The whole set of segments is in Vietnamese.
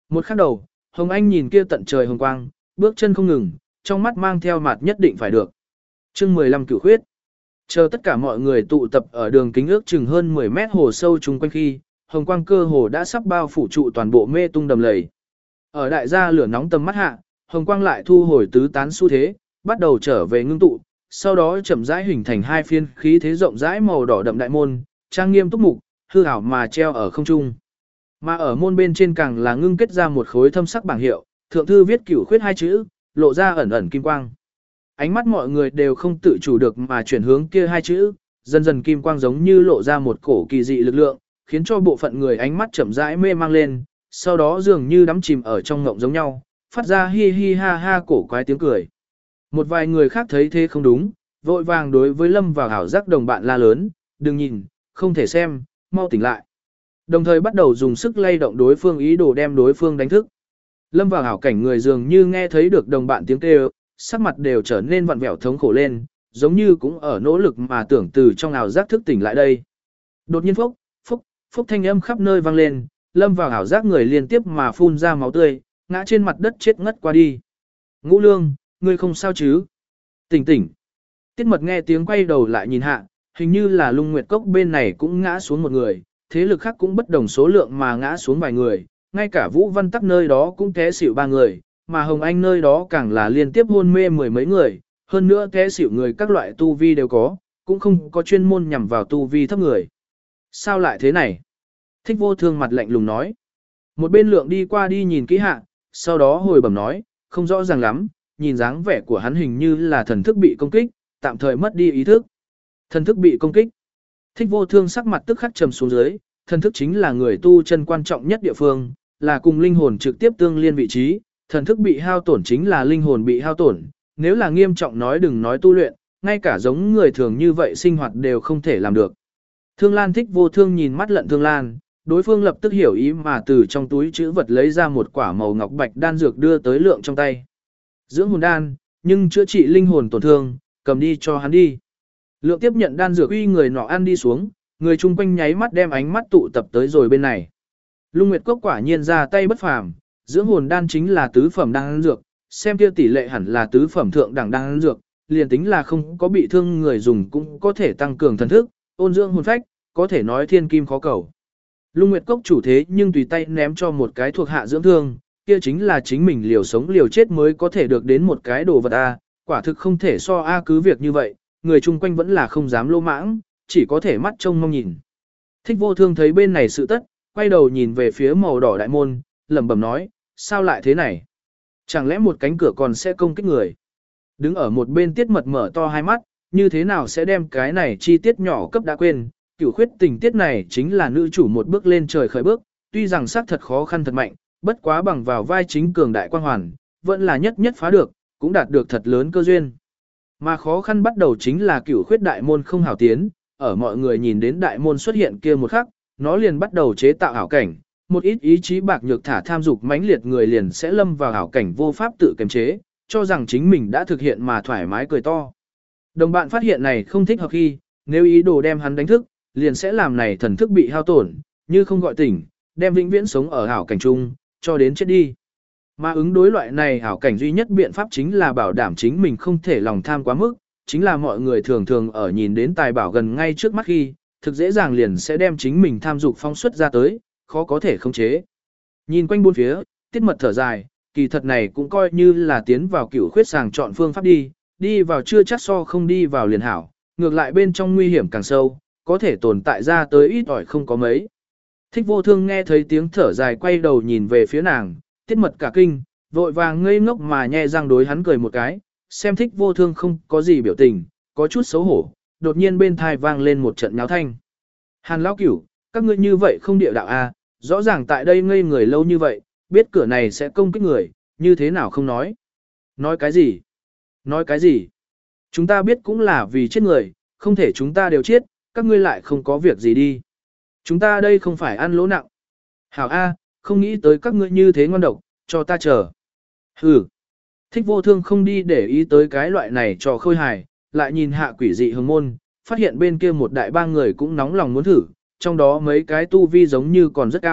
Một khắc đầu, Hồng Anh nhìn kia tận trời hồng quang, bước chân không ngừng, trong mắt mang theo mặt nhất định phải được. Chương 15 Cửu Khuyết. Chờ tất cả mọi người tụ tập ở đường kính ước chừng hơn 10 mét hồ sâu chung quanh khi, hồng quang cơ hồ đã sắp bao phủ trụ toàn bộ mê tung đầm lầy. Ở đại gia lửa nóng tầm mắt hạ, hồng quang lại thu hồi tứ tán xu thế, bắt đầu trở về ngưng tụ, sau đó chậm rãi hình thành hai phiên khí thế rộng rãi màu đỏ đậm đại môn, trang nghiêm túc mục, hư ảo mà treo ở không trung. Mà ở môn bên trên càng là ngưng kết ra một khối thâm sắc bảng hiệu, thượng thư viết Cửu Khuyết hai chữ, lộ ra ẩn ẩn kim quang. Ánh mắt mọi người đều không tự chủ được mà chuyển hướng kia hai chữ, dần dần kim quang giống như lộ ra một cổ kỳ dị lực lượng, khiến cho bộ phận người ánh mắt chậm rãi mê mang lên, sau đó dường như đắm chìm ở trong ngộng giống nhau, phát ra hi hi ha ha cổ quái tiếng cười. Một vài người khác thấy thế không đúng, vội vàng đối với lâm vào ảo giác đồng bạn la lớn, đừng nhìn, không thể xem, mau tỉnh lại. Đồng thời bắt đầu dùng sức lay động đối phương ý đồ đem đối phương đánh thức. Lâm vào ảo cảnh người dường như nghe thấy được đồng bạn tiếng kêu, sắc mặt đều trở nên vặn vẹo thống khổ lên, giống như cũng ở nỗ lực mà tưởng từ trong ảo giác thức tỉnh lại đây. Đột nhiên phốc, phốc, phốc thanh âm khắp nơi vang lên, lâm vào ảo giác người liên tiếp mà phun ra máu tươi, ngã trên mặt đất chết ngất qua đi. Ngũ Lương, ngươi không sao chứ? Tỉnh tỉnh. Tiết Mật nghe tiếng quay đầu lại nhìn hạ, hình như là Lung Nguyệt Cốc bên này cũng ngã xuống một người, thế lực khác cũng bất đồng số lượng mà ngã xuống vài người, ngay cả Vũ Văn Tắc nơi đó cũng té xỉu 3 người, mà Hồng Anh nơi đó càng là liên tiếp hôn mê 10 mấy người, hơn nữa té xỉu người các loại tu vi đều có, cũng không có chuyên môn nhằm vào tu vi thấp người. Sao lại thế này? Thích Vô Thương mặt lạnh lùng nói. Một bên Lượng đi qua đi nhìn kỹ hạ, sau đó hồi bẩm nói, không rõ ràng lắm, nhìn dáng vẻ của hắn hình như là thần thức bị công kích, tạm thời mất đi ý thức. Thần thức bị công kích. Thích Vô Thương sắc mặt tức khắc trầm xuống dưới, thần thức chính là người tu chân quan trọng nhất địa phương, là cùng linh hồn trực tiếp tương liên vị trí, thần thức bị hao tổn chính là linh hồn bị hao tổn, nếu là nghiêm trọng nói đừng nói tu luyện, ngay cả giống người thường như vậy sinh hoạt đều không thể làm được. Thương Lan Thích Vô Thương nhìn mắt Lận Thương Lan, đối phương lập tức hiểu ý mà từ trong túi chữ vật lấy ra một quả màu ngọc bạch đan dược đưa tới Lượng trong tay. Dưỡng hồn đan, nhưng chữa trị linh hồn tổn thương, cầm đi cho hắn đi. Lượng tiếp nhận đan dược uy người nọ ăn đi xuống, người chung quanh nháy mắt đem ánh mắt tụ tập tới rồi bên này. Lung Nguyệt Cốc quả nhiên ra tay bất phàm, dưỡng hồn đan chính là tứ phẩm đan dược, xem kia tỷ lệ hẳn là tứ phẩm thượng đẳng đan dược, liền tính là không có bị thương người dùng cũng có thể tăng cường thần thức, ôn dưỡng hồn phách, có thể nói thiên kim khó cầu. Lung Nguyệt Cốc chủ thế nhưng tùy tay ném cho một cái thuộc hạ dưỡng thương, kia chính là chính mình liều sống liều chết mới có thể được đến một cái đồ vật A, quả thực không thể so A cứ việc như vậy, người chung quanh vẫn là không dám lô mãng, chỉ có thể mắt trông mong nhìn. Thích Vô Thương thấy bên này sự tất, quay đầu nhìn về phía màu đỏ đại môn, lẩm bẩm nói, sao lại thế này? Chẳng lẽ một cánh cửa còn sẽ công kích người? Đứng ở một bên Tiết Mật mở to hai mắt, như thế nào sẽ đem cái này chi tiết nhỏ cấp đã quên? Cửu khuyết tình tiết này chính là nữ chủ một bước lên trời khởi bước, tuy rằng xác thật khó khăn thật mạnh, bất quá bằng vào vai chính cường đại quang hoàn, vẫn là nhất nhất phá được, cũng đạt được thật lớn cơ duyên. Mà khó khăn bắt đầu chính là cửu khuyết đại môn không hảo tiến, ở mọi người nhìn đến đại môn xuất hiện kia một khắc, nó liền bắt đầu chế tạo ảo cảnh, một ít ý chí bạc nhược thả tham dục mãnh liệt người liền sẽ lâm vào ảo cảnh vô pháp tự kiềm chế, cho rằng chính mình đã thực hiện mà thoải mái cười to. Đồng bạn phát hiện này không thích hợp khi, nếu ý đồ đem hắn đánh thức, liền sẽ làm này thần thức bị hao tổn, như không gọi tỉnh, đem vĩnh viễn sống ở ảo cảnh chung, cho đến chết đi. Mà ứng đối loại này ảo cảnh duy nhất biện pháp chính là bảo đảm chính mình không thể lòng tham quá mức, chính là mọi người thường thường ở nhìn đến tài bảo gần ngay trước mắt khi, thực dễ dàng liền sẽ đem chính mình tham dục phóng xuất ra tới, khó có thể khống chế. Nhìn quanh bốn phía, Tiết Mật thở dài, kỳ thật này cũng coi như là tiến vào cửu khuyết sàng chọn phương pháp đi vào chưa chắc so không đi vào liền hảo, ngược lại bên trong nguy hiểm càng sâu, có thể tồn tại ra tới ít ỏi không có mấy. Thích Vô Thương nghe thấy tiếng thở dài quay đầu nhìn về phía nàng, Tiết Mật cả kinh, vội vàng ngây ngốc mà nhe răng đối hắn cười một cái, xem Thích Vô Thương không có gì biểu tình, có chút xấu hổ, đột nhiên bên thai vang lên một trận nháo thanh. Hàn lão cửu, các ngươi như vậy không địa đạo a, rõ ràng tại đây ngây người lâu như vậy, biết cửa này sẽ công kích người, như thế nào không nói. Nói cái gì? Nói cái gì? Chúng ta biết cũng là vì chết người, không thể chúng ta đều chết, các ngươi lại không có việc gì đi. Chúng ta đây không phải ăn lỗ nặng. Hảo A, không nghĩ tới các ngươi như thế ngon độc, cho ta chờ. Hừ. Thích Vô Thương không đi để ý tới cái loại này cho khôi hài, lại nhìn hạ quỷ dị hồng môn, phát hiện bên kia một đại ba người cũng nóng lòng muốn thử, trong đó mấy cái tu vi giống như còn rất cao,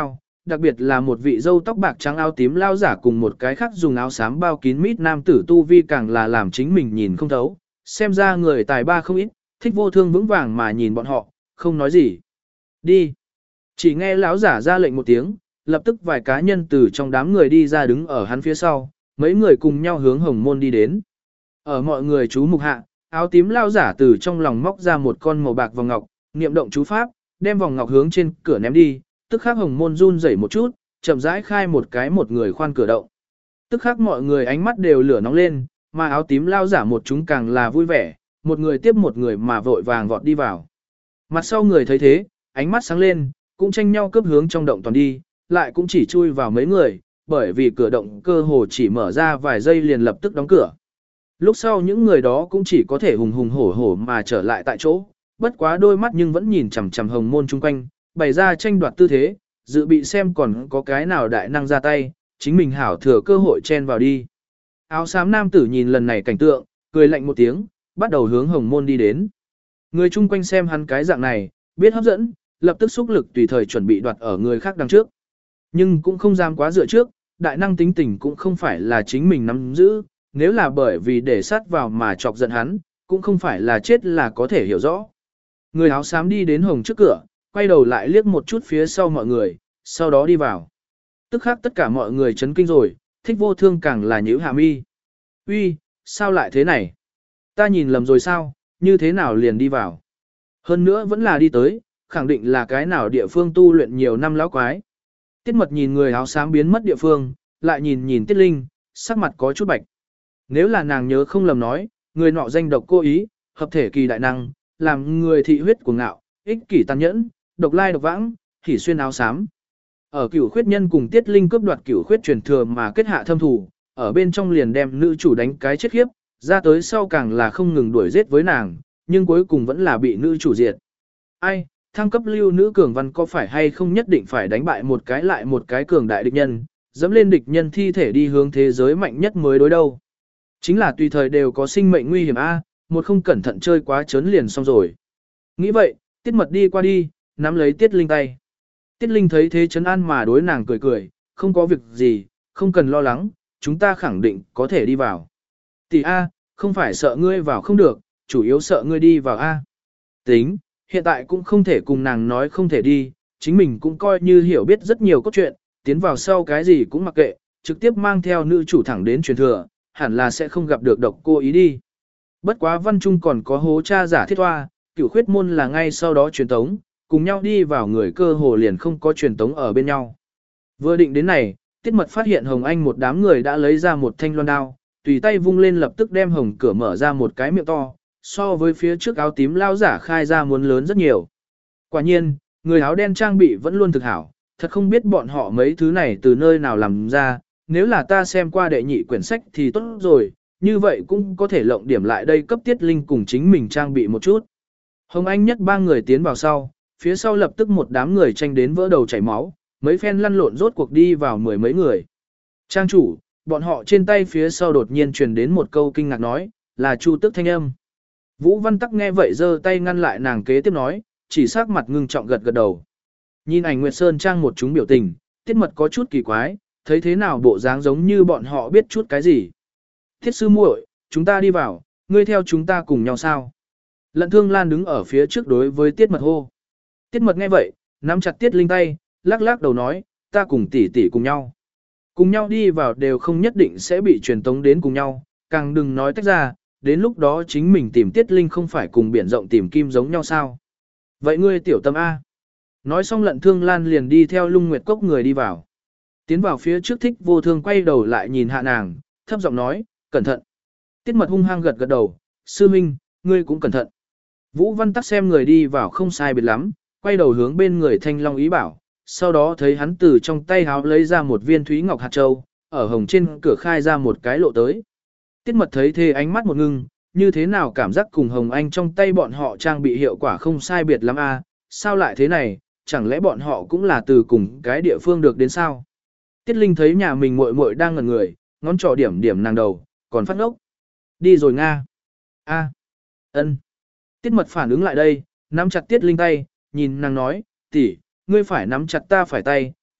đặc biệt là một vị râu tóc bạc trắng áo tím lao giả cùng một cái khác dùng áo xám bao kín mít nam tử tu vi càng là làm chính mình nhìn không thấu, xem ra người tài ba không ít, Thích Vô Thương vững vàng mà nhìn bọn họ, không nói gì. Đi. Chỉ nghe lão giả ra lệnh một tiếng, lập tức vài cá nhân từ trong đám người đi ra đứng ở hắn phía sau, mấy người cùng nhau hướng Hồng Môn đi đến. Ở mọi người chú mục hạ, áo tím lao giả từ trong lòng móc ra một con màu bạc vòng ngọc, niệm động chú pháp, đem vòng ngọc hướng trên cửa ném đi, tức khắc Hồng Môn run rẩy một chút, chậm rãi khai một người khoan cửa động. Tức khắc mọi người ánh mắt đều lửa nóng lên, mà áo tím lao giả một chúng càng là vui vẻ, một người tiếp một người mà vội vàng vọt đi vào. Mặt sau người thấy thế, ánh mắt sáng lên, cũng tranh nhau cướp hướng trong động toàn đi, lại cũng chỉ chui vào mấy người, bởi vì cửa động cơ hồ chỉ mở ra vài giây liền lập tức đóng cửa. Lúc sau những người đó cũng chỉ có thể hùng hùng hổ hổ mà trở lại tại chỗ, bất quá đôi mắt nhưng vẫn nhìn chằm chằm Hồng Môn chung quanh, bày ra tranh đoạt tư thế, dự bị xem còn có cái nào đại năng ra tay, chính mình hảo thừa cơ hội chen vào đi. Áo xám nam tử nhìn lần này cảnh tượng, cười lạnh một tiếng, bắt đầu hướng Hồng Môn đi đến. Người chung quanh xem hắn cái dạng này, biết hấp dẫn, lập tức xúc lực tùy thời chuẩn bị đoạt ở người khác đằng trước. Nhưng cũng không dám quá dựa trước, đại năng tính tình cũng không phải là chính mình nắm giữ, nếu là bởi vì để sát vào mà chọc giận hắn, cũng không phải là chết là có thể hiểu rõ. Người áo xám đi đến Hồng trước cửa, quay đầu lại liếc một chút phía sau mọi người, sau đó đi vào. Tức khắc tất cả mọi người chấn kinh rồi, Thích Vô Thương càng là nhíu hạ mi. Uy, sao lại thế này? Ta nhìn lầm rồi sao, như thế nào liền đi vào? Hơn nữa vẫn là đi tới, khẳng định là cái nào địa phương tu luyện nhiều năm lão quái. Tiết Mật nhìn người áo xám biến mất địa phương, lại nhìn Tiết Linh, sắc mặt có chút bạch. Nếu là nàng nhớ không lầm nói, người nọ danh độc cô ý, hợp thể kỳ đại năng, làm người thị huyết của ngạo, ích kỷ tàn nhẫn, độc lai độc vãng, hỉ xuyên áo xám. Ở Cửu Khuyết Nhân cùng Tiết Linh cướp đoạt Cửu Khuyết truyền thừa mà kết hạ thâm thù, ở bên trong liền đem nữ chủ đánh cái chết khiếp, ra tới sau càng là không ngừng đuổi giết với nàng, nhưng cuối cùng vẫn là bị nữ chủ diệt. Ai, thăng cấp lưu nữ cường văn có phải hay không nhất định phải đánh bại một cái lại một cái cường đại địch nhân, dẫm lên địch nhân thi thể đi hướng thế giới mạnh nhất mới đối đâu. Chính là tùy thời đều có sinh mệnh nguy hiểm a, một không cẩn thận chơi quá trớn liền xong rồi. Nghĩ vậy, Tiết Mật đi qua đi, nắm lấy Tiết Linh tay. Tiết Linh thấy thế trấn an mà đối nàng cười cười, không có việc gì, không cần lo lắng, chúng ta khẳng định có thể đi vào. Tỷ A, không phải sợ ngươi vào không được, chủ yếu sợ ngươi đi vào A. Tính, hiện tại cũng không thể cùng nàng nói không thể đi, chính mình cũng coi như hiểu biết rất nhiều cốt truyện, tiến vào sau cái gì cũng mặc kệ, trực tiếp mang theo nữ chủ thẳng đến truyền thừa, hẳn là sẽ không gặp được độc cô ý đi. Bất quá văn trung còn có hố cha giả thiết hoa, Cửu Khuyết môn là ngay sau đó truyền tống, cùng nhau đi vào người cơ hồ liền không có truyền tống ở bên nhau. Vừa định đến này, Tiết Mật phát hiện Hồng Anh một đám người đã lấy ra một thanh loan đao, tùy tay vung lên lập tức đem hồng cửa mở ra một cái miệng to, so với phía trước áo tím lao giả khai ra muốn lớn rất nhiều. Quả nhiên, người áo đen trang bị vẫn luôn thực hảo, thật không biết bọn họ mấy thứ này từ nơi nào làm ra, nếu là ta xem qua đệ nhị quyển sách thì tốt rồi, như vậy cũng có thể lộng điểm lại đây cấp Tiết Linh cùng chính mình trang bị một chút. Hồng Anh nhất ba người tiến vào sau, phía sau lập tức một đám người tranh đến vỡ đầu chảy máu, mấy phen lăn lộn rốt cuộc đi vào mười mấy người. Trang chủ, bọn họ trên tay phía sau đột nhiên truyền đến một câu kinh ngạc nói, là Chu Tức thanh âm. Vũ Văn Tắc nghe vậy giơ tay ngăn lại nàng kế tiếp nói, chỉ sắc mặt ngưng trọng gật gật đầu. Nhìn ảnh Nguyệt Sơn Trang một chúng biểu tình, Tiết Mật có chút kỳ quái, thấy thế nào bộ dáng giống như bọn họ biết chút cái gì. Thiết sư muội, chúng ta đi vào, ngươi theo chúng ta cùng nhau sao? Lận Thương Lan đứng ở phía trước đối với Tiết Mật hô. Tiết Mật nghe vậy, nắm chặt Tiết Linh tay, lắc lắc đầu nói, ta cùng tỷ tỷ cùng nhau. Cùng nhau đi vào đều không nhất định sẽ bị truyền tống đến cùng nhau, càng đừng nói tách ra, đến lúc đó chính mình tìm Tiết Linh không phải cùng biển rộng tìm kim giống nhau sao. Vậy ngươi tiểu tâm A. Nói xong Lận Thương Lan liền đi theo Lung Nguyệt Cốc người đi vào. Tiến vào phía trước Thích Vô Thương quay đầu lại nhìn hạ nàng, thấp giọng nói, cẩn thận. Tiết Mật hung hăng gật gật đầu, sư minh, ngươi cũng cẩn thận. Vũ Văn Tắc xem người đi vào không sai biệt lắm, quay đầu hướng bên người Thanh Long ý bảo, sau đó thấy hắn từ trong tay háo lấy ra một viên thúy ngọc hạt châu, ở hồng trên cửa khai ra một cái lộ tới. Tiết Mật thấy thế ánh mắt một ngưng, như thế nào cảm giác cùng Hồng Anh trong tay bọn họ trang bị hiệu quả không sai biệt lắm a? Sao lại thế này, chẳng lẽ bọn họ cũng là từ cùng cái địa phương được đến sao? Tiết Linh thấy nhà mình muội muội đang ngẩn người, ngón trỏ điểm điểm nàng đầu, còn phát ngốc. Đi rồi Nga. A. Ân. Tiết Mật phản ứng lại đây, nắm chặt Tiết Linh tay, nhìn nàng nói, tỷ, ngươi phải nắm chặt ta phải tay,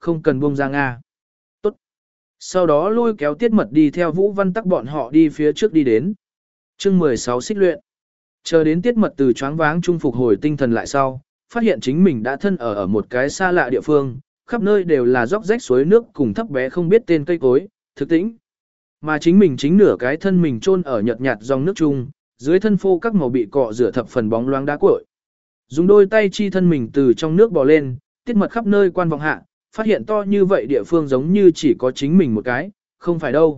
không cần buông ra Nga. Tốt. Sau đó lôi kéo Tiết Mật đi theo Vũ Văn Tắc bọn họ đi phía trước đi đến. Chương 16 xích luyện. Chờ đến Tiết Mật từ choáng váng trung phục hồi tinh thần lại sau, phát hiện chính mình đã thân ở một cái xa lạ địa phương, khắp nơi đều là róc rách suối nước cùng thấp bé không biết tên cây cối, thực tĩnh. Mà chính mình chính nửa cái thân mình chôn ở nhợt nhạt dòng nước chung, dưới thân phô các màu bị cọ rửa thập phần bóng loáng đá cuội. Dùng đôi tay chi thân mình từ trong nước bò lên, Tiết Mật khắp nơi quan vọng hạ, phát hiện to như vậy địa phương giống như chỉ có chính mình một cái, không phải đâu.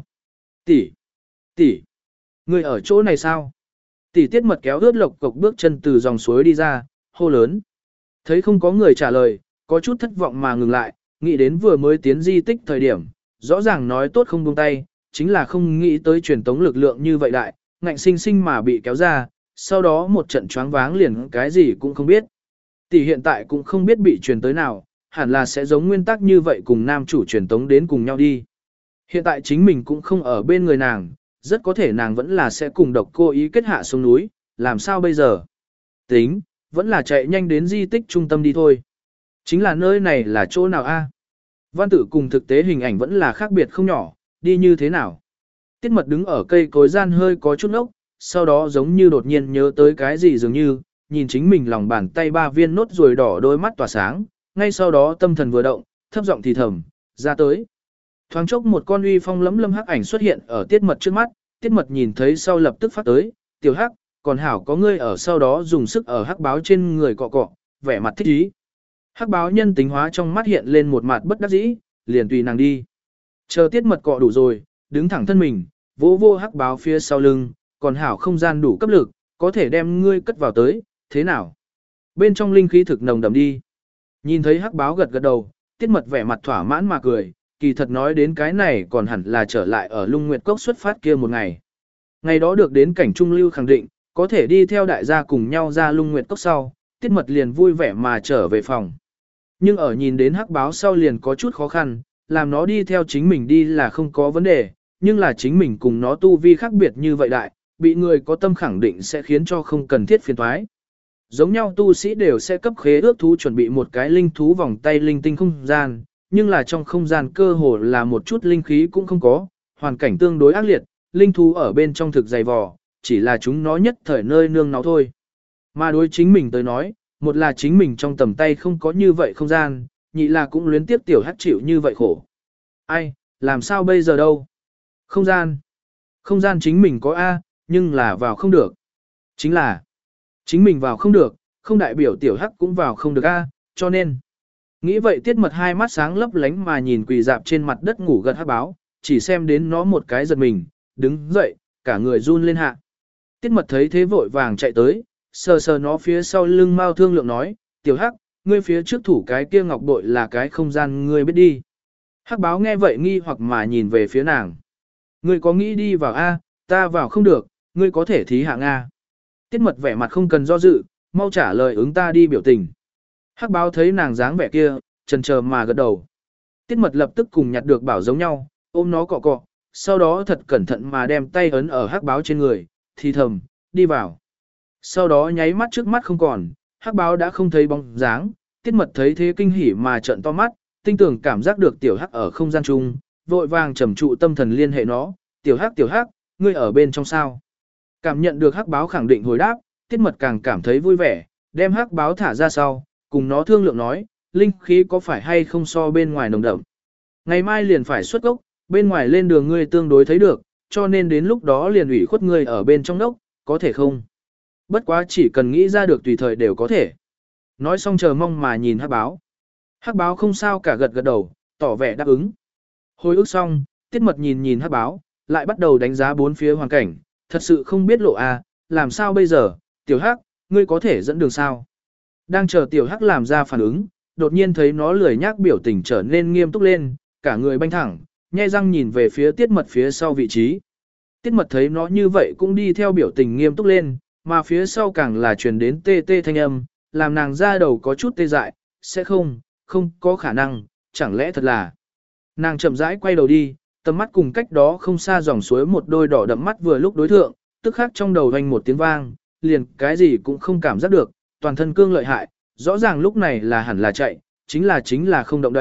Tỷ, người ở chỗ này sao? Tỷ Tiết Mật kéo ướt lộc cộc bước chân từ dòng suối đi ra, hô lớn. Thấy không có người trả lời, có chút thất vọng mà ngừng lại, nghĩ đến vừa mới tiến di tích thời điểm, rõ ràng nói tốt không buông tay, chính là không nghĩ tới truyền tống lực lượng như vậy đại, ngạnh sinh sinh mà bị kéo ra, sau đó một trận choáng váng liền cái gì cũng không biết. Tỷ hiện tại cũng không biết bị truyền tới nào, hẳn là sẽ giống nguyên tắc như vậy cùng nam chủ truyền tống đến cùng nhau đi. Hiện tại chính mình cũng không ở bên người nàng, rất có thể nàng vẫn là sẽ cùng độc cô ý kết hạ xuống núi, làm sao bây giờ? Tính, vẫn là chạy nhanh đến di tích trung tâm đi thôi. Chính là nơi này là chỗ nào a? Văn tự cùng thực tế hình ảnh vẫn là khác biệt không nhỏ, đi như thế nào? Tiết Mật đứng ở cây cối gian hơi có chút ốc, sau đó giống như đột nhiên nhớ tới cái gì dường như, nhìn chính mình lòng bàn tay 3 viên nốt ruồi đỏ đôi mắt tỏa sáng, ngay sau đó tâm thần vừa động, thấp giọng thì thầm, ra tới. Thoáng chốc một con uy phong lấm lâm hắc ảnh xuất hiện ở Tiết Mật trước mắt, Tiết Mật nhìn thấy sau lập tức phát tới, tiểu hắc, còn hảo có ngươi ở sau đó dùng sức ở hắc báo trên người cọ cọ, vẻ mặt thích ý. Hắc báo nhân tính hóa trong mắt hiện lên một mặt bất đắc dĩ, liền tùy nàng đi. Chờ Tiết Mật cọ đủ rồi, đứng thẳng thân mình, vỗ vô hắc báo phía sau lưng, còn hảo không gian đủ cấp lực, có thể đem ngươi cất vào tới, thế nào? Bên trong linh khí thực nồng đậm đi. Nhìn thấy hắc báo gật gật đầu, Tiết Mật vẻ mặt thỏa mãn mà cười, kỳ thật nói đến cái này còn hẳn là trở lại ở Lung Nguyệt Cốc xuất phát kia một ngày. Ngày đó được đến cảnh trung lưu khẳng định, có thể đi theo đại gia cùng nhau ra Lung Nguyệt Cốc sau, Tiết Mật liền vui vẻ mà trở về phòng. Nhưng ở nhìn đến hắc báo sau liền có chút khó khăn, làm nó đi theo chính mình đi là không có vấn đề, nhưng là chính mình cùng nó tu vi khác biệt như vậy đại, bị người có tâm khẳng định sẽ khiến cho không cần thiết phiền toái. Giống nhau tu sĩ đều sẽ cấp khế ước thú chuẩn bị một cái linh thú vòng tay linh tinh không gian, nhưng là trong không gian cơ hồ là một chút linh khí cũng không có, hoàn cảnh tương đối ác liệt, linh thú ở bên trong thực dày vò, chỉ là chúng nó nhất thời nơi nương náu thôi. Mà đối chính mình tới nói, một là chính mình trong tầm tay không có như vậy không gian, nhị là cũng luyến tiếp tiểu hắc chịu như vậy khổ. Ai, làm sao bây giờ đâu? Không gian. Không gian chính mình có A, nhưng là vào không được. Chính là, chính mình vào không được, không đại biểu tiểu hắc cũng vào không được A, cho nên. Nghĩ vậy Tiết Mật hai mắt sáng lấp lánh mà nhìn quỳ dạp trên mặt đất ngủ gật hắc báo, chỉ xem đến nó một cái giật mình, đứng dậy, cả người run lên hạ. Tiết Mật thấy thế vội vàng chạy tới, sờ sờ nó phía sau lưng mau thương lượng nói, tiểu hắc, ngươi phía trước thủ cái kia ngọc bội là cái không gian ngươi biết đi. Hắc báo nghe vậy nghi hoặc mà nhìn về phía nàng. Ngươi có nghĩ đi vào A, ta vào không được, ngươi có thể thí hạng A. Tiết Mật vẻ mặt không cần do dự, mau trả lời ứng ta đi biểu tình. Hắc báo thấy nàng dáng vẻ kia, chần chờ mà gật đầu. Tiết Mật lập tức cùng nhặt được bảo giống nhau, ôm nó cọ cọ, sau đó thật cẩn thận mà đem tay ấn ở hắc báo trên người, thì thầm, đi vào. Sau đó nháy mắt trước mắt không còn, hắc báo đã không thấy bóng dáng, Tiết Mật thấy thế kinh hỉ mà trợn to mắt, tinh tưởng cảm giác được tiểu hắc ở không gian chung, vội vàng trầm trụ tâm thần liên hệ nó, tiểu hắc, ngươi ở bên trong sao? Cảm nhận được hắc báo khẳng định hồi đáp, Tiết Mật càng cảm thấy vui vẻ, đem hắc báo thả ra sau, cùng nó thương lượng nói, linh khí có phải hay không so bên ngoài nồng đậm. Ngày mai liền phải xuất gốc, bên ngoài lên đường ngươi tương đối thấy được, cho nên đến lúc đó liền ủy khuất ngươi ở bên trong đốc, có thể không? Bất quá chỉ cần nghĩ ra được tùy thời đều có thể. Nói xong chờ mong mà nhìn hắc báo. Hắc báo không sao cả gật gật đầu, tỏ vẻ đáp ứng. Hồi ức xong, Tiết Mật nhìn nhìn hắc báo, lại bắt đầu đánh giá bốn phía hoàn cảnh, thật sự không biết lộ à, làm sao bây giờ, tiểu hắc, ngươi có thể dẫn đường sao? Đang chờ tiểu hắc làm ra phản ứng, đột nhiên thấy nó lười nhác biểu tình trở nên nghiêm túc lên, cả người banh thẳng, nhe răng nhìn về phía Tiết Mật phía sau vị trí. Tiết Mật thấy nó như vậy cũng đi theo biểu tình nghiêm túc lên, mà phía sau càng là truyền đến tê tê thanh âm, làm nàng ra đầu có chút tê dại, sẽ không có khả năng, chẳng lẽ thật là. Nàng chậm rãi quay đầu đi, tầm mắt cùng cách đó không xa dòng suối một đôi đỏ đậm mắt vừa lúc đối thượng, tức khắc trong đầu vang một tiếng vang, liền cái gì cũng không cảm giác được, toàn thân cương lợi hại, rõ ràng lúc này là hẳn là chạy, chính là không động đậy,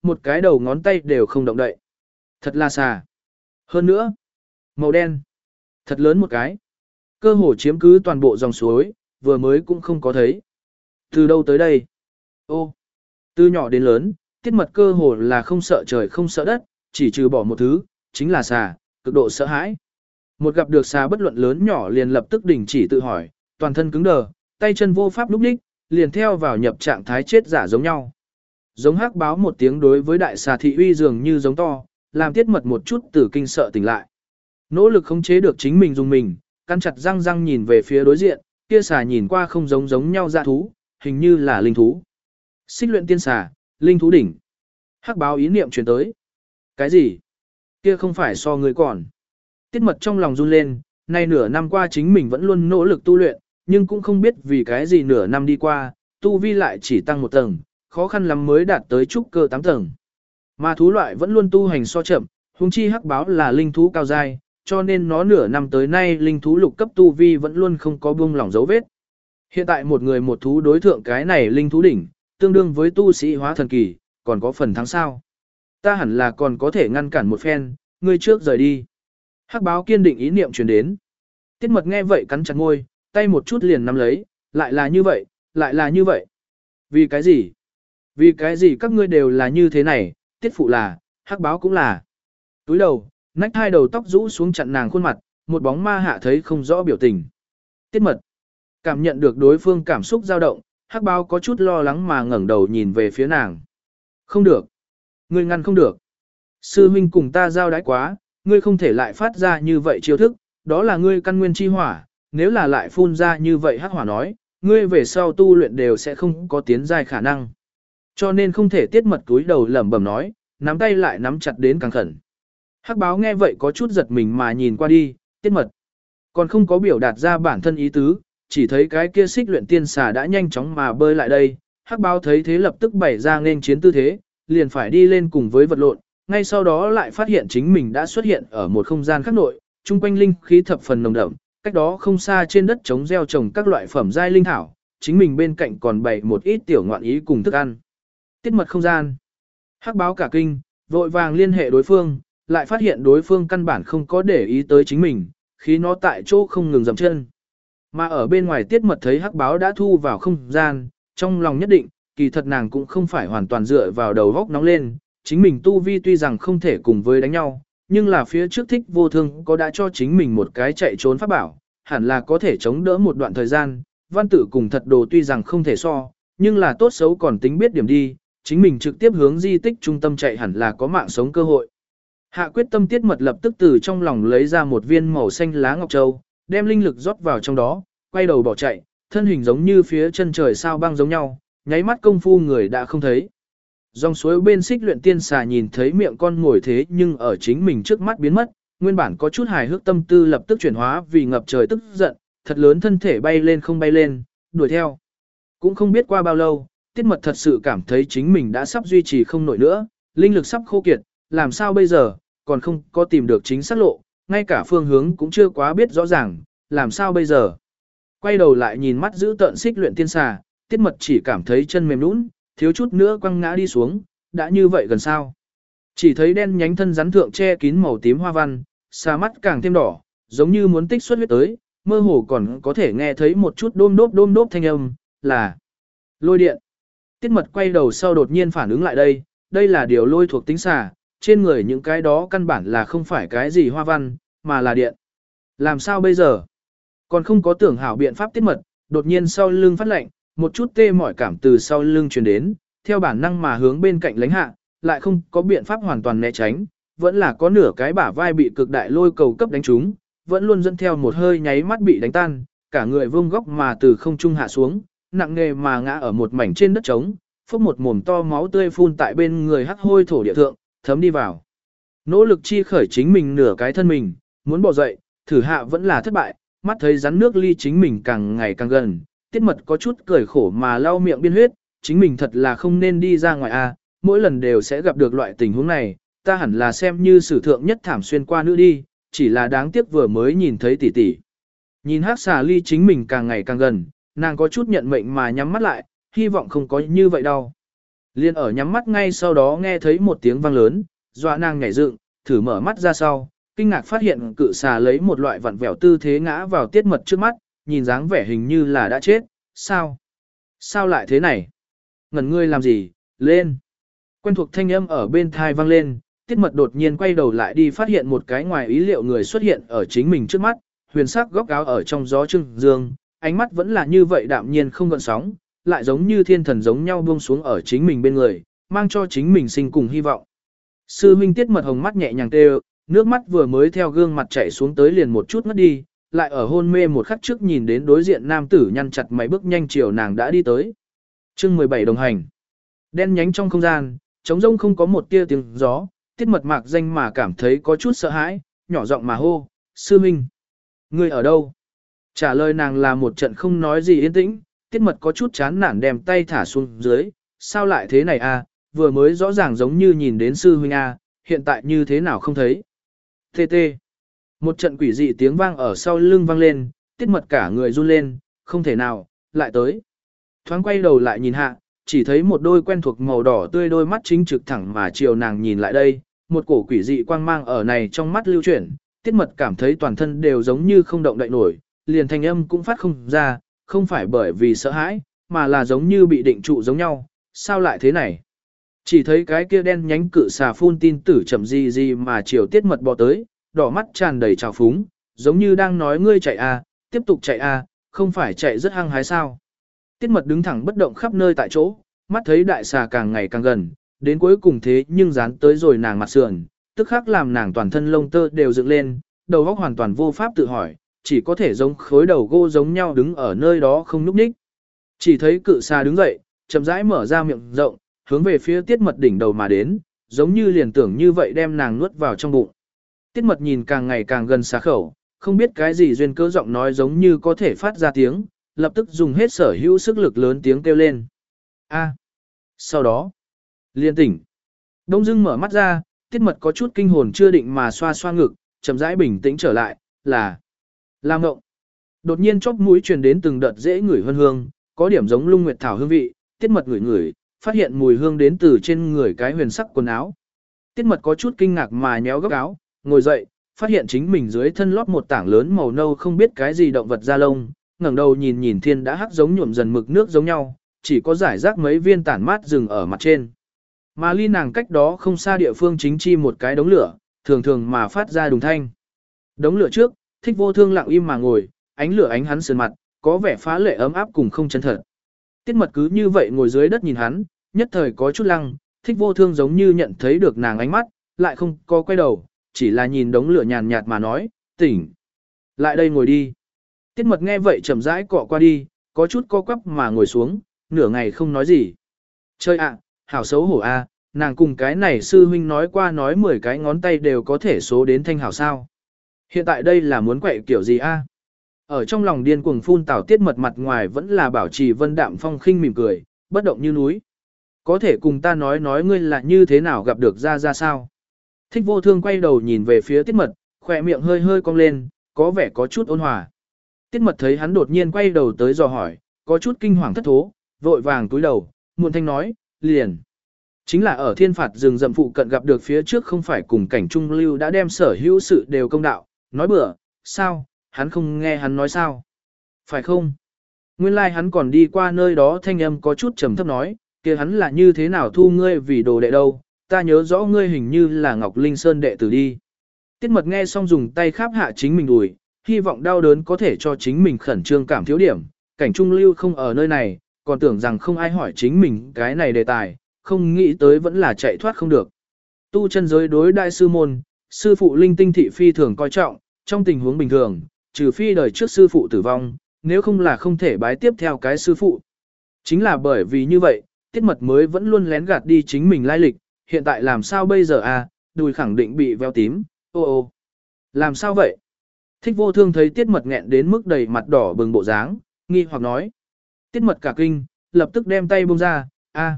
một cái đầu ngón tay đều không động đậy. Thật là xà. Hơn nữa, màu đen. Thật lớn một cái. Cơ hồ chiếm cứ toàn bộ dòng suối, vừa mới cũng không có thấy. Từ đâu tới đây? Ô, từ nhỏ đến lớn, Tiết Mật cơ hồ là không sợ trời không sợ đất, chỉ trừ bỏ một thứ, chính là xà, cực độ sợ hãi. Một gặp được xà bất luận lớn nhỏ liền lập tức đình chỉ tự hỏi, toàn thân cứng đờ, tay chân vô pháp lúc đích, liền theo vào nhập trạng thái chết giả giống nhau. Giống hắc báo một tiếng đối với đại xà thị uy dường như giống to, làm Tiết Mật một chút từ kinh sợ tỉnh lại. Nỗ lực khống chế được chính mình dùng mình, căn chặt răng răng nhìn về phía đối diện, kia xà nhìn qua không giống nhau dã thú, hình như là linh thú. Xích luyện tiên xà, linh thú đỉnh. Hắc báo ý niệm truyền tới. Cái gì? Kia không phải so người còn. Tiết Mật trong lòng run lên, nay nửa năm qua chính mình vẫn luôn nỗ lực tu luyện, nhưng cũng không biết vì cái gì nửa năm đi qua, tu vi lại chỉ tăng một tầng, khó khăn lắm mới đạt tới trúc cơ 8 tầng. Mà thú loại vẫn luôn tu hành so chậm, huống chi hắc báo là linh thú cao giai, cho nên nó nửa năm tới nay linh thú lục cấp tu vi vẫn luôn không có buông lỏng dấu vết. Hiện tại một người một thú đối thượng cái này linh thú đỉnh, tương đương với tu sĩ hóa thần kỳ, còn có phần thắng sao. Ta hẳn là còn có thể ngăn cản một phen, ngươi trước rời đi. Hắc báo kiên định ý niệm truyền đến. Tiết Mật nghe vậy cắn chặt môi, tay một chút liền nắm lấy, lại là như vậy, lại là như vậy. Vì cái gì? Vì cái gì các ngươi đều là như thế này, Tiết phụ là, hắc báo cũng là. Túi đầu, nách hai đầu tóc rũ xuống chặn nàng khuôn mặt, một bóng ma hạ thấy không rõ biểu tình. Tiết Mật cảm nhận được đối phương cảm xúc dao động, hắc báo có chút lo lắng mà ngẩng đầu nhìn về phía nàng. Không được. Ngươi ngăn không được. Sư huynh cùng ta giao đái quá, ngươi không thể lại phát ra như vậy chiêu thức, đó là ngươi căn nguyên chi hỏa, nếu là lại phun ra như vậy hắc hỏa nói, ngươi về sau tu luyện đều sẽ không có tiến giai khả năng. Cho nên không thể Tiết Mật túi đầu lẩm bẩm nói, nắm tay lại nắm chặt đến càng khẩn. Hắc báo nghe vậy có chút giật mình mà nhìn qua đi, Tiết Mật còn không có biểu đạt ra bản thân ý tứ, chỉ thấy cái kia xích luyện tiên xà đã nhanh chóng mà bơi lại đây, hắc báo thấy thế lập tức bày ra nên chiến tư thế, liền phải đi lên cùng với vật lộn, ngay sau đó lại phát hiện chính mình đã xuất hiện ở một không gian khác nội, chung quanh linh khí thập phần nồng đậm, cách đó không xa trên đất trống gieo trồng các loại phẩm giai linh thảo, chính mình bên cạnh còn bày một ít tiểu ngoạn ý cùng thức ăn. Tiết Mật không gian. Hắc báo cả kinh, vội vàng liên hệ đối phương, lại phát hiện đối phương căn bản không có để ý tới chính mình, khi nó tại chỗ không ngừng dậm chân. Mà ở bên ngoài Tiết Mật thấy hắc báo đã thu vào không gian, trong lòng nhất định, kỳ thật nàng cũng không phải hoàn toàn dựa vào đầu góc nóng lên, chính mình tu vi tuy rằng không thể cùng với đánh nhau, nhưng là phía trước Thích Vô Thương có đã cho chính mình một cái chạy trốn pháp bảo, hẳn là có thể chống đỡ một đoạn thời gian, văn tử cùng thật đồ tuy rằng không thể so, nhưng là tốt xấu còn tính biết điểm đi, chính mình trực tiếp hướng di tích trung tâm chạy hẳn là có mạng sống cơ hội. Hạ quyết tâm Tiết Mật lập tức từ trong lòng lấy ra một viên màu xanh lá ngọc châu, đem linh lực rót vào trong đó, quay đầu bỏ chạy, thân hình giống như phía chân trời sao băng giống nhau, nháy mắt công phu người đã không thấy. Dòng suối bên xích luyện tiên xà nhìn thấy miệng con ngồi thế nhưng ở chính mình trước mắt biến mất, nguyên bản có chút hài hước tâm tư lập tức chuyển hóa vì ngập trời tức giận, thật lớn thân thể bay lên không bay lên, đuổi theo. Cũng không biết qua bao lâu, Tiết Mật thật sự cảm thấy chính mình đã sắp duy trì không nổi nữa, linh lực sắp khô kiệt, làm sao bây giờ, còn không có tìm được chính xác lộ, ngay cả phương hướng cũng chưa quá biết rõ ràng, làm sao bây giờ. Quay đầu lại nhìn mắt giữ tợn xích luyện tiên xà, Tiết Mật chỉ cảm thấy chân mềm nhũn, thiếu chút nữa quăng ngã đi xuống, đã như vậy gần sao. Chỉ thấy đen nhánh thân rắn thượng che kín màu tím hoa văn, xà mắt càng thêm đỏ, giống như muốn tích xuất huyết tới, mơ hồ còn có thể nghe thấy một chút đôm đốp thanh âm, là lôi điện. Tiết Mật quay đầu sau đột nhiên phản ứng lại đây là điều lôi thuộc tính xà, trên người những cái đó căn bản là không phải cái gì hoa văn, mà là điện. Làm sao bây giờ? Còn không có tưởng hảo biện pháp Tiết Mật, đột nhiên sau lưng phát lạnh, một chút tê mỏi cảm từ sau lưng truyền đến, theo bản năng mà hướng bên cạnh lánh hạ, lại không có biện pháp hoàn toàn né tránh, vẫn là có nửa cái bả vai bị cực đại lôi cầu cấp đánh trúng, vẫn luôn dẫn theo một hơi nháy mắt bị đánh tan, cả người vương góc mà từ không trung hạ xuống, nặng nề mà ngã ở một mảnh trên đất trống, phốc một mồm to máu tươi phun tại bên người hắc hôi thổ địa thượng, thấm đi vào. Nỗ lực chi khởi chính mình nửa cái thân mình, muốn bỏ dậy, thử hạ vẫn là thất bại, mắt thấy rắn nước ly chính mình càng ngày càng gần, Tiết Mật có chút cười khổ mà lau miệng biên huyết, chính mình thật là không nên đi ra ngoài a, mỗi lần đều sẽ gặp được loại tình huống này, ta hẳn là xem như sử thượng nhất thảm xuyên qua nữ đi, chỉ là đáng tiếc vừa mới nhìn thấy tỷ tỷ. Nhìn hắc xà ly chính mình càng ngày càng gần, nàng có chút nhận mệnh mà nhắm mắt lại, hy vọng không có như vậy đâu. Liên ở nhắm mắt ngay sau đó nghe thấy một tiếng vang lớn, dọa nàng nhảy dựng, thử mở mắt ra sau, kinh ngạc phát hiện cự xà lấy một loại vặn vẹo tư thế ngã vào Tiết Mật trước mắt, nhìn dáng vẻ hình như là đã chết. Sao? Sao lại thế này? Ngẩn ngươi làm gì? Lên! Quen thuộc thanh âm ở bên thai vang lên, Tiết Mật đột nhiên quay đầu lại đi phát hiện một cái ngoài ý liệu người xuất hiện ở chính mình trước mắt, huyền sắc góc áo ở trong gió trưng dương, ánh mắt vẫn là như vậy đạm nhiên không gợn sóng, lại giống như thiên thần giống nhau buông xuống ở chính mình bên người, mang cho chính mình sinh cùng hy vọng. Sư huynh Tiết Mật hồng mắt nhẹ nhàng kêu, nước mắt vừa mới theo gương mặt chảy xuống tới liền một chút ngất đi, lại ở hôn mê một khắc trước nhìn đến đối diện nam tử nhăn chặt mày bước nhanh chiều nàng đã đi tới. Chương 17 đồng hành. Đen nhánh trong không gian, trống rông không có một tia tiếng gió, Tiết Mật mạc danh mà cảm thấy có chút sợ hãi, nhỏ giọng mà hô, sư huynh, ngươi ở đâu? Trả lời nàng là một trận không nói gì yên tĩnh, Tiết Mật có chút chán nản đem tay thả xuống dưới, sao lại thế này a? Vừa mới rõ ràng giống như nhìn đến sư huynh a, hiện tại như thế nào không thấy? Tê tê. Một trận quỷ dị tiếng vang ở sau lưng vang lên, Tiết Mật cả người run lên, không thể nào, lại tới. Thoáng quay đầu lại nhìn hạ, chỉ thấy một đôi quen thuộc màu đỏ tươi đôi mắt chính trực thẳng mà chiều nàng nhìn lại đây, một cổ quỷ dị quang mang ở này trong mắt lưu chuyển, Tiết Mật cảm thấy toàn thân đều giống như không động đậy nổi, liền thanh âm cũng phát không ra, không phải bởi vì sợ hãi, mà là giống như bị định trụ giống nhau, sao lại thế này? Chỉ thấy cái kia đen nhánh cự xà phun tin tử chậm gì mà chiều Tiết Mật bò tới, đỏ mắt tràn đầy trào phúng, giống như đang nói ngươi chạy à, tiếp tục chạy à, không phải chạy rất hăng hái sao. Tiết Mật đứng thẳng bất động khắp nơi tại chỗ, mắt thấy đại xà càng ngày càng gần, đến cuối cùng thế nhưng dán tới rồi nàng mặt sườn, tức khắc làm nàng toàn thân lông tơ đều dựng lên, đầu óc hoàn toàn vô pháp tự hỏi, chỉ có thể giống khối đầu gỗ giống nhau đứng ở nơi đó không nhúc nhích. Chỉ thấy cự xà đứng dậy, chậm rãi mở ra miệng rộng, hướng về phía Tiết Mật đỉnh đầu mà đến, giống như liền tưởng như vậy đem nàng nuốt vào trong bụng. Tiết Mật nhìn càng ngày càng gần xà khẩu, không biết cái gì duyên cớ giọng nói giống như có thể phát ra tiếng, lập tức dùng hết sở hữu sức lực lớn tiếng kêu lên. A. Sau đó, liền tỉnh. Đông dưng mở mắt ra, Tiết Mật có chút kinh hồn chưa định mà xoa xoa ngực, chậm rãi bình tĩnh trở lại, là ngộng. Đột nhiên chóp mũi truyền đến từng đợt dễ ngửi hương hương, có điểm giống lung nguyệt thảo hương vị, Tiết Mật ngửi ngửi, phát hiện mùi hương đến từ trên người cái huyền sắc quần áo. Tiết Mật có chút kinh ngạc mà nhéo góc áo, ngồi dậy, phát hiện chính mình dưới thân lót một tảng lớn màu nâu không biết cái gì động vật da lông, ngẩng đầu nhìn nhìn thiên đã hắc giống nhuộm dần mực nước giống nhau, chỉ có giải rác mấy viên tản mát rừng ở mặt trên. Mà ly nàng cách đó không xa địa phương chính chi một cái đống lửa, thường thường mà phát ra đùng thanh. Đống lửa trước, Thích Vô Thương lặng im mà ngồi, ánh lửa ánh hắn sườn mặt, có vẻ phá lệ ấm áp cùng không chân thật. Tiết Mật cứ như vậy ngồi dưới đất nhìn hắn, nhất thời có chút lăng, Thích Vô Thương giống như nhận thấy được nàng ánh mắt, lại không có quay đầu, chỉ là nhìn đống lửa nhàn nhạt mà nói, tỉnh. Lại đây ngồi đi. Tiết Mật nghe vậy chậm rãi cọ qua đi, có chút co quắp mà ngồi xuống, nửa ngày không nói gì. Chơi ạ, hảo xấu hổ a, nàng cùng cái này sư huynh nói qua nói 10 cái ngón tay đều có thể số đến thanh hảo sao. Hiện tại đây là muốn quậy kiểu gì a? Ở trong lòng điên cuồng phun tảo Tiết Mật mặt ngoài vẫn là bảo trì vân đạm phong khinh mỉm cười, bất động như núi. Có thể cùng ta nói ngươi là như thế nào gặp được ra sao? Thích Vô Thương quay đầu nhìn về phía Tiết Mật, khỏe miệng hơi hơi cong lên, có vẻ có chút ôn hòa. Tiết Mật thấy hắn đột nhiên quay đầu tới dò hỏi, có chút kinh hoàng thất thố, vội vàng túi đầu, muộn thanh nói, liền. Chính là ở thiên phạt rừng rậm phụ cận gặp được phía trước không phải cùng cảnh trung lưu đã đem sở hữu sự đều công đạo, nói bừa, sao, hắn không nghe hắn nói sao? Phải không? Nguyên lai like hắn còn đi qua nơi đó thanh âm có chút trầm thấp nói, kia hắn là như thế nào thu ngươi vì đồ đệ đâu, ta nhớ rõ ngươi hình như là Ngọc Linh Sơn đệ tử đi. Tiết Mật nghe xong dùng tay kháp hạ chính mình đùi, hy vọng đau đớn có thể cho chính mình khẩn trương cảm thiếu điểm, cảnh trung lưu không ở nơi này, còn tưởng rằng không ai hỏi chính mình cái này đề tài, không nghĩ tới vẫn là chạy thoát không được. Tu chân giới đối đại sư môn, sư phụ linh tinh thị phi thường coi trọng, trong tình huống bình thường, trừ phi đời trước sư phụ tử vong, nếu không là không thể bái tiếp theo cái sư phụ. Chính là bởi vì như vậy, Tiết Mật mới vẫn luôn lén gạt đi chính mình lai lịch, hiện tại làm sao bây giờ à, đùi khẳng định bị véo tím, ô. Làm sao vậy? Thích Vô Thương thấy Tiết Mật nghẹn đến mức đầy mặt đỏ bừng bộ dáng, nghi hoặc nói. Tiết Mật cả kinh, lập tức đem tay buông ra,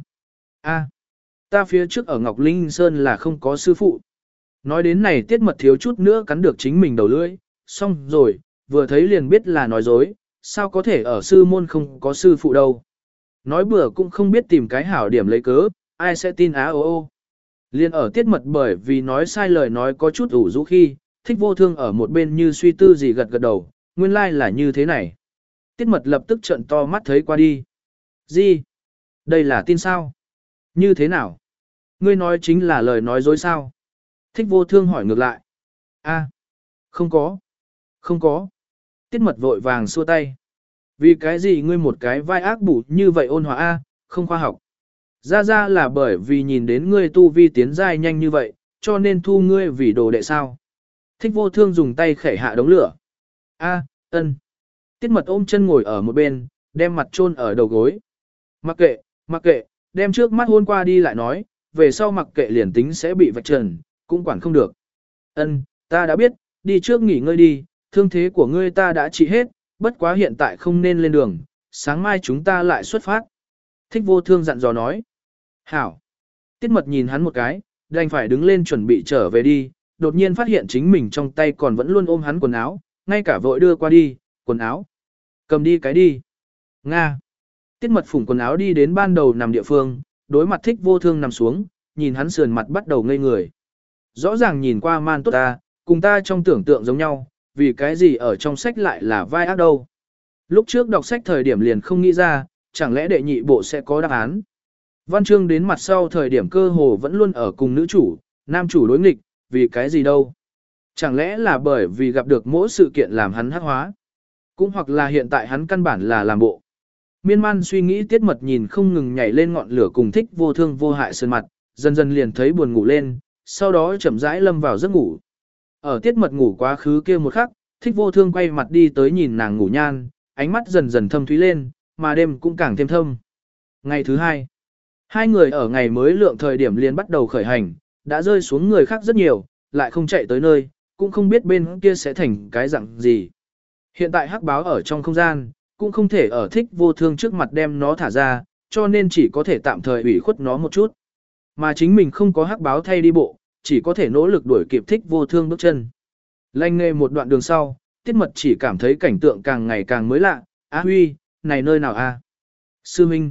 ta phía trước ở Ngọc Linh Sơn là không có sư phụ. Nói đến này Tiết Mật thiếu chút nữa cắn được chính mình đầu lưỡi, xong rồi, vừa thấy liền biết là nói dối, sao có thể ở sư môn không có sư phụ đâu. Nói bừa cũng không biết tìm cái hảo điểm lấy cớ, ai sẽ tin á ô ô. Liên ở Tiết Mật bởi vì nói sai lời nói có chút ủ rũ khi, Thích Vô Thương ở một bên như suy tư gì gật gật đầu, nguyên lai là như thế này. Tiết Mật lập tức trợn to mắt thấy qua đi. Gì? Đây là tin sao? Như thế nào? Ngươi nói chính là lời nói dối sao? Thích Vô Thương hỏi ngược lại. A, không có. Không có. Tiết Mật vội vàng xua tay. Vì cái gì ngươi một cái vai ác bủ như vậy ôn hòa A, không khoa học. Ra là bởi vì nhìn đến ngươi tu vi tiến giai nhanh như vậy, cho nên thu ngươi vì đồ đệ sao. Thích Vô Thương dùng tay khẩy hạ đống lửa. A, ân. Tiết Mật ôm chân ngồi ở một bên, đem mặt chôn ở đầu gối. Mặc kệ, đem trước mắt hôn qua đi lại nói, về sau mặc kệ liền tính sẽ bị vạch trần, cũng quản không được. Ân, ta đã biết, đi trước nghỉ ngơi đi, thương thế của ngươi ta đã trị hết, bất quá hiện tại không nên lên đường, sáng mai chúng ta lại xuất phát. Thích Vô Thương dặn dò nói. Hảo. Tiết Mật nhìn hắn một cái, đành phải đứng lên chuẩn bị trở về đi, đột nhiên phát hiện chính mình trong tay còn vẫn luôn ôm hắn quần áo, ngay cả vội đưa qua đi, quần áo. Cầm đi cái đi. Nga. Tiết Mật phủng quần áo đi đến ban đầu nằm địa phương, đối mặt Thích Vô Thương nằm xuống, nhìn hắn sườn mặt bắt đầu ngây người. Rõ ràng nhìn qua man tốt ta, cùng ta trong tưởng tượng giống nhau, vì cái gì ở trong sách lại là vai ác đâu. Lúc trước đọc sách thời điểm liền không nghĩ ra, chẳng lẽ đệ nhị bộ sẽ có đáp án. Văn chương đến mặt sau thời điểm cơ hồ vẫn luôn ở cùng nữ chủ, nam chủ đối nghịch, vì cái gì đâu. Chẳng lẽ là bởi vì gặp được mỗi sự kiện làm hắn hắc hóa. Cũng hoặc là hiện tại hắn căn bản là làm bộ. Miên man suy nghĩ Tiết Mật nhìn không ngừng nhảy lên ngọn lửa cùng Thích Vô Thương vô hại sơn mặt, dần dần liền thấy buồn ngủ lên, sau đó chậm rãi lâm vào giấc ngủ. Ở Tiết Mật ngủ quá khứ kia một khắc, Thích Vô Thương quay mặt đi tới nhìn nàng ngủ nhan, ánh mắt dần dần thâm thúy lên, mà đêm cũng càng thêm thâm. Ngày thứ hai, hai người ở ngày mới lượng thời điểm liền bắt đầu khởi hành, đã rơi xuống người khác rất nhiều, lại không chạy tới nơi, cũng không biết bên kia sẽ thành cái dạng gì. Hiện tại hắc báo ở trong không gian, cũng không thể ở Thích Vô Thương trước mặt đem nó thả ra, cho nên chỉ có thể tạm thời ủy khuất nó một chút. Mà chính mình không có hắc báo thay đi bộ, chỉ có thể nỗ lực đuổi kịp Thích Vô Thương bước chân. Lanh nghề một đoạn đường sau, Tiết Mật chỉ cảm thấy cảnh tượng càng ngày càng mới lạ. Á Huy, này nơi nào a? Sư Minh,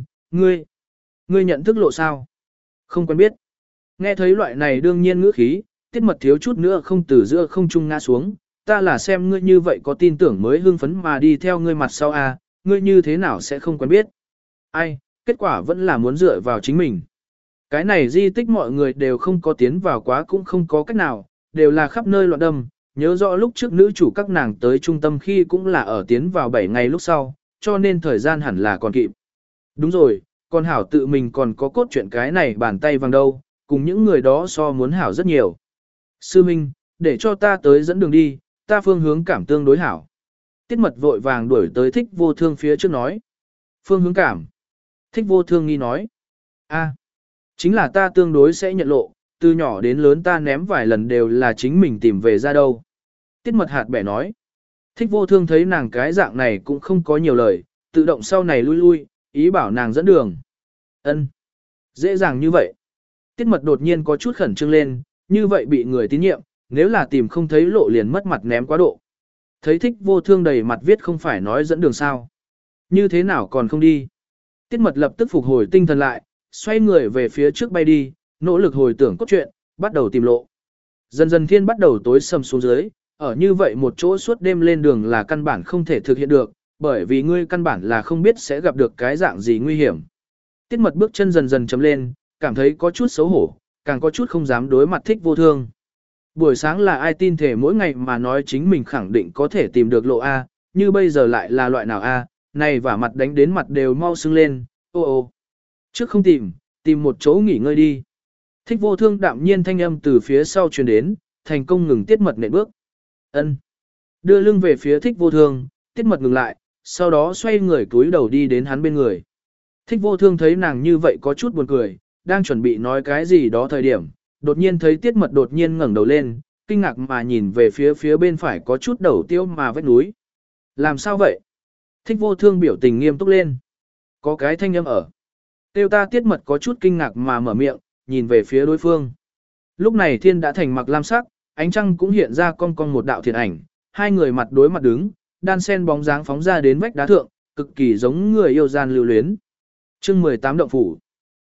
ngươi nhận thức lộ sao? Không quen biết. Nghe thấy loại này đương nhiên ngữ khí, Tiết Mật thiếu chút nữa không từ giữa không trung ngã xuống. Ta là xem ngươi như vậy có tin tưởng mới hưng phấn mà đi theo ngươi mặt sau a, ngươi như thế nào sẽ không quen biết? Ai, kết quả vẫn là muốn dựa vào chính mình. Cái này di tích mọi người đều không có tiến vào quá cũng không có cách nào, đều là khắp nơi loạn đâm. Nhớ rõ lúc trước nữ chủ các nàng tới trung tâm khi cũng là ở tiến vào 7 ngày lúc sau, cho nên thời gian hẳn là còn kịp. Đúng rồi, còn hảo tự mình còn có cốt truyện cái này bàn tay vàng đâu, cùng những người đó so muốn hảo rất nhiều. Sư Minh, để cho ta tới dẫn đường đi, ta phương hướng cảm tương đối hảo. Tiết Mật vội vàng đuổi tới Thích Vô Thương phía trước nói. Phương hướng cảm. Thích Vô Thương nghi nói. A, chính là ta tương đối sẽ nhận lộ, từ nhỏ đến lớn ta ném vài lần đều là chính mình tìm về ra đâu. Tiết Mật hạt bẻ nói. Thích Vô Thương thấy nàng cái dạng này cũng không có nhiều lời, tự động sau này lui lui, ý bảo nàng dẫn đường. Ân, dễ dàng như vậy. Tiết Mật đột nhiên có chút khẩn trương lên, như vậy bị người tín nhiệm, nếu là tìm không thấy lộ liền mất mặt ném quá độ. Thấy Thích Vô Thương đầy mặt viết không phải nói dẫn đường sao. Như thế nào còn không đi. Tiết Mật lập tức phục hồi tinh thần lại, xoay người về phía trước bay đi, nỗ lực hồi tưởng cốt truyện, bắt đầu tìm lộ. Dần dần thiên bắt đầu tối sầm xuống dưới, ở như vậy một chỗ suốt đêm lên đường là căn bản không thể thực hiện được, bởi vì ngươi căn bản là không biết sẽ gặp được cái dạng gì nguy hiểm. Tiết Mật bước chân dần dần chấm lên, cảm thấy có chút xấu hổ, càng có chút không dám đối mặt Thích Vô Thương. Buổi sáng là ai tin thể mỗi ngày mà nói chính mình khẳng định có thể tìm được lộ A, như bây giờ lại là loại nào A, này và mặt đánh đến mặt đều mau sưng lên, ô ô. Trước không tìm một chỗ nghỉ ngơi đi. Thích Vô Thương đạm nhiên thanh âm từ phía sau truyền đến, thành công ngừng Tiết Mật nện bước. Ân. Đưa lưng về phía Thích Vô Thương, Tiết Mật ngừng lại, sau đó xoay người cúi đầu đi đến hắn bên người. Thích Vô Thương thấy nàng như vậy có chút buồn cười, đang chuẩn bị nói cái gì đó thời điểm, đột nhiên thấy Tiết Mật đột nhiên ngẩng đầu lên, kinh ngạc mà nhìn về phía bên phải có chút đầu tiêu mà vách núi. Làm sao vậy? Thích Vô Thương biểu tình nghiêm túc lên. Có cái thanh âm ở. Tiêu ta Tiết Mật có chút kinh ngạc mà mở miệng, nhìn về phía đối phương. Lúc này thiên đã thành mặc lam sắc, ánh trăng cũng hiện ra cong cong một đạo thiền ảnh, hai người mặt đối mặt đứng, đan sen bóng dáng phóng ra đến vách đá thượng, cực kỳ giống người yêu gian lưu luyến. Chương 18 động phủ.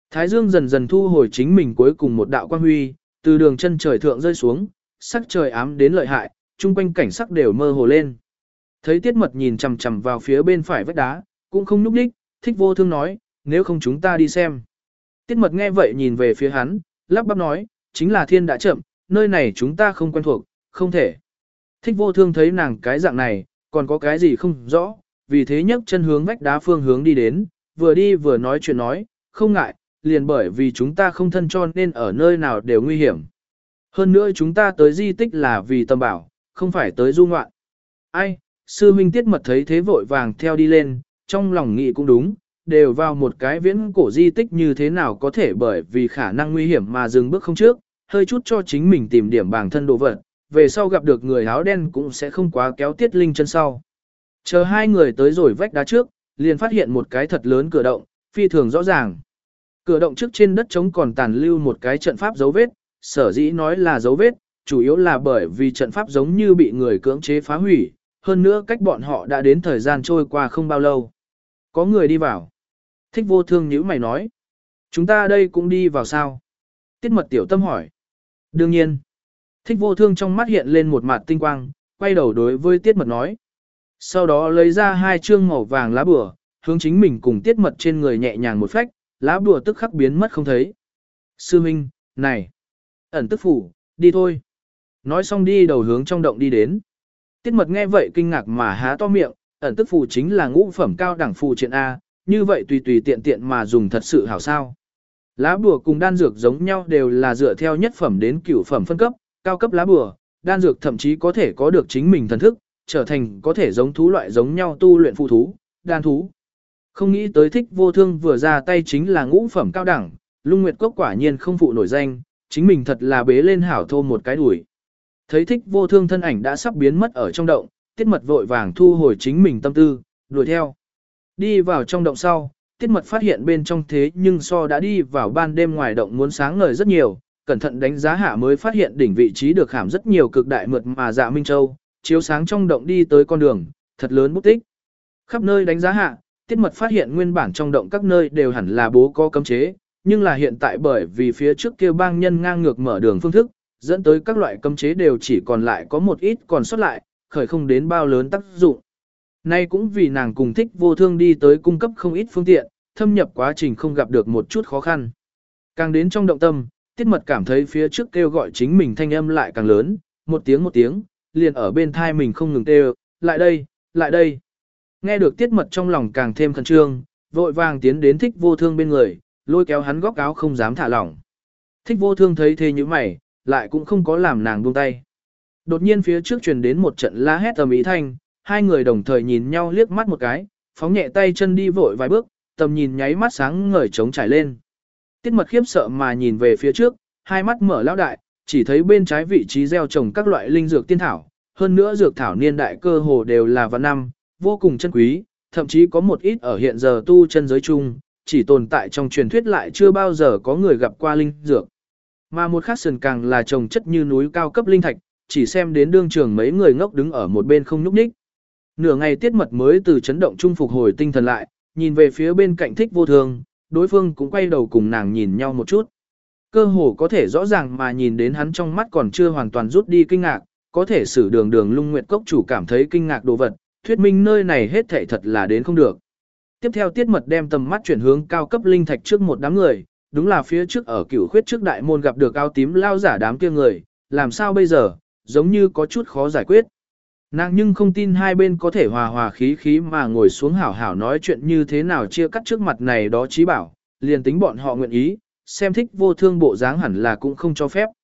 Thái dương dần dần thu hồi chính mình cuối cùng một đạo quang huy, từ đường chân trời thượng rơi xuống, sắc trời ám đến lợi hại, chung quanh cảnh sắc đều mơ hồ lên. Thấy Tiết Mật nhìn chằm chằm vào phía bên phải vách đá, cũng không nhúc nhích, Thích Vô Thương nói, nếu không chúng ta đi xem. Tiết Mật nghe vậy nhìn về phía hắn, lắp bắp nói, chính là thiên đã chậm, nơi này chúng ta không quen thuộc, không thể. Thích Vô Thương thấy nàng cái dạng này, còn có cái gì không rõ, vì thế nhấc chân hướng vách đá phương hướng đi đến, vừa đi vừa nói chuyện nói, không ngại, liền bởi vì chúng ta không thân cho nên ở nơi nào đều nguy hiểm. Hơn nữa chúng ta tới di tích là vì tầm bảo, không phải tới du ngoạn. Ai, sư huynh Tiết Mật thấy thế vội vàng theo đi lên, trong lòng nghĩ cũng đúng, đều vào một cái viễn cổ di tích như thế nào có thể bởi vì khả năng nguy hiểm mà dừng bước không trước, hơi chút cho chính mình tìm điểm bản thân đồ vật, về sau gặp được người áo đen cũng sẽ không quá kéo Tiết Linh chân sau. Chờ hai người tới rồi vách đá trước, liền phát hiện một cái thật lớn cửa động, phi thường rõ ràng. Cửa động trước trên đất trống còn tàn lưu một cái trận pháp dấu vết, sở dĩ nói là dấu vết, chủ yếu là bởi vì trận pháp giống như bị người cưỡng chế phá hủy, hơn nữa cách bọn họ đã đến thời gian trôi qua không bao lâu. Có người đi vào. Thích Vô Thương nhíu mày nói. Chúng ta đây cũng đi vào sao? Tiết Mật tiểu tâm hỏi. Đương nhiên. Thích Vô Thương trong mắt hiện lên một mặt tinh quang, quay đầu đối với Tiết Mật nói. Sau đó lấy ra hai chương màu vàng lá bùa, hướng chính mình cùng Tiết Mật trên người nhẹ nhàng một phách, lá bùa tức khắc biến mất không thấy. Sư Minh, này. Ẩn tức phủ, đi thôi. Nói xong đi đầu hướng trong động đi đến. Tiết Mật nghe vậy kinh ngạc mà há to miệng, ẩn tức phù chính là ngũ phẩm cao đẳng phù triện A, như vậy tùy tùy tiện tiện mà dùng thật sự hảo sao. Lá bùa cùng đan dược giống nhau đều là dựa theo nhất phẩm đến cửu phẩm phân cấp, cao cấp lá bùa, đan dược thậm chí có thể có được chính mình thần thức, trở thành có thể giống thú loại giống nhau tu luyện phù thú, đan thú. Không nghĩ tới Thích Vô Thương vừa ra tay chính là ngũ phẩm cao đẳng, Lung Nguyệt Cốc quả nhiên không phụ nổi danh, chính mình thật là bế lên hảo thô một cái đuổi. Thấy Thích Vô Thương thân ảnh đã sắp biến mất ở trong động, Tiết Mật vội vàng thu hồi chính mình tâm tư, đuổi theo. Đi vào trong động sau, Tiết Mật phát hiện bên trong thế nhưng so đã đi vào ban đêm ngoài động muốn sáng ngời rất nhiều, cẩn thận đánh giá hạ mới phát hiện đỉnh vị trí được khảm rất nhiều cực đại mượt mà dạ minh châu, chiếu sáng trong động đi tới con đường, thật lớn bút tích. Khắp nơi đánh giá hạ, Tiết Mật phát hiện nguyên bản trong động các nơi đều hẳn là bố có cấm chế, nhưng là hiện tại bởi vì phía trước kia bang nhân ngang ngược mở đường phương thức, dẫn tới các loại cấm chế đều chỉ còn lại có một ít còn sót lại, khởi không đến bao lớn tác dụng. Nay cũng vì nàng cùng Thích Vô Thương đi tới cung cấp không ít phương tiện, thâm nhập quá trình không gặp được một chút khó khăn. Càng đến trong động tâm, Tiết Mật cảm thấy phía trước kêu gọi chính mình thanh âm lại càng lớn, một tiếng, liền ở bên thai mình không ngừng kêu, lại đây, lại đây. Nghe được Tiết Mật trong lòng càng thêm khẩn trương, vội vàng tiến đến Thích Vô Thương bên người, lôi kéo hắn góc áo không dám thả lỏng. Thích Vô Thương thấy thế như mày, lại cũng không có làm nàng buông tay. Đột nhiên phía trước truyền đến một trận la hét ầm ĩ thanh, hai người đồng thời nhìn nhau liếc mắt một cái, phóng nhẹ tay chân đi vội vài bước, tầm nhìn nháy mắt sáng ngời trống trải lên. Tiết Mật khiếp sợ mà nhìn về phía trước, hai mắt mở lão đại, chỉ thấy bên trái vị trí gieo trồng các loại linh dược tiên thảo, hơn nữa dược thảo niên đại cơ hồ đều là vạn năm, vô cùng chân quý, thậm chí có một ít ở hiện giờ tu chân giới chung, chỉ tồn tại trong truyền thuyết lại chưa bao giờ có người gặp qua linh dược. Mà một khác sườn càng là trồng chất như núi cao cấp linh thạch, chỉ xem đến đương trường mấy người ngốc đứng ở một bên không nhúc nhích. Nửa ngày Tiết Mật mới từ chấn động trung phục hồi tinh thần lại, nhìn về phía bên cạnh Thích Vô Thương, đối phương cũng quay đầu cùng nàng nhìn nhau một chút. Cơ hồ có thể rõ ràng mà nhìn đến hắn trong mắt còn chưa hoàn toàn rút đi kinh ngạc, có thể sử đường đường Lung Nguyệt Cốc chủ cảm thấy kinh ngạc đồ vật, thuyết minh nơi này hết thảy thật là đến không được. Tiếp theo Tiết Mật đem tầm mắt chuyển hướng cao cấp linh thạch trước một đám người, đúng là phía trước ở Cửu Khuyết trước đại môn gặp được áo tím lao giả đám kia người, làm sao bây giờ, giống như có chút khó giải quyết. Nàng nhưng không tin hai bên có thể hòa hòa khí khí mà ngồi xuống hảo hảo nói chuyện như thế nào chia cắt trước mặt này đó chí bảo, liền tính bọn họ nguyện ý, xem Thích Vô Thương bộ dáng hẳn là cũng không cho phép.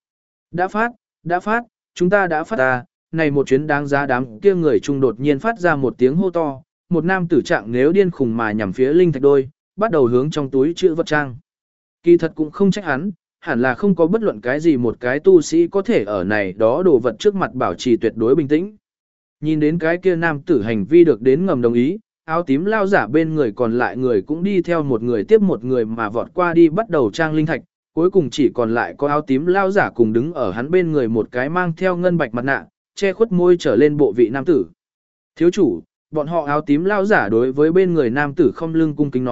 Đã phát, chúng ta đã phát ta, này một chuyến đáng giá đám kia người chung đột nhiên phát ra một tiếng hô to, một nam tử trạng nếu điên khùng mà nhằm phía linh thạch đôi, bắt đầu hướng trong túi chữ vật trang. Kỳ thật cũng không trách hắn, hẳn là không có bất luận cái gì một cái tu sĩ có thể ở này đó đồ vật trước mặt bảo trì tuyệt đối bình tĩnh. Nhìn đến cái kia nam tử hành vi được đến ngầm đồng ý, áo tím lao giả bên người còn lại người cũng đi theo một người tiếp một người mà vọt qua đi bắt đầu trang linh thạch, cuối cùng chỉ còn lại có áo tím lao giả cùng đứng ở hắn bên người một cái mang theo ngân bạch mặt nạ, che khuất môi trở lên bộ vị nam tử. Thiếu chủ, bọn họ áo tím lao giả đối với bên người nam tử không lưng cung kính nói,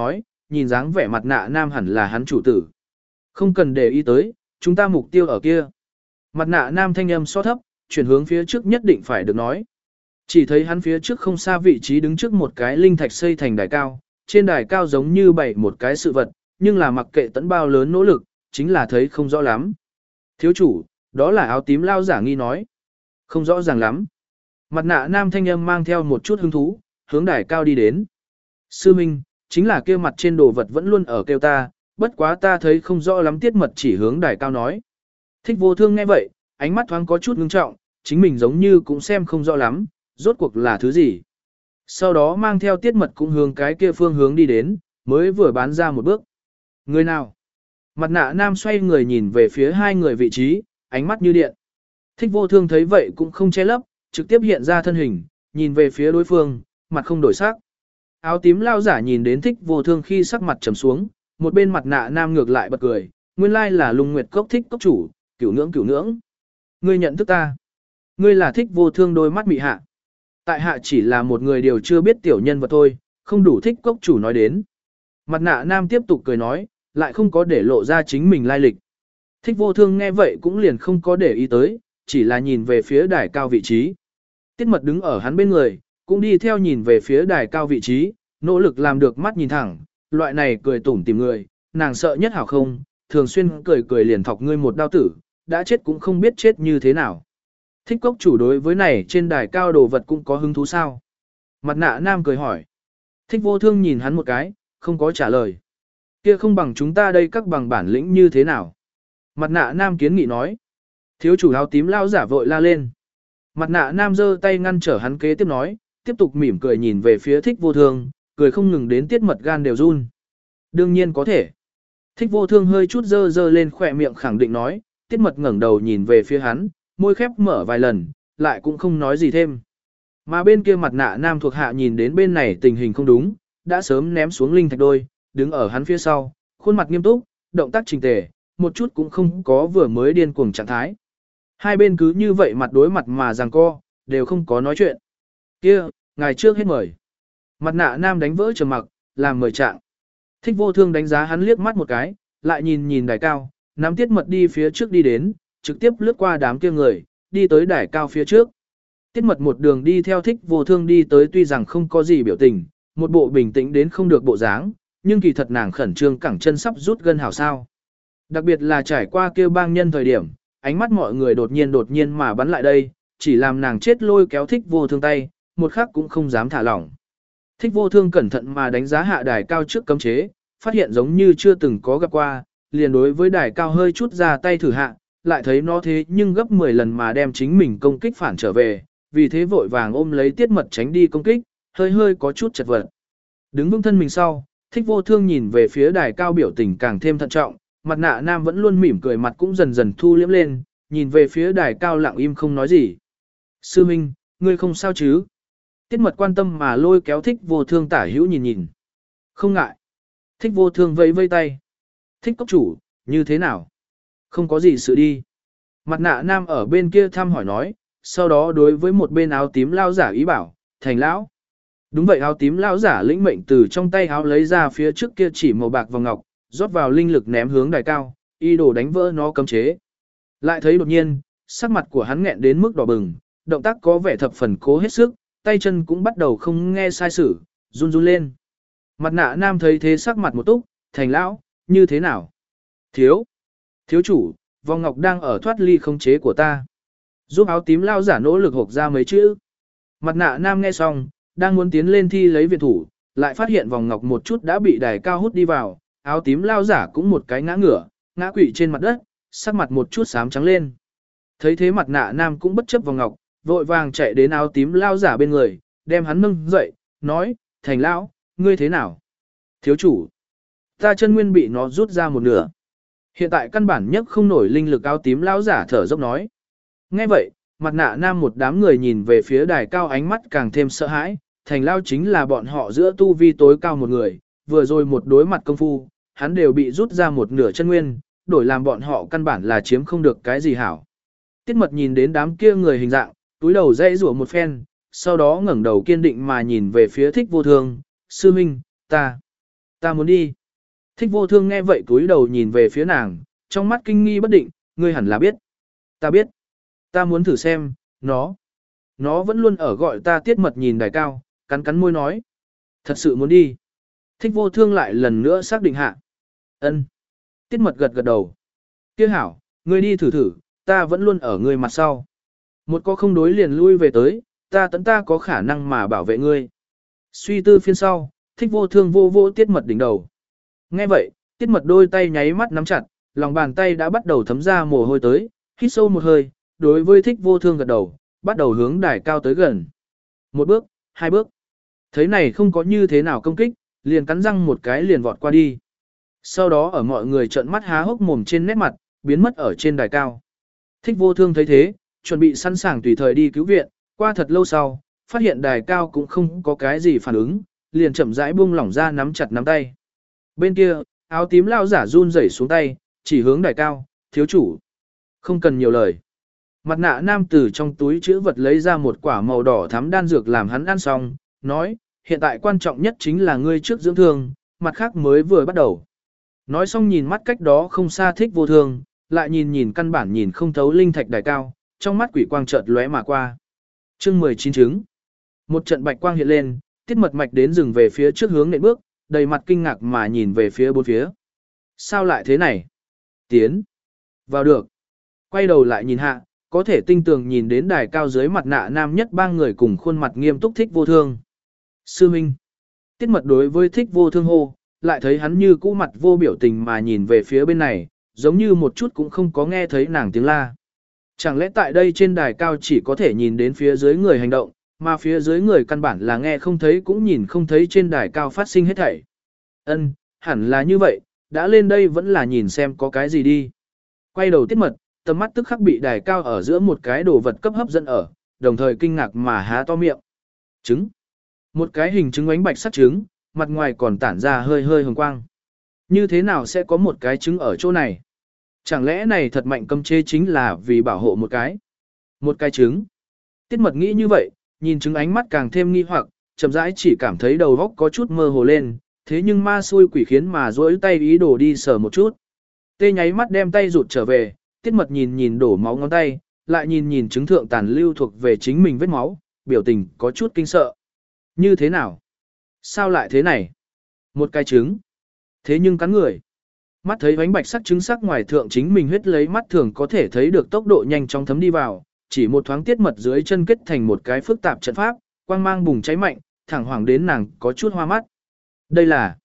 nhìn dáng vẻ mặt nạ nam hẳn là hắn chủ tử. Không cần để ý tới, chúng ta mục tiêu ở kia. Mặt nạ nam thanh âm so thấp, chuyển hướng phía trước nhất định phải được nói. Chỉ thấy hắn phía trước không xa vị trí đứng trước một cái linh thạch xây thành đài cao, trên đài cao giống như bày một cái sự vật, nhưng là mặc kệ tấn bao lớn nỗ lực, chính là thấy không rõ lắm. Thiếu chủ, đó là áo tím lao giả nghi nói. Không rõ ràng lắm. Mặt nạ nam thanh âm mang theo một chút hứng thú, hướng đài cao đi đến. Sư Minh, chính là kêu mặt trên đồ vật vẫn luôn ở kêu ta, bất quá ta thấy không rõ lắm tiết mật chỉ hướng đài cao nói. Thích vô thương nghe vậy, ánh mắt thoáng có chút ngưng trọng, chính mình giống như cũng xem không rõ lắm, rốt cuộc là thứ gì. Sau đó mang theo tiết mật cũng hướng cái kia phương hướng đi đến, mới vừa bán ra một bước. Người nào? Mặt nạ nam xoay người nhìn về phía hai người vị trí, ánh mắt như điện. Thích vô thương thấy vậy cũng không che lấp, trực tiếp hiện ra thân hình, nhìn về phía đối phương, mặt không đổi sắc. Áo tím lao giả nhìn đến thích vô thương khi sắc mặt trầm xuống, một bên mặt nạ nam ngược lại bật cười, nguyên lai là Lung Nguyệt Cốc thích cốc chủ, cửu ngưỡng. Ngươi nhận thức ta. Ngươi là thích vô thương đôi mắt mị hạ. Tại hạ chỉ là một người điều chưa biết tiểu nhân vật thôi, không đủ thích cốc chủ nói đến. Mặt nạ nam tiếp tục cười nói, lại không có để lộ ra chính mình lai lịch. Thích vô thương nghe vậy cũng liền không có để ý tới, chỉ là nhìn về phía đài cao vị trí. Tiết mật đứng ở hắn bên người, cũng đi theo nhìn về phía đài cao vị trí, nỗ lực làm được mắt nhìn thẳng, loại này cười tủm tìm người, nàng sợ nhất hảo không, thường xuyên cười liền thọc ngươi một đao tử, đã chết cũng không biết chết như thế nào. Thích cốc chủ đối với này trên đài cao đồ vật cũng có hứng thú sao? Mặt nạ nam cười hỏi. Thích vô thương nhìn hắn một cái, không có trả lời. Kia không bằng chúng ta đây các bằng bản lĩnh như thế nào? Mặt nạ nam kiến nghị nói. Thiếu chủ áo tím lao giả vội la lên. Mặt nạ nam giơ tay ngăn trở hắn kế tiếp nói, tiếp tục mỉm cười nhìn về phía thích vô thương, cười không ngừng đến tiết mật gan đều run. Đương nhiên có thể. Thích vô thương hơi chút dơ lên khỏe miệng khẳng định nói, tiết mật ngẩng đầu nhìn về phía hắn, môi khép mở vài lần, lại cũng không nói gì thêm. Mà bên kia mặt nạ nam thuộc hạ nhìn đến bên này tình hình không đúng, đã sớm ném xuống linh thạch đôi, đứng ở hắn phía sau, khuôn mặt nghiêm túc, động tác chỉnh tề, một chút cũng không có vừa mới điên cuồng trạng thái. Hai bên cứ như vậy mặt đối mặt mà giằng co, đều không có nói chuyện. Kia, ngài trước hết mời. Mặt nạ nam đánh vỡ trầm mặc, làm mời trạng. Thích vô thương đánh giá hắn liếc mắt một cái, lại nhìn đài cao, nắm tiết mật đi phía trước đi đến, trực tiếp lướt qua đám kia người, đi tới đài cao phía trước. Tiết mật một đường đi theo thích vô thương đi tới tuy rằng không có gì biểu tình, một bộ bình tĩnh đến không được bộ dáng, nhưng kỳ thật nàng khẩn trương cẳng chân sắp rút gân hảo sao. Đặc biệt là trải qua kêu bang nhân thời điểm, ánh mắt mọi người đột nhiên mà bắn lại đây, chỉ làm nàng chết lôi kéo thích vô thương tay, một khắc cũng không dám thả lỏng. Thích vô thương cẩn thận mà đánh giá hạ đài cao trước cấm chế, phát hiện giống như chưa từng có gặp qua, liền đối với đài cao hơi chút ra tay thử hạ, lại thấy nó thế nhưng gấp 10 lần mà đem chính mình công kích phản trở về, vì thế vội vàng ôm lấy tiết mật tránh đi công kích, hơi có chút chật vật. Đứng vững thân mình sau, thích vô thương nhìn về phía đài cao biểu tình càng thêm thận trọng, mặt nạ nam vẫn luôn mỉm cười mặt cũng dần dần thu liễm lên, nhìn về phía đài cao lặng im không nói gì. Sư Minh, ngươi không sao chứ? Tiết mật quan tâm mà lôi kéo thích vô thương tả hữu nhìn. Không ngại. Thích vô thương vẫy tay. Thích cốc chủ, như thế nào? Không có gì sự đi. Mặt nạ nam ở bên kia thăm hỏi nói, sau đó đối với một bên áo tím lao giả ý bảo, thành lão. Đúng vậy áo tím lao giả lĩnh mệnh từ trong tay áo lấy ra phía trước kia chỉ màu bạc vào ngọc, rót vào linh lực ném hướng đài cao, y đồ đánh vỡ nó cấm chế. Lại thấy đột nhiên, sắc mặt của hắn nghẹn đến mức đỏ bừng, động tác có vẻ thập phần cố hết sức, tay chân cũng bắt đầu không nghe sai sử, run lên. Mặt nạ nam thấy thế sắc mặt một túc, thành lão, như thế nào? Thiếu chủ, vòng ngọc đang ở thoát ly khống chế của ta. Giúp áo tím lao giả nỗ lực hộc ra mấy chữ. Mặt nạ nam nghe xong, đang muốn tiến lên thi lấy viện thủ, lại phát hiện vòng ngọc một chút đã bị đài cao hút đi vào, áo tím lao giả cũng một cái ngã ngửa, ngã quỵ trên mặt đất, sắc mặt một chút xám trắng lên. Thấy thế mặt nạ nam cũng bất chấp vòng ngọc, vội vàng chạy đến áo tím lao giả bên người, đem hắn nâng dậy, nói, thành lão, ngươi thế nào? Thiếu chủ, ta chân nguyên bị nó rút ra một nửa. Hiện tại căn bản nhất không nổi linh lực áo tím lao giả thở dốc nói. Nghe vậy, mặt nạ nam một đám người nhìn về phía đài cao ánh mắt càng thêm sợ hãi, thành lao chính là bọn họ giữa tu vi tối cao một người, vừa rồi một đối mặt công phu, hắn đều bị rút ra một nửa chân nguyên, đổi làm bọn họ căn bản là chiếm không được cái gì hảo. Tiết mật nhìn đến đám kia người hình dạng, túi đầu dãy rủa một phen, sau đó ngẩng đầu kiên định mà nhìn về phía thích vô thương, sư minh, ta muốn đi. Thích vô thương nghe vậy cúi đầu nhìn về phía nàng, trong mắt kinh nghi bất định, ngươi hẳn là biết. Ta biết. Ta muốn thử xem, nó vẫn luôn ở gọi ta Tiết Mật nhìn đài cao, cắn cắn môi nói. Thật sự muốn đi. Thích vô thương lại lần nữa xác định hạ. Ân. Tiết Mật gật gật đầu. Kia hảo, ngươi đi thử thử, ta vẫn luôn ở ngươi mặt sau. Một có không đối liền lui về tới, ta có khả năng mà bảo vệ ngươi. Suy tư phiên sau, thích vô thương vô vô Tiết Mật đỉnh đầu. Nghe vậy, Tiết Mật đôi tay nháy mắt nắm chặt, lòng bàn tay đã bắt đầu thấm ra mồ hôi tới, hít sâu một hơi, đối với thích vô thương gật đầu, bắt đầu hướng đài cao tới gần. Một bước, hai bước. Thấy này không có như thế nào công kích, liền cắn răng một cái liền vọt qua đi. Sau đó ở mọi người trợn mắt há hốc mồm trên nét mặt, biến mất ở trên đài cao. Thích vô thương thấy thế, chuẩn bị sẵn sàng tùy thời đi cứu viện, qua thật lâu sau, phát hiện đài cao cũng không có cái gì phản ứng, liền chậm rãi buông lỏng ra nắm chặt nắm tay. Bên kia, áo tím lao giả run rẩy xuống tay, chỉ hướng đài cao, thiếu chủ. Không cần nhiều lời. Mặt nạ nam tử trong túi chữ vật lấy ra một quả màu đỏ thắm đan dược làm hắn ăn xong, nói, hiện tại quan trọng nhất chính là ngươi trước dưỡng thương, mặt khác mới vừa bắt đầu. Nói xong nhìn mắt cách đó không xa thích vô thương, lại nhìn căn bản nhìn không thấu linh thạch đài cao, trong mắt quỷ quang chợt lóe mà qua. Chương 19 trứng. Một trận bạch quang hiện lên, Tiết Mật mạch đến dừng về phía trước hướng nện bước, đầy mặt kinh ngạc mà nhìn về phía bốn phía. Sao lại thế này? Tiến. Vào được. Quay đầu lại nhìn hạ, có thể tinh tường nhìn đến đài cao dưới mặt nạ nam nhất ba người cùng khuôn mặt nghiêm túc thích vô thương. Sư Minh. Tiết Mật đối với thích vô thương hô, lại thấy hắn như cũ mặt vô biểu tình mà nhìn về phía bên này, giống như một chút cũng không có nghe thấy nàng tiếng la. Chẳng lẽ tại đây trên đài cao chỉ có thể nhìn đến phía dưới người hành động, mà phía dưới người căn bản là nghe không thấy cũng nhìn không thấy trên đài cao phát sinh hết thảy. Ân, hẳn là như vậy, đã lên đây vẫn là nhìn xem có cái gì đi. Quay đầu Tiết Mật, tầm mắt tức khắc bị đài cao ở giữa một cái đồ vật cấp hấp dẫn ở, đồng thời kinh ngạc mà há to miệng. Trứng. Một cái hình trứng ánh bạch sắc trứng, mặt ngoài còn tản ra hơi hơi hồng quang. Như thế nào sẽ có một cái trứng ở chỗ này? Chẳng lẽ này thật mạnh cấm chế chính là vì bảo hộ một cái trứng? Tiết Mật nghĩ như vậy, nhìn trứng ánh mắt càng thêm nghi hoặc, chậm rãi chỉ cảm thấy đầu óc có chút mơ hồ lên, thế nhưng ma xui quỷ khiến mà duỗi tay ý đồ đi sờ một chút. Tê nháy mắt đem tay rụt trở về, Tiết Mật nhìn đổ máu ngón tay, lại nhìn trứng thượng tàn lưu thuộc về chính mình vết máu, biểu tình có chút kinh sợ. Như thế nào? Sao lại thế này? Một cái trứng. Thế nhưng cắn người. Mắt thấy bánh bạch sắc trứng sắc ngoài thượng chính mình huyết lấy mắt thường có thể thấy được tốc độ nhanh chóng thấm đi vào, chỉ một thoáng Tiết Mật dưới chân kết thành một cái phức tạp trận pháp, quang mang bùng cháy mạnh, thẳng hoàng đến nàng có chút hoa mắt. Đây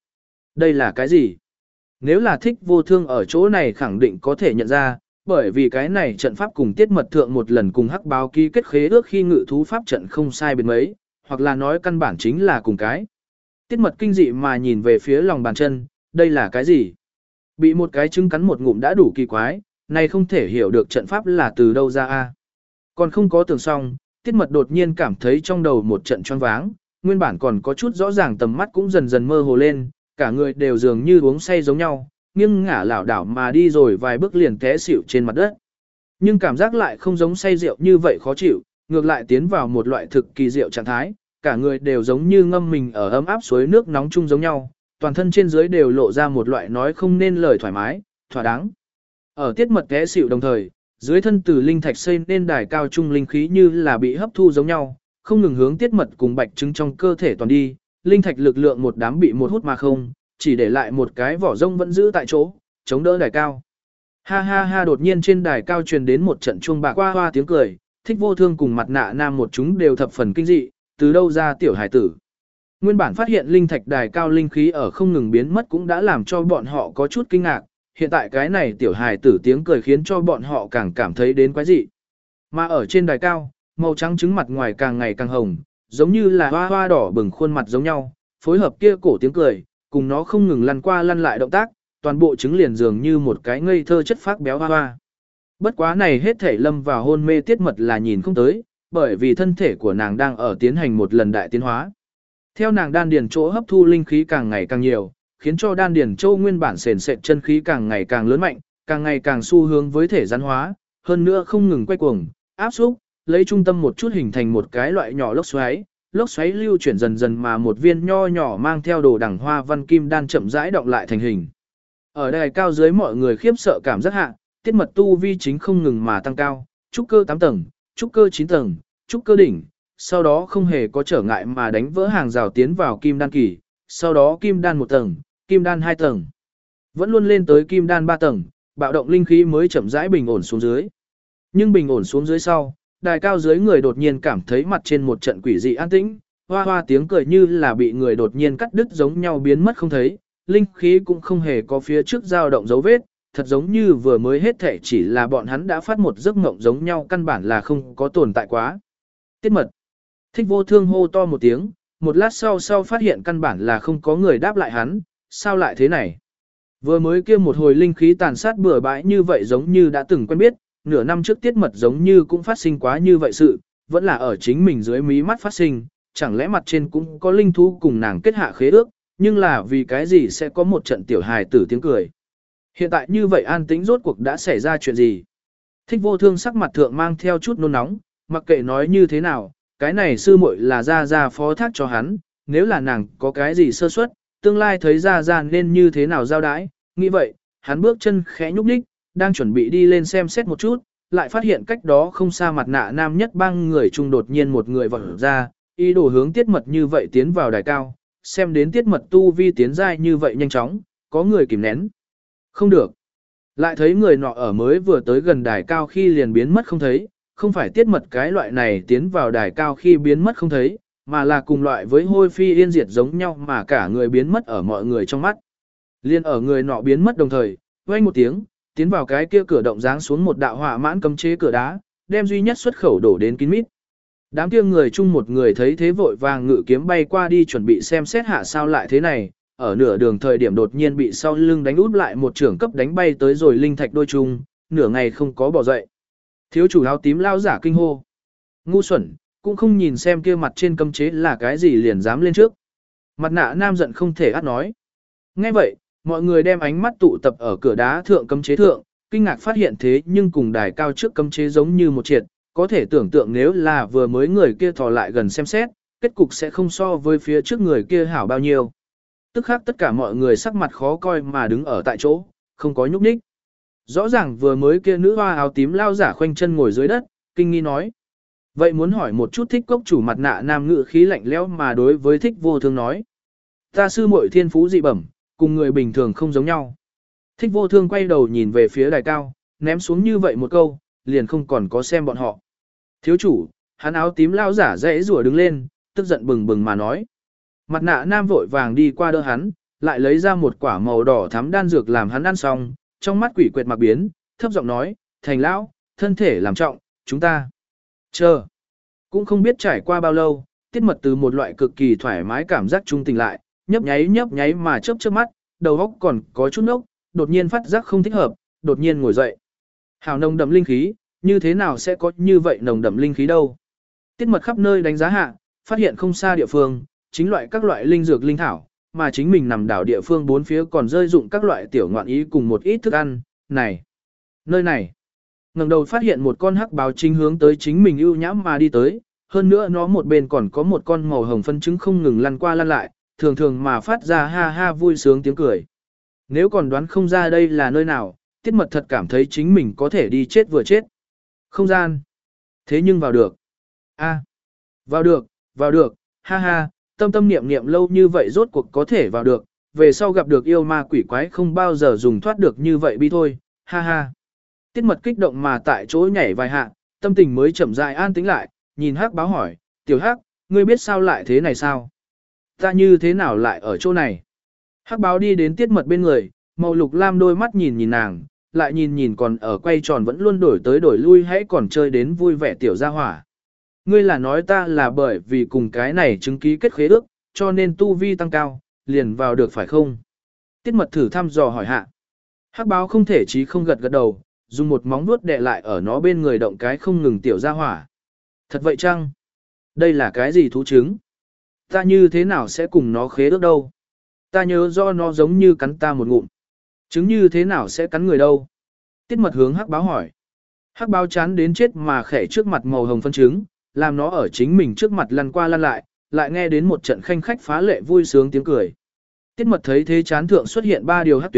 là cái gì? Nếu là thích vô thương ở chỗ này khẳng định có thể nhận ra, bởi vì cái này trận pháp cùng Tiết Mật thượng một lần cùng hắc báo ký kết khế ước khi ngự thú pháp trận không sai biệt mấy, hoặc là nói căn bản chính là cùng cái. Tiết Mật kinh dị mà nhìn về phía lòng bàn chân, đây là cái gì? Bị một cái trứng cắn một ngụm đã đủ kỳ quái, này không thể hiểu được trận pháp là từ đâu ra a. Còn không có tưởng xong, Tiết Mật đột nhiên cảm thấy trong đầu một trận choáng váng, nguyên bản còn có chút rõ ràng tầm mắt cũng dần dần mơ hồ lên, cả người đều dường như uống say giống nhau, nghiêng ngả lảo đảo mà đi rồi vài bước liền té xỉu trên mặt đất. Nhưng cảm giác lại không giống say rượu như vậy khó chịu, ngược lại tiến vào một loại thực kỳ diệu trạng thái, cả người đều giống như ngâm mình ở ấm áp suối nước nóng chung giống nhau, toàn thân trên dưới đều lộ ra một loại nói không nên lời thoải mái, thỏa đáng. Ở Tiết Mật té xỉu đồng thời, dưới thân từ linh thạch xây nên đài cao trung linh khí như là bị hấp thu giống nhau, không ngừng hướng Tiết Mật cùng bạch trứng trong cơ thể toàn đi, linh thạch lực lượng một đám bị một hút mà không, chỉ để lại một cái vỏ rông vẫn giữ tại chỗ, chống đỡ đài cao. Ha ha ha, đột nhiên trên đài cao truyền đến một trận chuông bạc hoa hoa tiếng cười, thích vô thương cùng mặt nạ nam một chúng đều thập phần kinh dị, từ đâu ra tiểu hải tử. Nguyên bản phát hiện linh thạch đài cao linh khí ở không ngừng biến mất cũng đã làm cho bọn họ có chút kinh ngạc, hiện tại cái này tiểu hài tử tiếng cười khiến cho bọn họ càng cảm thấy đến quái dị. Mà ở trên đài cao, màu trắng trứng mặt ngoài càng ngày càng hồng, giống như là hoa hoa đỏ bừng khuôn mặt giống nhau, phối hợp kia cổ tiếng cười, cùng nó không ngừng lăn qua lăn lại động tác, toàn bộ trứng liền dường như một cái ngây thơ chất phác béo hoa hoa. Bất quá này hết thể lâm vào hôn mê Tiết Mật là nhìn không tới, bởi vì thân thể của nàng đang ở tiến hành một lần đại tiến hóa. Theo nàng đan điền chỗ hấp thu linh khí càng ngày càng nhiều, khiến cho đan điền châu nguyên bản sền sệt chân khí càng ngày càng lớn mạnh, càng ngày càng xu hướng với thể rắn hóa, hơn nữa không ngừng quay cuồng, áp xúc, lấy trung tâm một chút hình thành một cái loại nhỏ lốc xoáy lưu chuyển dần dần mà một viên nho nhỏ mang theo đồ đằng hoa văn kim đan chậm rãi động lại thành hình. Ở đài cao dưới mọi người khiếp sợ cảm giác hạ, tiết mật tu vi chính không ngừng mà tăng cao, trúc cơ 8 tầng, trúc cơ 9 tầng, trúc cơ đỉnh, sau đó không hề có trở ngại mà đánh vỡ hàng rào tiến vào kim đan kỳ, sau đó kim đan 1 tầng, kim đan 2 tầng. Vẫn luôn lên tới kim đan 3 tầng, bạo động linh khí mới chậm rãi bình ổn xuống dưới. Nhưng bình ổn xuống dưới sau, đài cao dưới người đột nhiên cảm thấy mặt trên một trận quỷ dị an tĩnh, hoa hoa tiếng cười như là bị người đột nhiên cắt đứt giống nhau biến mất không thấy, linh khí cũng không hề có phía trước dao động dấu vết, thật giống như vừa mới hết thể chỉ là bọn hắn đã phát một giấc mộng giống nhau, căn bản là không có tồn tại quá. Tiết mật. Thích Vô Thương hô to một tiếng, một lát sau phát hiện căn bản là không có người đáp lại hắn, sao lại thế này? Vừa mới kia một hồi linh khí tàn sát bừa bãi như vậy giống như đã từng quen biết, nửa năm trước Tiết mật giống như cũng phát sinh quá như vậy sự, vẫn là ở chính mình dưới mí mắt phát sinh, chẳng lẽ mặt trên cũng có linh thú cùng nàng kết hạ khế ước, nhưng là vì cái gì sẽ có một trận tiểu hài tử tiếng cười. Hiện tại như vậy an tĩnh rốt cuộc đã xảy ra chuyện gì? Thích Vô Thương sắc mặt thượng mang theo chút nôn nóng, mặc kệ nói như thế nào, cái này sư muội là ra phó thác cho hắn, nếu là nàng có cái gì sơ suất, tương lai thấy ra nên như thế nào giao đãi, nghĩ vậy, hắn bước chân khẽ nhúc nhích, đang chuẩn bị đi lên xem xét một chút, lại phát hiện cách đó không xa mặt nạ nam nhất bang người chung đột nhiên một người vọt ra, ý đồ hướng Tiết mật như vậy tiến vào đài cao, xem đến Tiết mật tu vi tiến giai như vậy nhanh chóng, có người kìm nén. Không được. Lại thấy người nọ ở mới vừa tới gần đài cao khi liền biến mất không thấy, không phải Tiết mật cái loại này tiến vào đài cao khi biến mất không thấy, mà là cùng loại với hôi phi yên diệt giống nhau mà cả người biến mất ở mọi người trong mắt. Liên ở người nọ biến mất đồng thời, vang một tiếng, tiến vào cái kia cửa động giáng xuống một đạo hỏa mãn cấm chế cửa đá, đem duy nhất xuất khẩu đổ đến kín mít. Đám kia người chung một người thấy thế vội vàng ngự kiếm bay qua đi chuẩn bị xem xét hạ sao lại thế này, ở nửa đường thời điểm đột nhiên bị sau lưng đánh út lại một trưởng cấp đánh bay tới rồi linh thạch đôi chung, nửa ngày không có bỏ dậy. Thiếu chủ áo tím lao giả kinh hô. Ngu xuẩn, cũng không nhìn xem kia mặt trên cấm chế là cái gì liền dám lên trước. Mặt nạ nam giận không thể át nói. Nghe vậy, mọi người đem ánh mắt tụ tập ở cửa đá thượng cấm chế thượng, kinh ngạc phát hiện thế nhưng cùng đài cao trước cấm chế giống như một triệt, có thể tưởng tượng nếu là vừa mới người kia thò lại gần xem xét, kết cục sẽ không so với phía trước người kia hảo bao nhiêu. Tức khác tất cả mọi người sắc mặt khó coi mà đứng ở tại chỗ, không có nhúc nhích. Rõ ràng vừa mới kia nữ hoa áo tím lao giả khoanh chân ngồi dưới đất, kinh nghi nói. Vậy muốn hỏi một chút Thích cốc chủ mặt nạ nam ngự khí lạnh lẽo mà đối với Thích Vô Thương nói. Ta sư muội thiên phú dị bẩm, cùng người bình thường không giống nhau. Thích Vô Thương quay đầu nhìn về phía đài cao, ném xuống như vậy một câu, liền không còn có xem bọn họ. Thiếu chủ, hắn áo tím lao giả dễ rủa đứng lên, tức giận bừng bừng mà nói. Mặt nạ nam vội vàng đi qua đỡ hắn, lại lấy ra một quả màu đỏ thắm đan dược làm hắn ăn xong, trong mắt quỷ quệt mặc biến, thấp giọng nói, thành lão, thân thể làm trọng, chúng ta. Chờ. Cũng không biết trải qua bao lâu, Tiết mật từ một loại cực kỳ thoải mái cảm giác trung tình lại, nhấp nháy mà chớp chớp mắt, đầu óc còn có chút nốc, đột nhiên phát giác không thích hợp, đột nhiên ngồi dậy. Hào nồng đậm linh khí, như thế nào sẽ có như vậy nồng đậm linh khí đâu? Tiết mật khắp nơi đánh giá hạ, phát hiện không xa địa phương, chính loại các loại linh dược linh thảo, mà chính mình nằm đảo địa phương bốn phía còn rơi dụng các loại tiểu ngoạn ý cùng một ít thức ăn, này, nơi này. Ngẩng đầu phát hiện một con hắc báo chính hướng tới chính mình ưu nhãm mà đi tới, hơn nữa nó một bên còn có một con màu hồng phân trứng không ngừng lăn qua lăn lại, thường thường mà phát ra ha ha vui sướng tiếng cười. Nếu còn đoán không ra đây là nơi nào, Tiết mật thật cảm thấy chính mình có thể đi chết vừa chết. Không gian. Thế nhưng vào được. A. Vào được, ha ha, tâm niệm niệm lâu như vậy rốt cuộc có thể vào được, về sau gặp được yêu ma quỷ quái không bao giờ dùng thoát được như vậy bi thôi, ha ha. Tiết mật kích động mà tại chỗ nhảy vài hạ, tâm tình mới chậm rãi an tĩnh lại, nhìn hắc báo hỏi, tiểu hắc, ngươi biết sao lại thế này sao? Ta như thế nào lại ở chỗ này? Hắc báo đi đến Tiết mật bên người, màu lục lam đôi mắt nhìn nàng, lại nhìn còn ở quay tròn vẫn luôn đổi tới đổi lui hãy còn chơi đến vui vẻ tiểu gia hỏa. Ngươi là nói ta là bởi vì cùng cái này chứng ký kết khế ước, cho nên tu vi tăng cao, liền vào được phải không? Tiết mật thử thăm dò hỏi hạ. Hắc báo không thể chí không gật đầu, dùng một móng vuốt đè lại ở nó bên người động cái không ngừng tiểu gia hỏa. Thật vậy chăng? Đây là cái gì thú chứng? Ta như thế nào sẽ cùng nó khế ước đâu? Ta nhớ do nó giống như cắn ta một ngụm. Chứng như thế nào sẽ cắn người đâu? Tiết mật hướng hắc báo hỏi. Hắc báo chán đến chết mà khẽ trước mặt màu hồng phân trứng, làm nó ở chính mình trước mặt lăn qua lăn lại nghe đến một trận khanh khách phá lệ vui sướng tiếng cười. Tiết mật thấy thế chán thượng xuất hiện 3 điều hắc tuyến,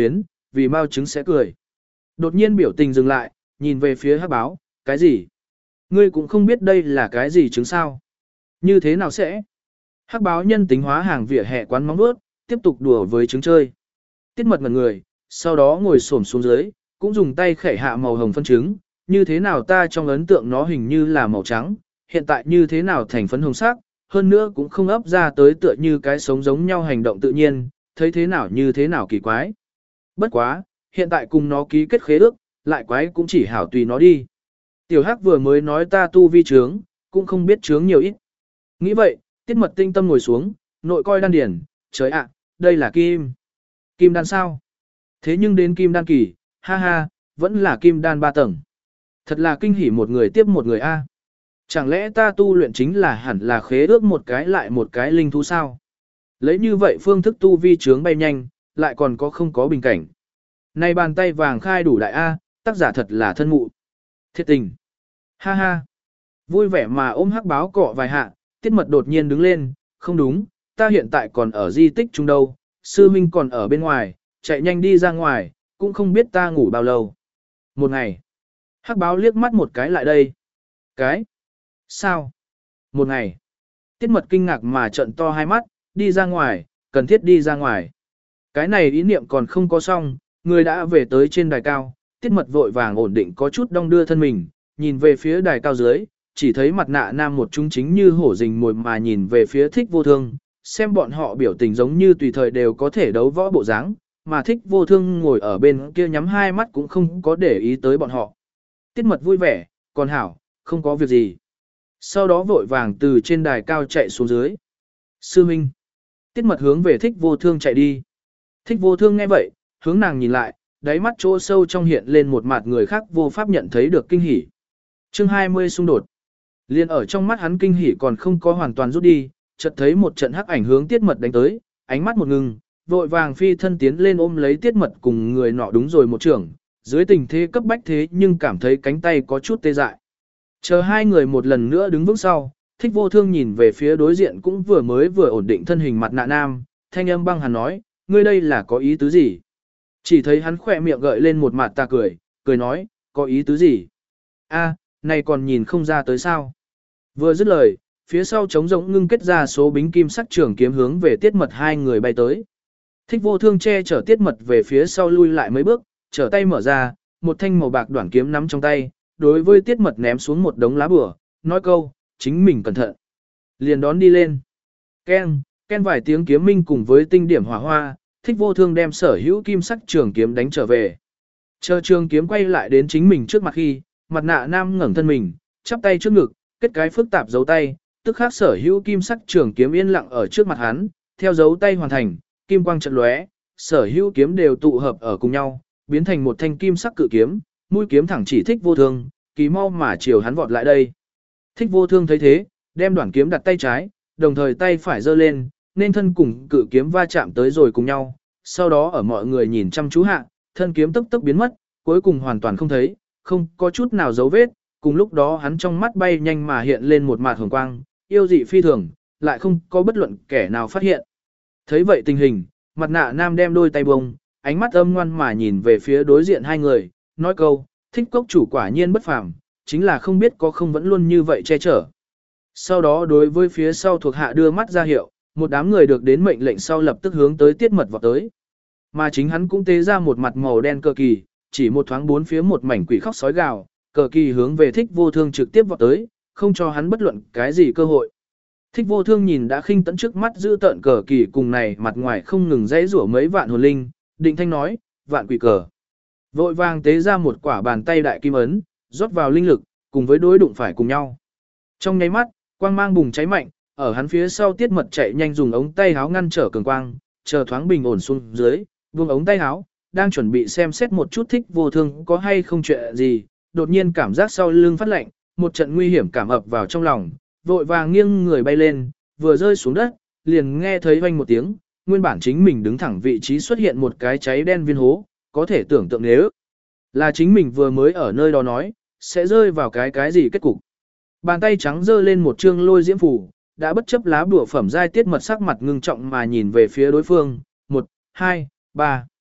vì mau trứng sẽ cười. Đột nhiên biểu tình dừng lại, nhìn về phía hắc báo, cái gì? Ngươi cũng không biết đây là cái gì trứng sao? Như thế nào sẽ? Hắc báo nhân tính hóa hàng vỉa hè quán móng vuốt, tiếp tục đùa với trứng chơi. Tiết mật ngẩn người, sau đó ngồi xổm xuống dưới, cũng dùng tay khẩy hạ màu hồng phân trứng, như thế nào ta trong ấn tượng nó hình như là màu trắng, hiện tại như thế nào thành phấn hồng sắc, hơn nữa cũng không ấp ra tới tựa như cái sống giống nhau hành động tự nhiên, thấy thế nào như thế nào kỳ quái. Bất quá, hiện tại cùng nó ký kết khế ước, lại quái cũng chỉ hảo tùy nó đi. Tiểu Hắc vừa mới nói ta tu vi trướng, cũng không biết trướng nhiều ít. Nghĩ vậy, Tiết Mật tinh tâm ngồi xuống, nội coi đan điển, trời ạ, đây là kim. Kim đan sao? Thế nhưng đến kim đan kỳ, ha ha, vẫn là kim đan 3 tầng. Thật là kinh hỉ một người tiếp một người a. Chẳng lẽ ta tu luyện chính là hẳn là khế ước một cái lại một cái linh thú sao? Lấy như vậy phương thức tu vi trướng bay nhanh, lại còn có không có bình cảnh. Này bàn tay vàng khai đủ đại A, tác giả thật là thân mụ. Thiệt tình. Ha ha. Vui vẻ mà ôm hắc báo cọ vài hạ, Tiết Mật đột nhiên đứng lên, không đúng, ta hiện tại còn ở di tích chung đâu, sư minh còn ở bên ngoài, chạy nhanh đi ra ngoài, cũng không biết ta ngủ bao lâu. Một ngày. Hắc báo liếc mắt một cái lại đây. Cái? Sao? Một ngày. Tiết Mật kinh ngạc mà trợn to hai mắt, đi ra ngoài, cần thiết đi ra ngoài. Cái này ý niệm còn không có xong, người đã về tới trên đài cao, Tiết Mật vội vàng ổn định có chút đong đưa thân mình, nhìn về phía đài cao dưới, chỉ thấy mặt nạ nam một chúng chính như hổ rình mồi mà nhìn về phía Thích Vô Thương, xem bọn họ biểu tình giống như tùy thời đều có thể đấu võ bộ dáng, mà Thích Vô Thương ngồi ở bên kia nhắm hai mắt cũng không có để ý tới bọn họ. Tiết Mật vui vẻ, còn hảo, không có việc gì. Sau đó vội vàng từ trên đài cao chạy xuống dưới. Sư Minh. Tiết Mật hướng về Thích Vô Thương chạy đi. Thích Vô Thương nghe vậy, hướng nàng nhìn lại, đáy mắt chỗ sâu trong hiện lên một mặt người khác vô pháp nhận thấy được kinh hỉ. Chương 20 xung đột. Liên ở trong mắt hắn kinh hỉ còn không có hoàn toàn rút đi, chợt thấy một trận hắc ảnh hướng Tiết Mật đánh tới, ánh mắt một ngừng, vội vàng phi thân tiến lên ôm lấy Tiết Mật cùng người nọ đúng rồi một trưởng, dưới tình thế cấp bách thế nhưng cảm thấy cánh tay có chút tê dại. Chờ hai người một lần nữa đứng vững sau, Thích Vô Thương nhìn về phía đối diện cũng vừa ổn định thân hình mặt nạ nam, thanh âm băng hàn nói, ngươi đây là có ý tứ gì? Chỉ thấy hắn khỏe miệng gợi lên một mặt ta cười, cười nói, có ý tứ gì? A, này còn nhìn không ra tới sao? Vừa dứt lời, phía sau trống rỗng ngưng kết ra số bính kim sắc trường kiếm hướng về Tiết Mật hai người bay tới. Thích Vô Thương che chở Tiết Mật về phía sau lui lại mấy bước, trở tay mở ra, một thanh màu bạc đoản kiếm nắm trong tay, đối với Tiết Mật ném xuống một đống lá bùa, nói câu, chính mình cẩn thận. Liền đón đi lên. Ken, ken vài tiếng kiếm minh cùng với tinh điểm hỏa hoa, Thích Vô Thương đem sở hữu kim sắc trường kiếm đánh trở về. Chờ trường kiếm quay lại đến chính mình trước mặt khi, mặt nạ nam ngẩng thân mình, chắp tay trước ngực, kết cái phức tạp dấu tay, tức khắc sở hữu kim sắc trường kiếm yên lặng ở trước mặt hắn, theo dấu tay hoàn thành, kim quang trận lóe, sở hữu kiếm đều tụ hợp ở cùng nhau, biến thành một thanh kim sắc cự kiếm, mũi kiếm thẳng chỉ Thích Vô Thương, kỳ mau mà chiều hắn vọt lại đây. Thích Vô Thương thấy thế, đem đoạn kiếm đặt tay trái, đồng thời tay phải giơ lên, nên thân cùng cự kiếm va chạm tới rồi cùng nhau, sau đó ở mọi người nhìn chăm chú hạ, thân kiếm tức tức biến mất, cuối cùng hoàn toàn không thấy, không có chút nào dấu vết, cùng lúc đó hắn trong mắt bay nhanh mà hiện lên một mạt hồng quang, yêu dị phi thường, lại không có bất luận kẻ nào phát hiện. Thấy vậy tình hình, mặt nạ nam đem đôi tay bông, ánh mắt âm ngoan mà nhìn về phía đối diện hai người, nói câu, Thích cốc chủ quả nhiên bất phàm, chính là không biết có không vẫn luôn như vậy che chở. Sau đó đối với phía sau thuộc hạ đưa mắt ra hiệu, một đám người được đến mệnh lệnh sau lập tức hướng tới Tiết Mật vọt tới. Mà chính hắn cũng tế ra một mặt màu đen cờ kỳ, chỉ một thoáng bốn phía một mảnh quỷ khóc sói gào, cờ kỳ hướng về Thích Vô Thương trực tiếp vọt tới, không cho hắn bất luận cái gì cơ hội. Thích Vô Thương nhìn đã khinh tận trước mắt giữ tợn cờ kỳ cùng này mặt ngoài không ngừng dãy rủa mấy vạn hồn linh, định thanh nói, vạn quỷ cờ. Vội vàng tế ra một quả bàn tay đại kim ấn, rót vào linh lực, cùng với đối đụng phải cùng nhau. Trong nháy mắt, quang mang bùng cháy mạnh, ở hắn phía sau Tiết Mật chạy nhanh dùng ống tay háo ngăn trở cường quang, chờ thoáng bình ổn xuống dưới, buông ống tay háo, đang chuẩn bị xem xét một chút Thích Vô Thương có hay không chuyện gì, đột nhiên cảm giác sau lưng phát lạnh, một trận nguy hiểm cảm ập vào trong lòng, vội vàng nghiêng người bay lên, vừa rơi xuống đất, liền nghe thấy vang một tiếng, nguyên bản chính mình đứng thẳng vị trí xuất hiện một cái cháy đen viên hố, có thể tưởng tượng nếu là chính mình vừa mới ở nơi đó nói, sẽ rơi vào cái gì kết cục. Bàn tay trắng giơ lên một chương lôi diễm phủ, đã bất chấp lá bùa phẩm giai Tiết Mật sắc mặt ngưng trọng mà nhìn về phía đối phương, 1, 2, 3.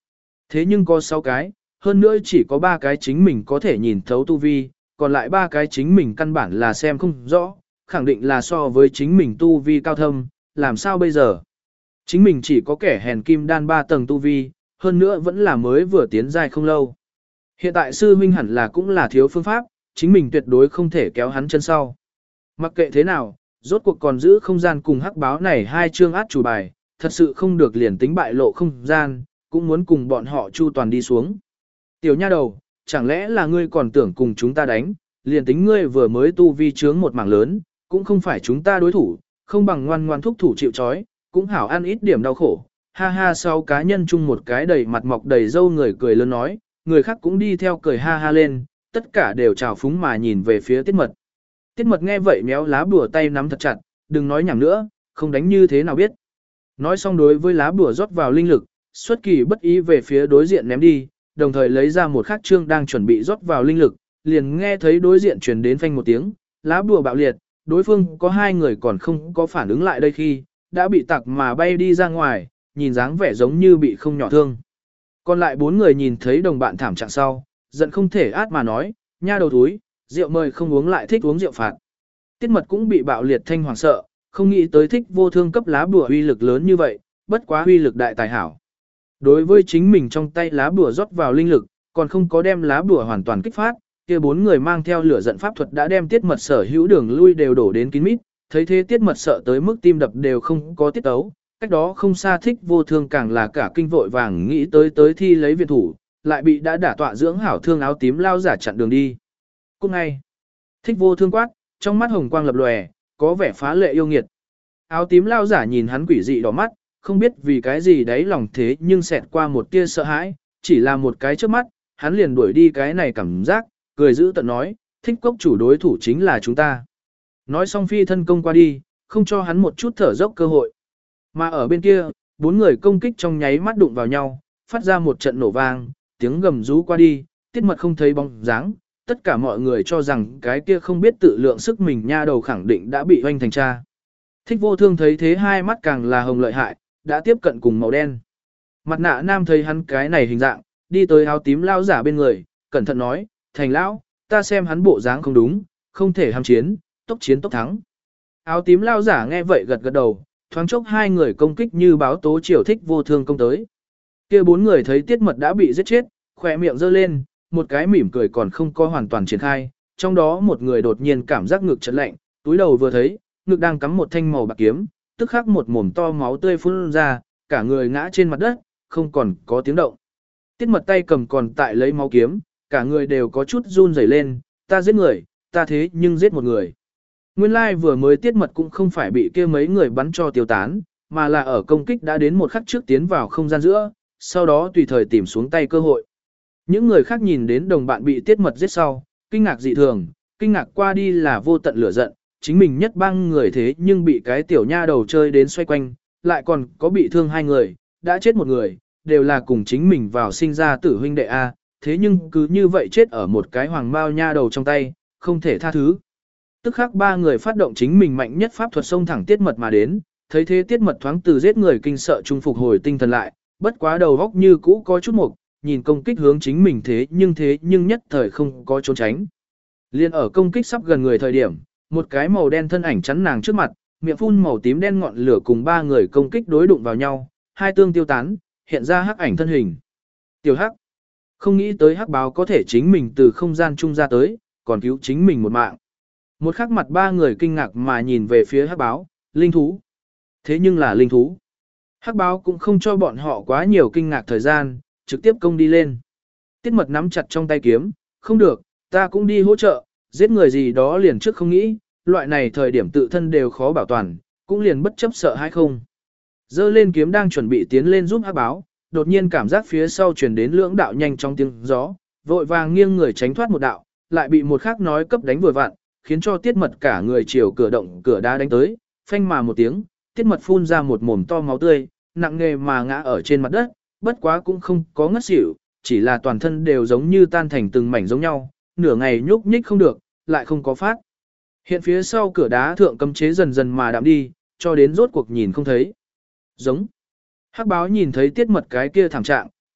Thế nhưng có 6 cái, hơn nữa chỉ có 3 cái chính mình có thể nhìn thấu tu vi, còn lại 3 cái chính mình căn bản là xem không rõ, khẳng định là so với chính mình tu vi cao thâm, làm sao bây giờ? Chính mình chỉ có kẻ hèn kim đan 3 tầng tu vi, hơn nữa vẫn là mới vừa tiến giai không lâu. Hiện tại sư huynh hẳn là cũng là thiếu phương pháp, chính mình tuyệt đối không thể kéo hắn chân sau. Mặc kệ thế nào, rốt cuộc còn giữ không gian cùng hắc báo này hai chương át chủ bài, thật sự không được liền tính bại lộ không gian, cũng muốn cùng bọn họ chu toàn đi xuống. Tiểu nha đầu, chẳng lẽ là ngươi còn tưởng cùng chúng ta đánh, liền tính ngươi vừa mới tu vi chướng một mảng lớn, cũng không phải chúng ta đối thủ, không bằng ngoan ngoan thúc thủ chịu trói, cũng hảo ăn ít điểm đau khổ. Ha ha, sau cá nhân chung một cái đầy mặt mọc đầy râu người cười lớn nói, người khác cũng đi theo cười ha ha lên, tất cả đều trào phúng mà nhìn về phía Tiết Mật. Tiết Mật nghe vậy méo lá bùa tay nắm thật chặt, đừng nói nhảm nữa, không đánh như thế nào biết. Nói xong đối với lá bùa rót vào linh lực, xuất kỳ bất ý về phía đối diện ném đi, đồng thời lấy ra một khắc trương đang chuẩn bị rót vào linh lực, liền nghe thấy đối diện truyền đến phanh một tiếng, lá bùa bạo liệt, đối phương có 2 người còn không có phản ứng lại đây khi, đã bị tạc mà bay đi ra ngoài, nhìn dáng vẻ giống như bị không nhỏ thương. Còn lại 4 người nhìn thấy đồng bạn thảm trạng sau, giận không thể át mà nói, nha đầu thúi, rượu mời không uống lại thích uống rượu phạt. Tiết Mật cũng bị bạo liệt thanh hoàng sợ, không nghĩ tới thích vô thương cấp lá bùa uy lực lớn như vậy, bất quá uy lực đại tài hảo. Đối với chính mình trong tay lá bùa rót vào linh lực, còn không có đem lá bùa hoàn toàn kích phát, kia 4 người mang theo lửa giận pháp thuật đã đem Tiết Mật sở hữu đường lui đều đổ đến kín mít, thấy thế Tiết Mật sợ tới mức tim đập đều không có tiết tấu, cách đó không xa thích vô thương càng là cả kinh vội vàng nghĩ tới thi lấy viện thủ, lại bị đã đả tọa dưỡng hảo thương áo tím lao giả chặn đường đi. Cũng ngay, thích vô thương quát, trong mắt hồng quang lập lòe, có vẻ phá lệ yêu nghiệt. Áo tím lao giả nhìn hắn quỷ dị đỏ mắt, không biết vì cái gì đấy lòng thế nhưng xẹt qua một tia sợ hãi, chỉ là một cái trước mắt, hắn liền đuổi đi cái này cảm giác, cười giữ tận nói, thích cốc chủ đối thủ chính là chúng ta. Nói xong phi thân công qua đi, không cho hắn một chút thở dốc cơ hội. Mà ở bên kia, 4 người công kích trong nháy mắt đụng vào nhau, phát ra một trận nổ vang, tiếng gầm rú qua đi, Tiết Mật không thấy bóng dáng, tất cả mọi người cho rằng cái kia không biết tự lượng sức mình nha đầu khẳng định đã bị hoanh thành cha. Thích vô thương thấy thế hai mắt càng là hồng lợi hại, đã tiếp cận cùng màu đen. Mặt nạ nam thấy hắn cái này hình dạng, đi tới áo tím lao giả bên người, cẩn thận nói, thành lão, ta xem hắn bộ dáng không đúng, không thể ham chiến tốc thắng. Áo tím lao giả nghe vậy gật gật đầu, thoáng chốc 2 người công kích như báo tố triều thích vô thương công tới. Kia 4 người thấy Tiết Mật đã bị giết chết, khỏe miệng giơ lên, một cái mỉm cười còn không có hoàn toàn triển khai, trong đó một người đột nhiên cảm giác ngực chợt lạnh, túi đầu vừa thấy, ngực đang cắm một thanh màu bạc kiếm, tức khắc một mồm to máu tươi phun ra, cả người ngã trên mặt đất, không còn có tiếng động. Tiết Mật tay cầm còn tại lấy máu kiếm, cả người đều có chút run rẩy lên, ta giết người, ta thế nhưng giết một người. Nguyên lai vừa mới Tiết Mật cũng không phải bị kia mấy người bắn cho tiêu tán, mà là ở công kích đã đến một khắc trước tiến vào không gian giữa, sau đó tùy thời tìm xuống tay cơ hội. Những người khác nhìn đến đồng bạn bị Tiết Mật giết sau, kinh ngạc dị thường, kinh ngạc qua đi là vô tận lửa giận, chính mình nhất bang người thế nhưng bị cái tiểu nha đầu chơi đến xoay quanh, lại còn có bị thương 2 người, đã chết một người, đều là cùng chính mình vào sinh ra tử huynh đệ A, thế nhưng cứ như vậy chết ở một cái hoàng bao nha đầu trong tay, không thể tha thứ. Tức khắc 3 người phát động chính mình mạnh nhất pháp thuật xông thẳng Tiết Mật mà đến, thấy thế Tiết Mật thoáng từ giết người kinh sợ trung phục hồi tinh thần lại, bất quá đầu góc như cũ có chút mục, nhìn công kích hướng chính mình thế nhưng nhất thời không có trốn tránh. Liên ở công kích sắp gần người thời điểm, một cái màu đen thân ảnh chắn nàng trước mặt, miệng phun màu tím đen ngọn lửa cùng 3 người công kích đối đụng vào nhau, hai tương tiêu tán, hiện ra hắc ảnh thân hình. Tiểu Hắc, không nghĩ tới hắc báo có thể chính mình từ không gian trung ra tới, còn cứu chính mình một mạng. Một khắc mặt 3 người kinh ngạc mà nhìn về phía hắc báo, linh thú. Thế nhưng là linh thú. Hắc báo cũng không cho bọn họ quá nhiều kinh ngạc thời gian, trực tiếp công đi lên. Tiết Mật nắm chặt trong tay kiếm, không được, ta cũng đi hỗ trợ, giết người gì đó liền trước không nghĩ, loại này thời điểm tự thân đều khó bảo toàn, cũng liền bất chấp sợ hay không. Dơ lên kiếm đang chuẩn bị tiến lên giúp hắc báo, đột nhiên cảm giác phía sau truyền đến lưỡng đạo nhanh trong tiếng gió, vội vàng nghiêng người tránh thoát một đạo, lại bị một khác nói cấp đánh vừa vặn, khiến cho Tiết Mật cả người chiều cửa động cửa đá đánh tới, phanh mà một tiếng, Tiết Mật phun ra một mồm to máu tươi, nặng nề mà ngã ở trên mặt đất, bất quá cũng không có ngất xỉu, chỉ là toàn thân đều giống như tan thành từng mảnh giống nhau, nửa ngày nhúc nhích không được, lại không có phát. Hiện phía sau cửa đá thượng cấm chế dần dần mà đạm đi, cho đến rốt cuộc nhìn không thấy. Giống. Hắc báo nhìn thấy Tiết Mật cái kia thảm trạng,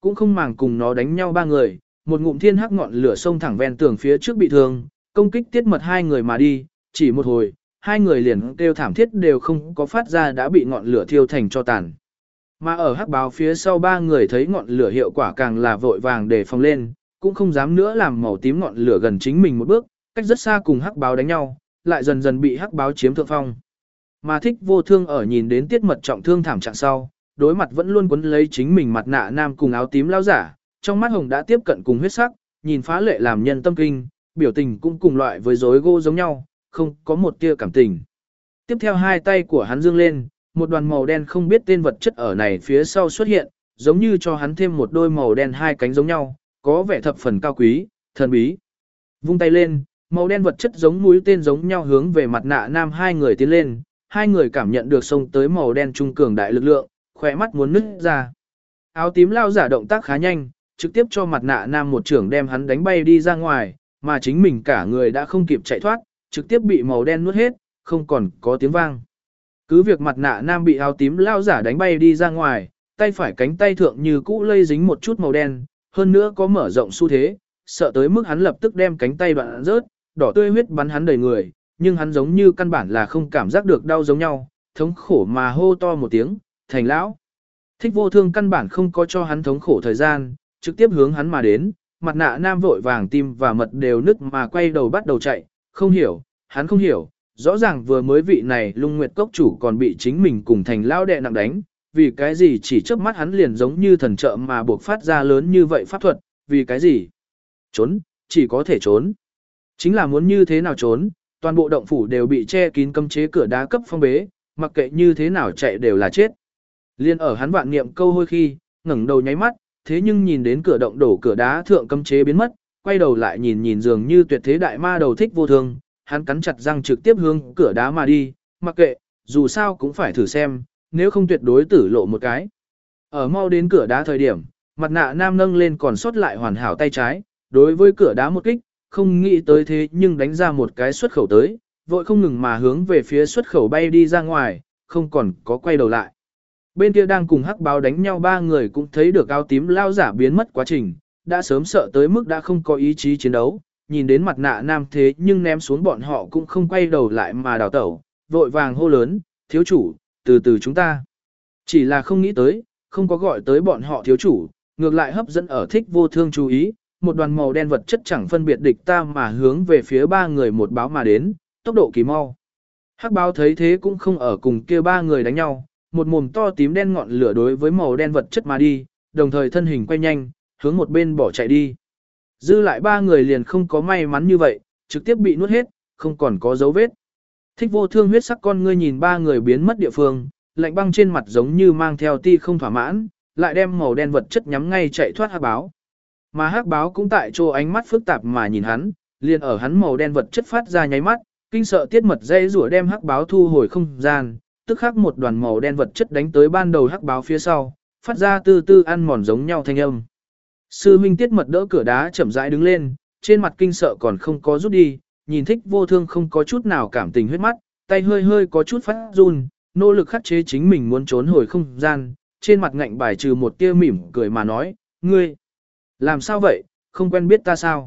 cũng không màng cùng nó đánh nhau ba người, một ngụm thiên hắc ngọn lửa xông thẳng ven tường phía trước bị thương, công kích Tiết Mật hai người mà đi, chỉ một hồi, hai người liền kêu thảm thiết đều không có phát ra đã bị ngọn lửa thiêu thành cho tàn. Mà ở hắc báo phía sau ba người thấy ngọn lửa hiệu quả càng là vội vàng để phòng lên, cũng không dám nữa làm màu tím ngọn lửa gần chính mình một bước, cách rất xa cùng hắc báo đánh nhau, lại dần dần bị hắc báo chiếm thượng phong. Mà Thích Vô Thương ở nhìn đến Tiết Mật trọng thương thảm trạng sau, đối mặt vẫn luôn quấn lấy chính mình mặt nạ nam cùng áo tím lao giả, trong mắt hồng đã tiếp cận cùng huyết sắc, nhìn phá lệ làm nhân tâm kinh, biểu tình cũng cùng loại với rối gỗ giống nhau, không có một tia cảm tình. Tiếp theo hai tay của hắn dương lên, một đoàn màu đen không biết tên vật chất ở này phía sau xuất hiện, giống như cho hắn thêm một đôi màu đen hai cánh giống nhau, có vẻ thập phần cao quý, thần bí. Vung tay lên, màu đen vật chất giống mũi tên giống nhau hướng về mặt nạ nam hai người tiến lên, hai người cảm nhận được xông tới màu đen trung cường đại lực lượng, khỏe mắt muốn nứt ra. Áo tím lao giả động tác khá nhanh, trực tiếp cho mặt nạ nam một trưởng đem hắn đánh bay đi ra ngoài, mà chính mình cả người đã không kịp chạy thoát, trực tiếp bị màu đen nuốt hết, không còn có tiếng vang. Cứ việc mặt nạ nam bị áo tím lao giả đánh bay đi ra ngoài, tay phải cánh tay thượng như cũ lây dính một chút màu đen, hơn nữa có mở rộng xu thế, sợ tới mức hắn lập tức đem cánh tay đoạn rớt, đỏ tươi huyết bắn hắn đầy người, nhưng hắn giống như căn bản là không cảm giác được đau giống nhau, thống khổ mà hô to một tiếng, thành lão. Thích Vô Thương căn bản không có cho hắn thống khổ thời gian, trực tiếp hướng hắn mà đến, mặt nạ nam vội vàng tim và mật đều nứt mà quay đầu bắt đầu chạy, không hiểu, hắn không hiểu, rõ ràng vừa mới vị này Lung Nguyệt Cốc chủ còn bị chính mình cùng thành lão đè nặng đánh, vì cái gì chỉ chớp mắt hắn liền giống như thần trợ mà buộc phát ra lớn như vậy pháp thuật, vì cái gì? Trốn, chỉ có thể trốn. Chính là muốn như thế nào trốn, toàn bộ động phủ đều bị che kín cấm chế cửa đá cấp phong bế, mặc kệ như thế nào chạy đều là chết. Liên ở hắn vạn niệm câu hôi khi, ngẩng đầu nháy mắt, thế nhưng nhìn đến cửa động đổ cửa đá thượng cấm chế biến mất, quay đầu lại nhìn nhìn dường như tuyệt thế đại ma đầu Thích Vô Thương, hắn cắn chặt răng trực tiếp hướng cửa đá mà đi, mặc kệ, dù sao cũng phải thử xem, nếu không tuyệt đối tử lộ một cái. Ở mau đến cửa đá thời điểm, mặt nạ nam nâng lên còn sót lại hoàn hảo tay trái, đối với cửa đá một kích, không nghĩ tới thế nhưng đánh ra một cái xuất khẩu tới, vội không ngừng mà hướng về phía xuất khẩu bay đi ra ngoài, không còn có quay đầu lại. Bên kia đang cùng hắc báo đánh nhau ba người cũng thấy được áo tím lao giả biến mất quá trình, đã sớm sợ tới mức đã không có ý chí chiến đấu, nhìn đến mặt nạ nam thế nhưng ném xuống bọn họ cũng không quay đầu lại mà đào tẩu, vội vàng hô lớn, thiếu chủ, từ từ chúng ta. Chỉ là không nghĩ tới, không có gọi tới bọn họ thiếu chủ, ngược lại hấp dẫn ở Thích Vô Thương chú ý, một đoàn màu đen vật chất chẳng phân biệt địch ta mà hướng về phía ba người một báo mà đến, tốc độ kỳ mau. Hắc báo thấy thế cũng không ở cùng kia ba người đánh nhau, một mồm to tím đen ngọn lửa đối với màu đen vật chất mà đi, đồng thời thân hình quay nhanh, hướng một bên bỏ chạy đi. Dư lại ba người liền không có may mắn như vậy, trực tiếp bị nuốt hết, không còn có dấu vết. Thích Vô Thương huyết sắc con ngươi nhìn ba người biến mất địa phương, lạnh băng trên mặt giống như mang theo ti không thỏa mãn, lại đem màu đen vật chất nhắm ngay chạy thoát hắc báo. Mà hắc báo cũng tại chỗ ánh mắt phức tạp mà nhìn hắn, liền ở hắn màu đen vật chất phát ra nháy mắt, kinh sợ Tiết Mật dây rủa đem hắc báo thu hồi không gian, tức khắc một đoàn màu đen vật chất đánh tới ban đầu hắc báo phía sau, phát ra từ từ ăn mòn giống nhau thanh âm. Sư huynh Tiết Mật đỡ cửa đá chậm rãi đứng lên, trên mặt kinh sợ còn không có rút đi, nhìn Thích Vô Thương không có chút nào cảm tình huyết mắt, tay hơi hơi có chút phát run, nỗ lực khắc chế chính mình muốn trốn hồi không gian, trên mặt ngạnh bài trừ một tia mỉm cười mà nói, ngươi, làm sao vậy, không quen biết ta sao?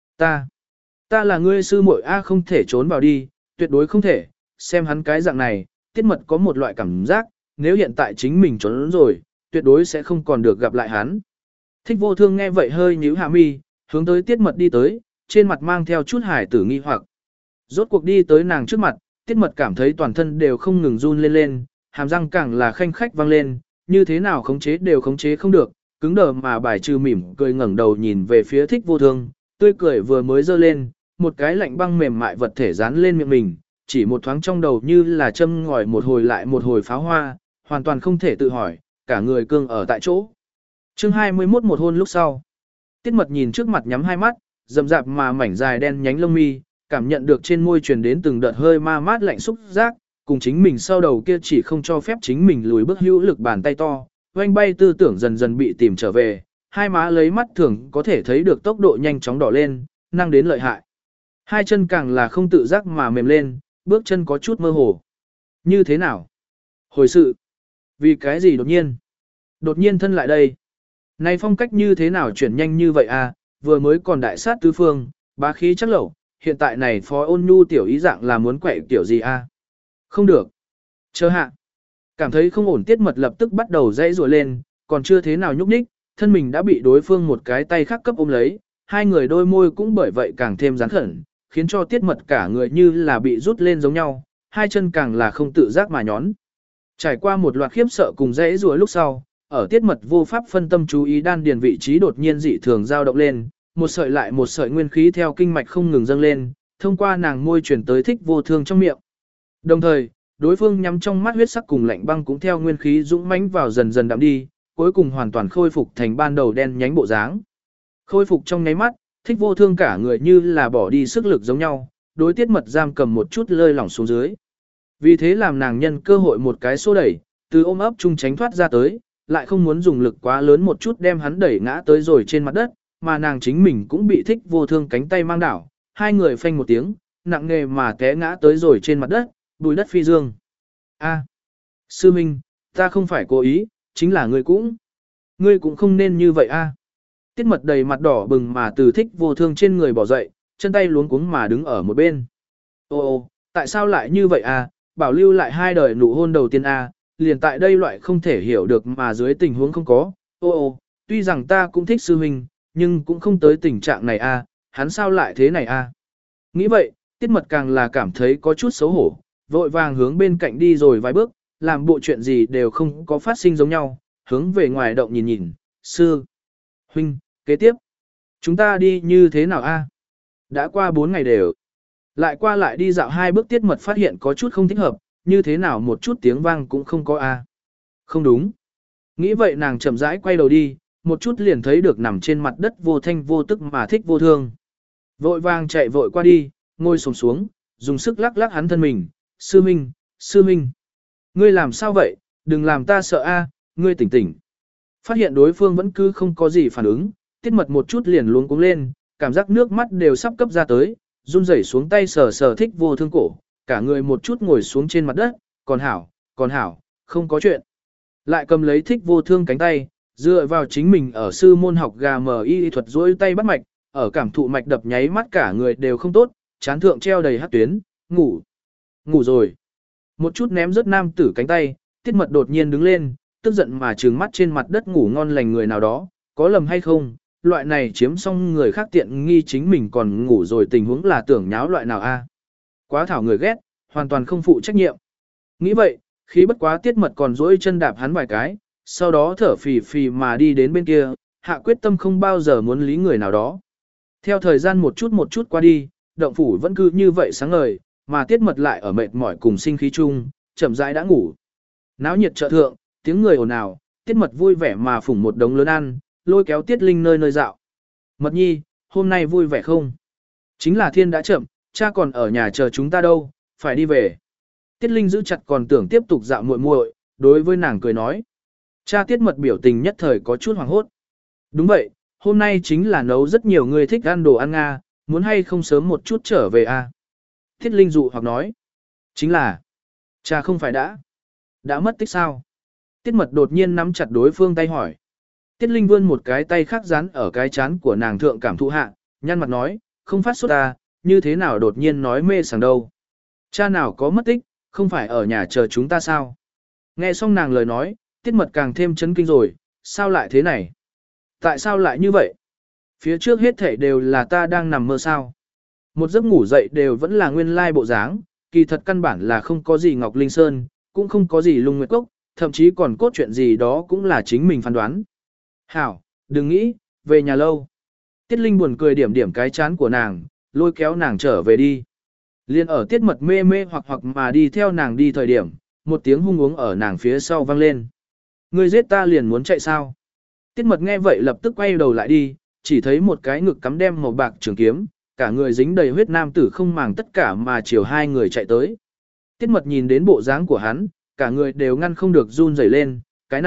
Ta là ngươi sư muội A, không thể trốn vào đi, tuyệt đối không thể, xem hắn cái dạng này, Tiết Mật có một loại cảm giác, nếu hiện tại chính mình trốn rồi, tuyệt đối sẽ không còn được gặp lại hắn. Thích Vô Thương nghe vậy hơi nhíu hạ mi, hướng tới Tiết Mật đi tới, trên mặt mang theo chút hài tử nghi hoặc. Rốt cuộc đi tới nàng trước mặt, Tiết Mật cảm thấy toàn thân đều không ngừng run lên lên, hàm răng càng là khanh khách vang lên, như thế nào khống chế đều khống chế không được, cứng đờ mà bài trừ mỉm cười ngẩng đầu nhìn về phía Thích Vô Thương, tươi cười vừa mới dơ lên, một cái lạnh băng mềm mại vật thể dán lên miệng mình, chỉ một thoáng trong đầu như là châm ngòi một hồi lại một hồi pháo hoa, hoàn toàn không thể tự hỏi, cả người cương ở tại chỗ. Chương 21 một hôn lúc sau. Tiết Mật nhìn trước mặt nhắm hai mắt, rậm rạp mà mảnh dài đen nhánh lông mi, cảm nhận được trên môi truyền đến từng đợt hơi ma mát lạnh xúc giác, cùng chính mình sau đầu kia chỉ không cho phép chính mình lùi bước hữu lực bàn tay to, oanh bay tư tưởng dần dần bị tìm trở về, hai má lấy mắt thường có thể thấy được tốc độ nhanh chóng đỏ lên, năng đến lợi hại. Hai chân càng là không tự giác mà mềm lên, bước chân có chút mơ hồ. Như thế nào? Hồi sự. Vì cái gì đột nhiên? Đột nhiên thân lại đây. Này phong cách như thế nào chuyển nhanh như vậy à, vừa mới còn đại sát tứ phương, bá khí chắc lẩu, hiện tại này phó ôn nhu tiểu ý dạng là muốn quậy kiểu gì à? Không được. Chờ hạ. Cảm thấy không ổn Tiết Mật lập tức bắt đầu dãy rùa lên, còn chưa thế nào nhúc nhích, thân mình đã bị đối phương một cái tay khác cấp ôm lấy, hai người đôi môi cũng bởi vậy càng thêm dán khẩn, khiến cho Tiết Mật cả người như là bị rút lên giống nhau, hai chân càng là không tự giác mà nhón. Trải qua một loạt khiếp sợ cùng dãy rùa lúc sau, ở Tiết Mật vô pháp phân tâm chú ý đan điền vị trí đột nhiên dị thường dao động lên, một sợi lại một sợi nguyên khí theo kinh mạch không ngừng dâng lên, thông qua nàng môi truyền tới Thích Vô Thương trong miệng. Đồng thời, đối phương nhắm trong mắt huyết sắc cùng lạnh băng cũng theo nguyên khí dũng mãnh vào dần dần đậm đi, cuối cùng hoàn toàn khôi phục thành ban đầu đen nhánh bộ dáng. Khôi phục trong nháy mắt, Thích Vô Thương cả người như là bỏ đi sức lực giống nhau, đối Tiết Mật giam cầm một chút lơi lỏng xuống dưới. Vì thế làm nàng nhân cơ hội một cái xô đẩy, từ ôm ấp chung tránh thoát ra tới, lại không muốn dùng lực quá lớn một chút đem hắn đẩy ngã tới rồi trên mặt đất, mà nàng chính mình cũng bị Thích Vô Thương cánh tay mang đảo, hai người phanh một tiếng, nặng nề mà té ngã tới rồi trên mặt đất, bùi đất phi dương. A, sư minh, ta không phải cố ý, chính là ngươi cũng không nên như vậy a. Tiết Mật đầy mặt đỏ bừng mà từ Thích Vô Thương trên người bỏ dậy, chân tay luống cuống mà đứng ở một bên. Ô, tại sao lại như vậy a? Bảo lưu lại hai đời nụ hôn đầu tiên a, liền tại đây loại không thể hiểu được mà dưới tình huống không có. Ô, tuy rằng ta cũng thích sư huynh, nhưng cũng không tới tình trạng này a, hắn sao lại thế này a? Nghĩ vậy, Tiết Mật càng là cảm thấy có chút xấu hổ, vội vàng hướng bên cạnh đi rồi vài bước, làm bộ chuyện gì đều không có phát sinh giống nhau, hướng về ngoài động nhìn nhìn, sư huynh, kế tiếp, chúng ta đi như thế nào a? Đã qua 4 ngày đều. Lại qua lại đi dạo 2 bước Tiết Mật phát hiện có chút không thích hợp, như thế nào một chút tiếng vang cũng không có a. Không đúng. Nghĩ vậy nàng chậm rãi quay đầu đi, một chút liền thấy được nằm trên mặt đất vô thanh vô tức mà Thích Vô Thương. Vội vàng chạy vội qua đi, ngồi xổm xuống, dùng sức lắc lắc hắn thân mình, sư minh, ngươi làm sao vậy, đừng làm ta sợ a, ngươi tỉnh tỉnh. Phát hiện đối phương vẫn cứ không có gì phản ứng, Tiết Mật một chút liền luống cuống lên, cảm giác nước mắt đều sắp cấp ra tới, run rẩy xuống tay sờ sờ Thích Vô Thương cổ, cả người một chút ngồi xuống trên mặt đất, còn hảo, không có chuyện. Lại cầm lấy Thích Vô Thương cánh tay, dựa vào chính mình ở sư môn học gà mờ y thuật duỗi tay bắt mạch, ở cảm thụ mạch đập nháy mắt cả người đều không tốt, chán thượng treo đầy hắc tuyến, ngủ rồi. Một chút ném rớt nam tử cánh tay, Tiết Mật đột nhiên đứng lên, tức giận mà trừng mắt trên mặt đất ngủ ngon lành người nào đó, có lầm hay không, loại này chiếm xong người khác tiện nghi chính mình còn ngủ rồi tình huống là tưởng nháo loại nào a? Quá thảo người ghét, hoàn toàn không phụ trách nhiệm. Nghĩ vậy, khí bất quá Tiết Mật còn duỗi chân đạp hắn vài cái, sau đó thở phì phì mà đi đến bên kia, hạ quyết tâm không bao giờ muốn lý người nào đó. Theo thời gian một chút qua đi, động phủ vẫn cứ như vậy sáng ngời, mà Tiết Mật lại ở mệt mỏi cùng sinh khí chung, chậm rãi đã ngủ. Náo nhiệt chợ thượng, tiếng người ồn ào, Tiết Mật vui vẻ mà phủng một đống lớn ăn, lôi kéo Tiết Linh nơi nơi dạo. Mật nhi, hôm nay vui vẻ không? Chính là thiên đã chậm, cha còn ở nhà chờ chúng ta đâu, phải đi về. Tiết Linh giữ chặt còn tưởng tiếp tục dạo muội muội, đối với nàng cười nói. Cha Tiết Mật biểu tình nhất thời có chút hoảng hốt. Đúng vậy, hôm nay chính là nấu rất nhiều người thích ăn đồ ăn Nga, muốn hay không sớm một chút trở về à? Tiết Linh dụ hoặc nói. Chính là, cha không phải đã mất tích sao? Tiết Mật đột nhiên nắm chặt đối phương tay hỏi. Tiết Linh vươn một cái tay khác dán ở cái chán của nàng thượng cảm thụ hạ, nhăn mặt nói, không phát sốt ta, như thế nào đột nhiên nói mê sảng đâu. Cha nào có mất tích, không phải ở nhà chờ chúng ta sao? Nghe xong nàng lời nói, Tiết Mật càng thêm chấn kinh rồi, sao lại thế này? Tại sao lại như vậy? Phía trước hết thảy đều là ta đang nằm mơ sao? Một giấc ngủ dậy đều vẫn là nguyên lai bộ dáng, kỳ thật căn bản là không có gì Ngọc Linh Sơn, cũng không có gì Lung Nguyệt Cốc, thậm chí còn cốt chuyện gì đó cũng là chính mình phán đoán. Hảo, đừng nghĩ, về nhà lâu. Tiết Linh buồn cười điểm điểm cái chán của nàng, lôi kéo nàng trở về đi. Liên ở Tiết Mật mê mê hoặc mà đi theo nàng đi thời điểm, một tiếng hung uống ở nàng phía sau vang lên. Ngươi giết ta liền muốn chạy sao? Tiết Mật nghe vậy lập tức quay đầu lại đi, chỉ thấy một cái ngực cắm đem màu bạc trường kiếm, cả người dính đầy huyết nam tử không màng tất cả mà chiều hai người chạy tới. Tiết Mật nhìn đến bộ dáng của hắn, cả người đều ngăn không được run rẩy lên, cái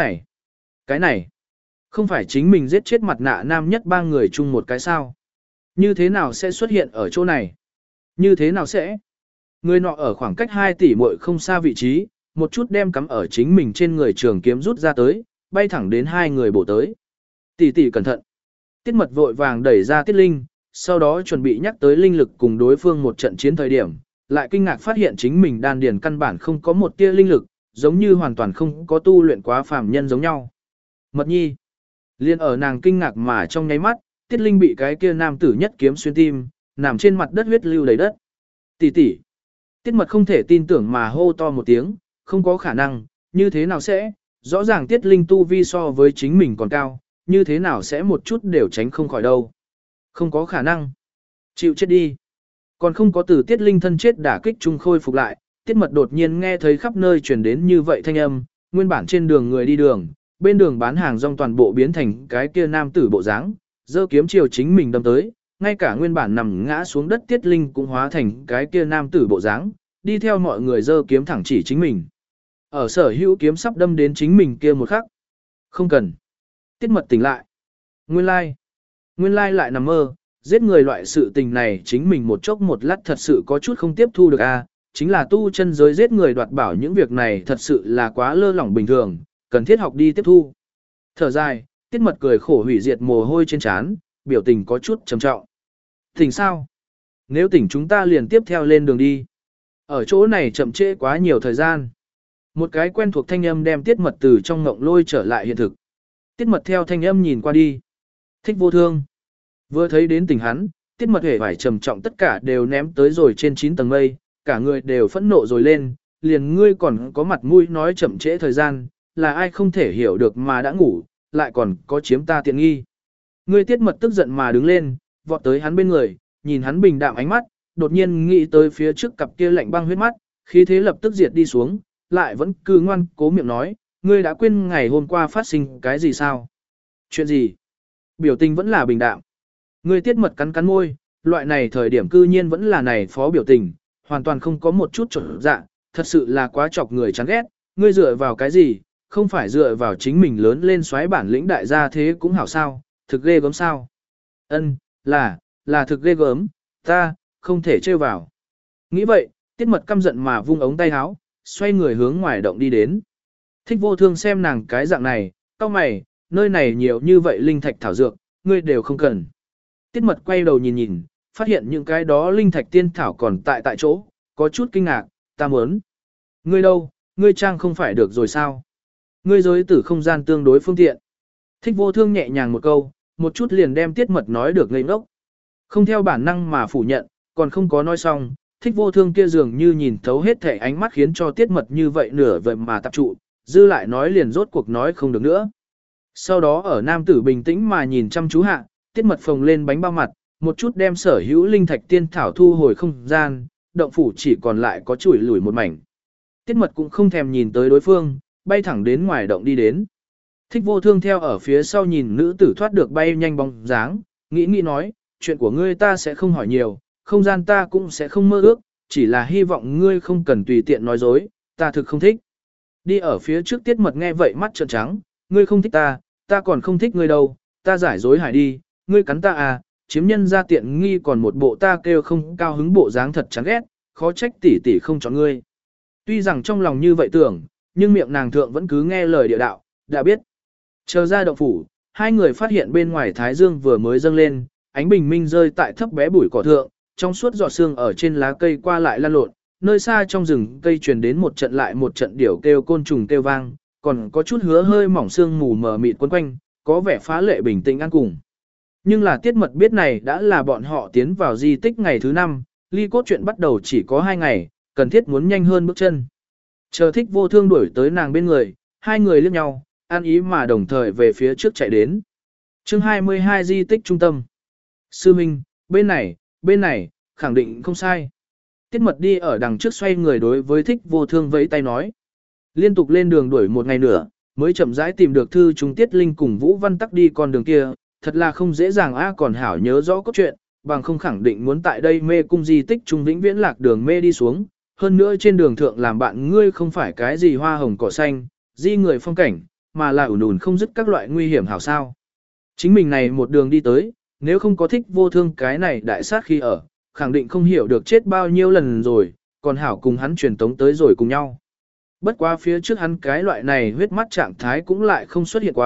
này, không phải chính mình giết chết mặt nạ nam nhất ba người chung một cái sao? Như thế nào sẽ xuất hiện ở chỗ này? Như thế nào sẽ? Người nọ ở khoảng cách 2 tỷ muội không xa vị trí, một chút đem cắm ở chính mình trên người trường kiếm rút ra tới, bay thẳng đến hai người bổ tới. Tỷ tỷ cẩn thận. Tiết mật vội vàng đẩy ra Tiết Linh, sau đó chuẩn bị nhắc tới linh lực cùng đối phương một trận chiến thời điểm, lại kinh ngạc phát hiện chính mình đan điền căn bản không có một tia linh lực, giống như hoàn toàn không có tu luyện quá phàm nhân giống nhau. Mật nhi. Liên ở nàng kinh ngạc mà trong nháy mắt, Tiết Linh bị cái kia nam tử nhất kiếm xuyên tim, nằm trên mặt đất huyết lưu đầy đất. Tỷ tỷ. Tiết mật không thể tin tưởng mà hô to một tiếng, không có khả năng, như thế nào sẽ, rõ ràng Tiết Linh tu vi so với chính mình còn cao, như thế nào sẽ một chút đều tránh không khỏi đâu. Không có khả năng. Chịu chết đi. Còn không có từ Tiết Linh thân chết đả kích trung khôi phục lại, Tiết mật đột nhiên nghe thấy khắp nơi truyền đến như vậy thanh âm, nguyên bản trên đường người đi đường, bên đường bán hàng rong toàn bộ biến thành cái kia nam tử bộ dáng, giơ kiếm chiều chính mình đâm tới, ngay cả nguyên bản nằm ngã xuống đất Tiết Linh cũng hóa thành cái kia nam tử bộ dáng, đi theo mọi người giơ kiếm thẳng chỉ chính mình. Ở sở hữu kiếm sắp đâm đến chính mình kia một khắc. Không cần. Tiết mật tỉnh lại. Nguyên lai lại nằm mơ, giết người loại sự tình này chính mình một chốc một lát thật sự có chút không tiếp thu được a. Chính là tu chân giới giết người đoạt bảo những việc này thật sự là quá lơ lỏng bình thường, cần thiết học đi tiếp thu. Thở dài, Tiết mật cười khổ hủy diệt mồ hôi trên trán, biểu tình có chút trầm trọng. Tỉnh sao? Nếu tỉnh chúng ta liền tiếp theo lên đường đi. Ở chỗ này chậm trễ quá nhiều thời gian. Một cái quen thuộc thanh âm đem Tiết mật từ trong ngộng lôi trở lại hiện thực. Tiết mật theo thanh âm nhìn qua đi. Thích Vô Thương. Vừa thấy đến tỉnh hắn, Tiết mật hề phải trầm trọng tất cả đều ném tới rồi trên 9 tầng mây, cả người đều phẫn nộ rồi lên, liền ngươi còn có mặt mũi nói chậm trễ thời gian, là ai không thể hiểu được mà đã ngủ, lại còn có chiếm ta tiện nghi. Ngươi Tiết mật tức giận mà đứng lên, vọt tới hắn bên người, nhìn hắn bình đạm ánh mắt, đột nhiên nghĩ tới phía trước cặp kia lạnh băng huyết mắt, khí thế lập tức diệt đi xuống, lại vẫn cứ ngoan cố miệng nói, ngươi đã quên ngày hôm qua phát sinh cái gì sao? Chuyện gì? Biểu tình vẫn là bình đạm. Ngươi Tiết mật cắn cắn môi, loại này thời điểm cư nhiên vẫn là này phó biểu tình, hoàn toàn không có một chút chuẩn dạ, thật sự là quá chọc người chán ghét, ngươi dựa vào cái gì, không phải dựa vào chính mình lớn lên xoáy bản lĩnh đại gia thế cũng hảo sao, thực ghê gớm sao? Ân, là thực ghê gớm, ta, không thể trêu vào. Nghĩ vậy, Tiết mật căm giận mà vung ống tay áo, xoay người hướng ngoài động đi đến. Thích Vô Thương xem nàng cái dạng này, cau mày, nơi này nhiều như vậy linh thạch thảo dược, ngươi đều không cần. Tiết mật quay đầu nhìn nhìn, phát hiện những cái đó linh thạch tiên thảo còn tại chỗ, có chút kinh ngạc, ta muốn. Ngươi đâu, ngươi trang không phải được rồi sao? Ngươi giới tử không gian tương đối phương tiện. Thích Vô Thương nhẹ nhàng một câu, một chút liền đem Tiết mật nói được ngây ngốc. Không theo bản năng mà phủ nhận, còn không có nói xong, Thích Vô Thương kia dường như nhìn thấu hết thể ánh mắt khiến cho Tiết mật như vậy nửa vậy mà tập trụ, dư lại nói liền rốt cuộc nói không được nữa. Sau đó ở nam tử bình tĩnh mà nhìn chăm chú hạ, Tiết mật phồng lên bánh bao mặt, một chút đem sở hữu linh thạch tiên thảo thu hồi không gian, động phủ chỉ còn lại có chuỗi lủi một mảnh. Tiết mật cũng không thèm nhìn tới đối phương, bay thẳng đến ngoài động đi đến. Thích Vô Thương theo ở phía sau nhìn nữ tử thoát được bay nhanh bóng dáng, nghĩ nói, chuyện của ngươi ta sẽ không hỏi nhiều, không gian ta cũng sẽ không mơ ước, chỉ là hy vọng ngươi không cần tùy tiện nói dối, ta thực không thích. Đi ở phía trước Tiết mật nghe vậy mắt trợn trắng, ngươi không thích ta còn không thích ngươi đâu, ta giải dối hải đi, ngươi cắn ta à, chiếm nhân ra tiện nghi còn một bộ ta kêu không cao hứng bộ dáng thật chán ghét, khó trách tỷ tỷ không chọn ngươi. Tuy rằng trong lòng như vậy tưởng, nhưng miệng nàng thượng vẫn cứ nghe lời địa đạo, đã biết. Chờ ra động phủ, hai người phát hiện bên ngoài thái dương vừa mới dâng lên, ánh bình minh rơi tại thấp bé bụi cỏ thượng, trong suốt giọt sương ở trên lá cây qua lại lan lộn, nơi xa trong rừng cây truyền đến một trận lại một trận điểu kêu côn trùng kêu vang, còn có chút hứa hơi mỏng sương mù mờ mịt quấn quanh, có vẻ phá lệ bình tĩnh an cùng. Nhưng là Tiết mật biết này đã là bọn họ tiến vào di tích ngày thứ 5, ly cốt truyện bắt đầu chỉ có 2 ngày, cần thiết muốn nhanh hơn bước chân. Chờ Thích Vô Thương đuổi tới nàng bên người, hai người liếc nhau, an ý mà đồng thời về phía trước chạy đến. Chương 22 di tích trung tâm. Sư Minh, bên này, khẳng định không sai. Tiết mật đi ở đằng trước xoay người đối với Thích Vô Thương vẫy tay nói. Liên tục lên đường đuổi một ngày nữa, mới chậm rãi tìm được thư chúng Tiết Linh cùng Vũ Văn Tắc đi con đường kia, thật là không dễ dàng còn hảo nhớ rõ cốt truyện, bằng không khẳng định muốn tại đây mê cung di tích trung vĩnh viễn lạc đường mê đi xuống. Hơn nữa trên đường thượng làm bạn ngươi không phải cái gì hoa hồng cỏ xanh, di người phong cảnh, mà là ủn ủn không dứt các loại nguy hiểm hảo sao. Chính mình này một đường đi tới, nếu không có Thích Vô Thương cái này đại sát khi ở, khẳng định không hiểu được chết bao nhiêu lần rồi, còn hảo cùng hắn truyền tống tới rồi cùng nhau. Bất quá phía trước hắn cái loại này huyết mắt trạng thái cũng lại không xuất hiện quá,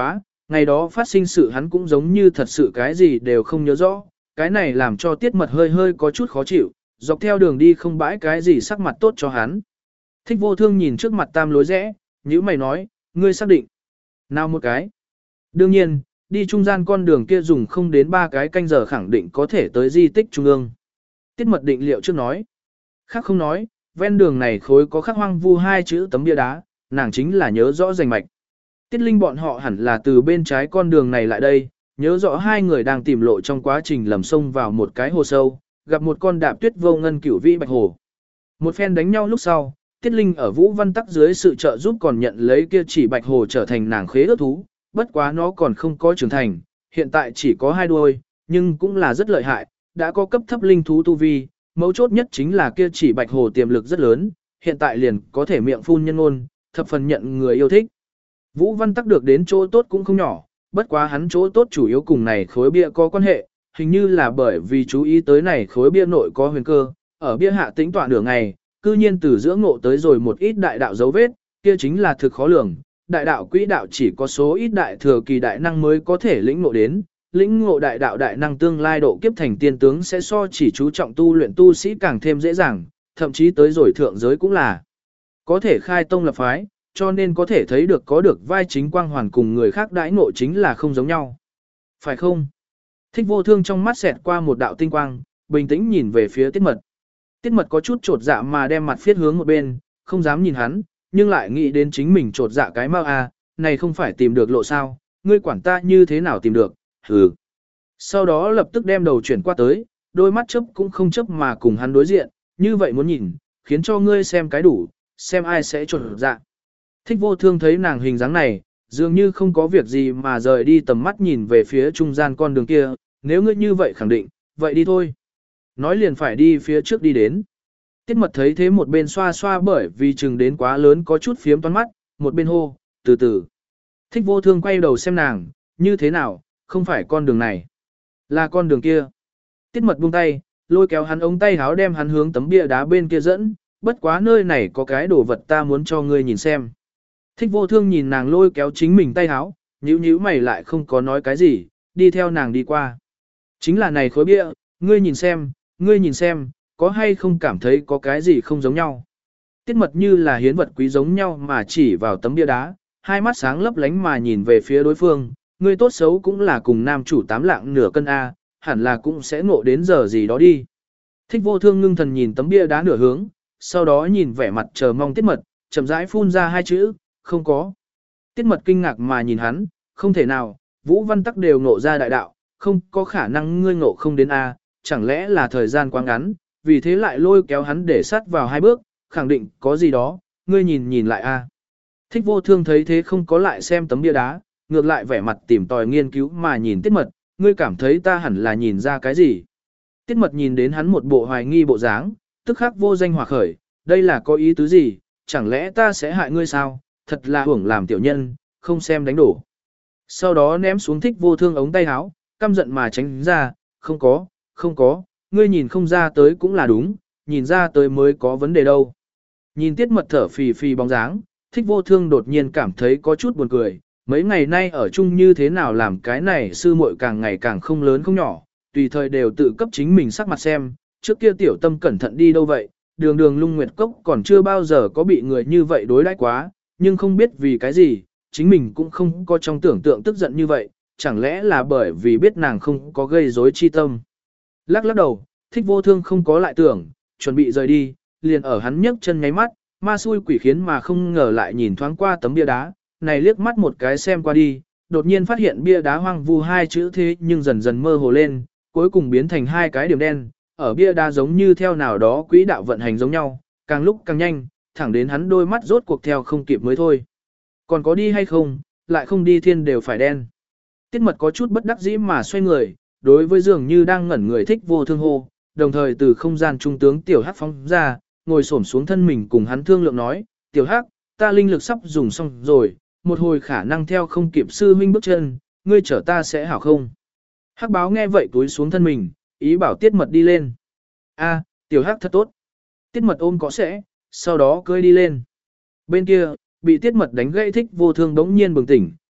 ngày đó phát sinh sự hắn cũng giống như thật sự cái gì đều không nhớ rõ, cái này làm cho Tiết Mật hơi hơi có chút khó chịu, dọc theo đường đi không bãi cái gì sắc mặt tốt cho hắn. Thích Vô Thương nhìn trước mặt tam lối rẽ, nhíu mày nói, ngươi xác định. Nào một cái. Đương nhiên, đi trung gian con đường kia dùng không đến 3 cái canh giờ khẳng định có thể tới di tích trung ương. Tiết Mật định liệu trước nói. Khác không nói, ven đường này khối có khắc hoang vu 2 chữ tấm bia đá, nàng chính là nhớ rõ rành mạch. Tiết Linh bọn họ hẳn là từ bên trái con đường này lại đây, nhớ rõ hai người đang tìm lộ trong quá trình lầm sông vào một cái hồ sâu, gặp một con đạp tuyết vô ngân cửu vĩ bạch hồ. Một phen đánh nhau lúc sau, Tiết Linh ở Vũ Văn Tắc dưới sự trợ giúp còn nhận lấy kia chỉ bạch hồ trở thành nàng khế ước thú, bất quá nó còn không có trưởng thành, hiện tại chỉ có 2 đuôi, nhưng cũng là rất lợi hại, đã có cấp thấp linh thú tu vi, mấu chốt nhất chính là kia chỉ bạch hồ tiềm lực rất lớn, hiện tại liền có thể miệng phun nhân ngôn, thập phần nhận người yêu thích. Vũ Văn Tắc được đến chỗ tốt cũng không nhỏ, bất quá hắn chỗ tốt chủ yếu cùng này khối bia có quan hệ, hình như là bởi vì chú ý tới này khối bia nội có huyền cơ, ở bia hạ tĩnh tọa nửa ngày, cư nhiên từ giữa ngộ tới rồi một ít đại đạo dấu vết, kia chính là thực khó lường. Đại đạo quỹ đạo chỉ có số ít đại thừa kỳ đại năng mới có thể lĩnh ngộ đến, lĩnh ngộ đại đạo đại năng tương lai độ kiếp thành tiên tướng sẽ so chỉ chú trọng tu luyện tu sĩ càng thêm dễ dàng, thậm chí tới rồi thượng giới cũng là có thể khai tông lập phái, cho nên có thể thấy được có được vai chính quang hoàn cùng người khác đãi ngộ chính là không giống nhau. Phải không? Thích Vô Thương trong mắt xẹt qua một đạo tinh quang, bình tĩnh nhìn về phía Tiết Mật. Tiết Mật có chút trột dạ mà đem mặt phiết hướng một bên, không dám nhìn hắn, nhưng lại nghĩ đến chính mình trột dạ cái mau à, này không phải tìm được lộ sao, ngươi quản ta như thế nào tìm được, hừ. Sau đó lập tức đem đầu chuyển qua tới, đôi mắt chớp cũng không chớp mà cùng hắn đối diện, như vậy muốn nhìn, khiến cho ngươi xem cái đủ, xem ai sẽ trột dạ. Thích Vô Thương thấy nàng hình dáng này, dường như không có việc gì mà rời đi tầm mắt nhìn về phía trung gian con đường kia, nếu ngươi như vậy khẳng định, vậy đi thôi. Nói liền phải đi phía trước đi đến. Tiết Mật thấy thế một bên xoa xoa bởi vì chừng đến quá lớn có chút phiếm toán mắt, một bên hô, từ từ. Thích Vô Thương quay đầu xem nàng, như thế nào, không phải con đường này, là con đường kia. Tiết Mật buông tay, lôi kéo hắn ống tay háo đem hắn hướng tấm bia đá bên kia dẫn, bất quá nơi này có cái đồ vật ta muốn cho ngươi nhìn xem. Thích Vô Thương nhìn nàng lôi kéo chính mình tay háo, nhíu nhíu mày lại không có nói cái gì, đi theo nàng đi qua. Chính là này khối bia, ngươi nhìn xem, có hay không cảm thấy có cái gì không giống nhau. Tiết Mật như là hiến vật quý giống nhau mà chỉ vào tấm bia đá, hai mắt sáng lấp lánh mà nhìn về phía đối phương, ngươi tốt xấu cũng là cùng nam chủ 8 lạng nửa cân A, hẳn là cũng sẽ ngộ đến giờ gì đó đi. Thích Vô Thương ngưng thần nhìn tấm bia đá nửa hướng, sau đó nhìn vẻ mặt chờ mong Tiết Mật, chậm rãi phun ra 2 chữ, không có. Tiết Mật kinh ngạc mà nhìn hắn, không thể nào, Vũ Văn Tắc đều ngộ ra đại đạo, không có khả năng ngươi ngộ không đến A, chẳng lẽ là thời gian quá ngắn, vì thế lại lôi kéo hắn để sát vào 2 bước, khẳng định có gì đó, ngươi nhìn lại A. Thích Vô Thương thấy thế không có lại xem tấm bia đá, ngược lại vẻ mặt tìm tòi nghiên cứu mà nhìn Tiết Mật, ngươi cảm thấy ta hẳn là nhìn ra cái gì. Tiết Mật nhìn đến hắn một bộ hoài nghi bộ dáng, tức khắc vô danh hòa khởi, đây là có ý tứ gì, chẳng lẽ ta sẽ hại ngươi sao, thật là hưởng làm tiểu nhân, không xem đánh đổ. Sau đó ném xuống Thích Vô Thương ống tay áo, căm giận mà tránh ra, không có, ngươi nhìn không ra tới cũng là đúng, nhìn ra tới mới có vấn đề đâu. Nhìn Tiết Mật thở phì phì bóng dáng, Thích Vô Thương đột nhiên cảm thấy có chút buồn cười, mấy ngày nay ở chung như thế nào làm cái này sư muội càng ngày càng không lớn không nhỏ, tùy thời đều tự cấp chính mình sắc mặt xem, trước kia tiểu tâm cẩn thận đi đâu vậy, đường đường Lung Nguyệt Cốc còn chưa bao giờ có bị người như vậy đối đãi quá, nhưng không biết vì cái gì, chính mình cũng không có trong tưởng tượng tức giận như vậy, chẳng lẽ là bởi vì biết nàng không có gây rối chi tâm. Lắc lắc đầu, Thích Vô Thương không có lại tưởng, chuẩn bị rời đi, liền ở hắn nhấc chân nháy mắt, ma xui quỷ khiến mà không ngờ lại nhìn thoáng qua tấm bia đá, này liếc mắt một cái xem qua đi, đột nhiên phát hiện bia đá hoang vu 2 chữ thế nhưng dần dần mơ hồ lên, cuối cùng biến thành 2 cái điểm đen, ở bia đá giống như theo nào đó quỹ đạo vận hành giống nhau, càng lúc càng nhanh, thẳng đến hắn đôi mắt rốt cuộc theo không kịp mới thôi. Còn có đi hay không, lại không đi thiên đều phải đen. Tiết Mật có chút bất đắc dĩ mà xoay người, đối với dường như đang ngẩn người Thích Vô Thương hô, đồng thời từ không gian trung tướng Tiểu Hắc phóng ra, ngồi xổm xuống thân mình cùng hắn thương lượng nói, Tiểu Hắc, ta linh lực sắp dùng xong rồi, một hồi khả năng theo không kịp sư huynh bước chân, ngươi chở ta sẽ hảo không? Hắc báo nghe vậy túi xuống thân mình, ý bảo Tiết Mật đi lên. A, Tiểu Hắc thật tốt. Tiết Mật ôm cỏ sẽ, sau đó cưỡi đi lên. Bên kia, bị Tiết Mật đánh gãy Thích Vô Thương đống nhiên bừng tỉnh,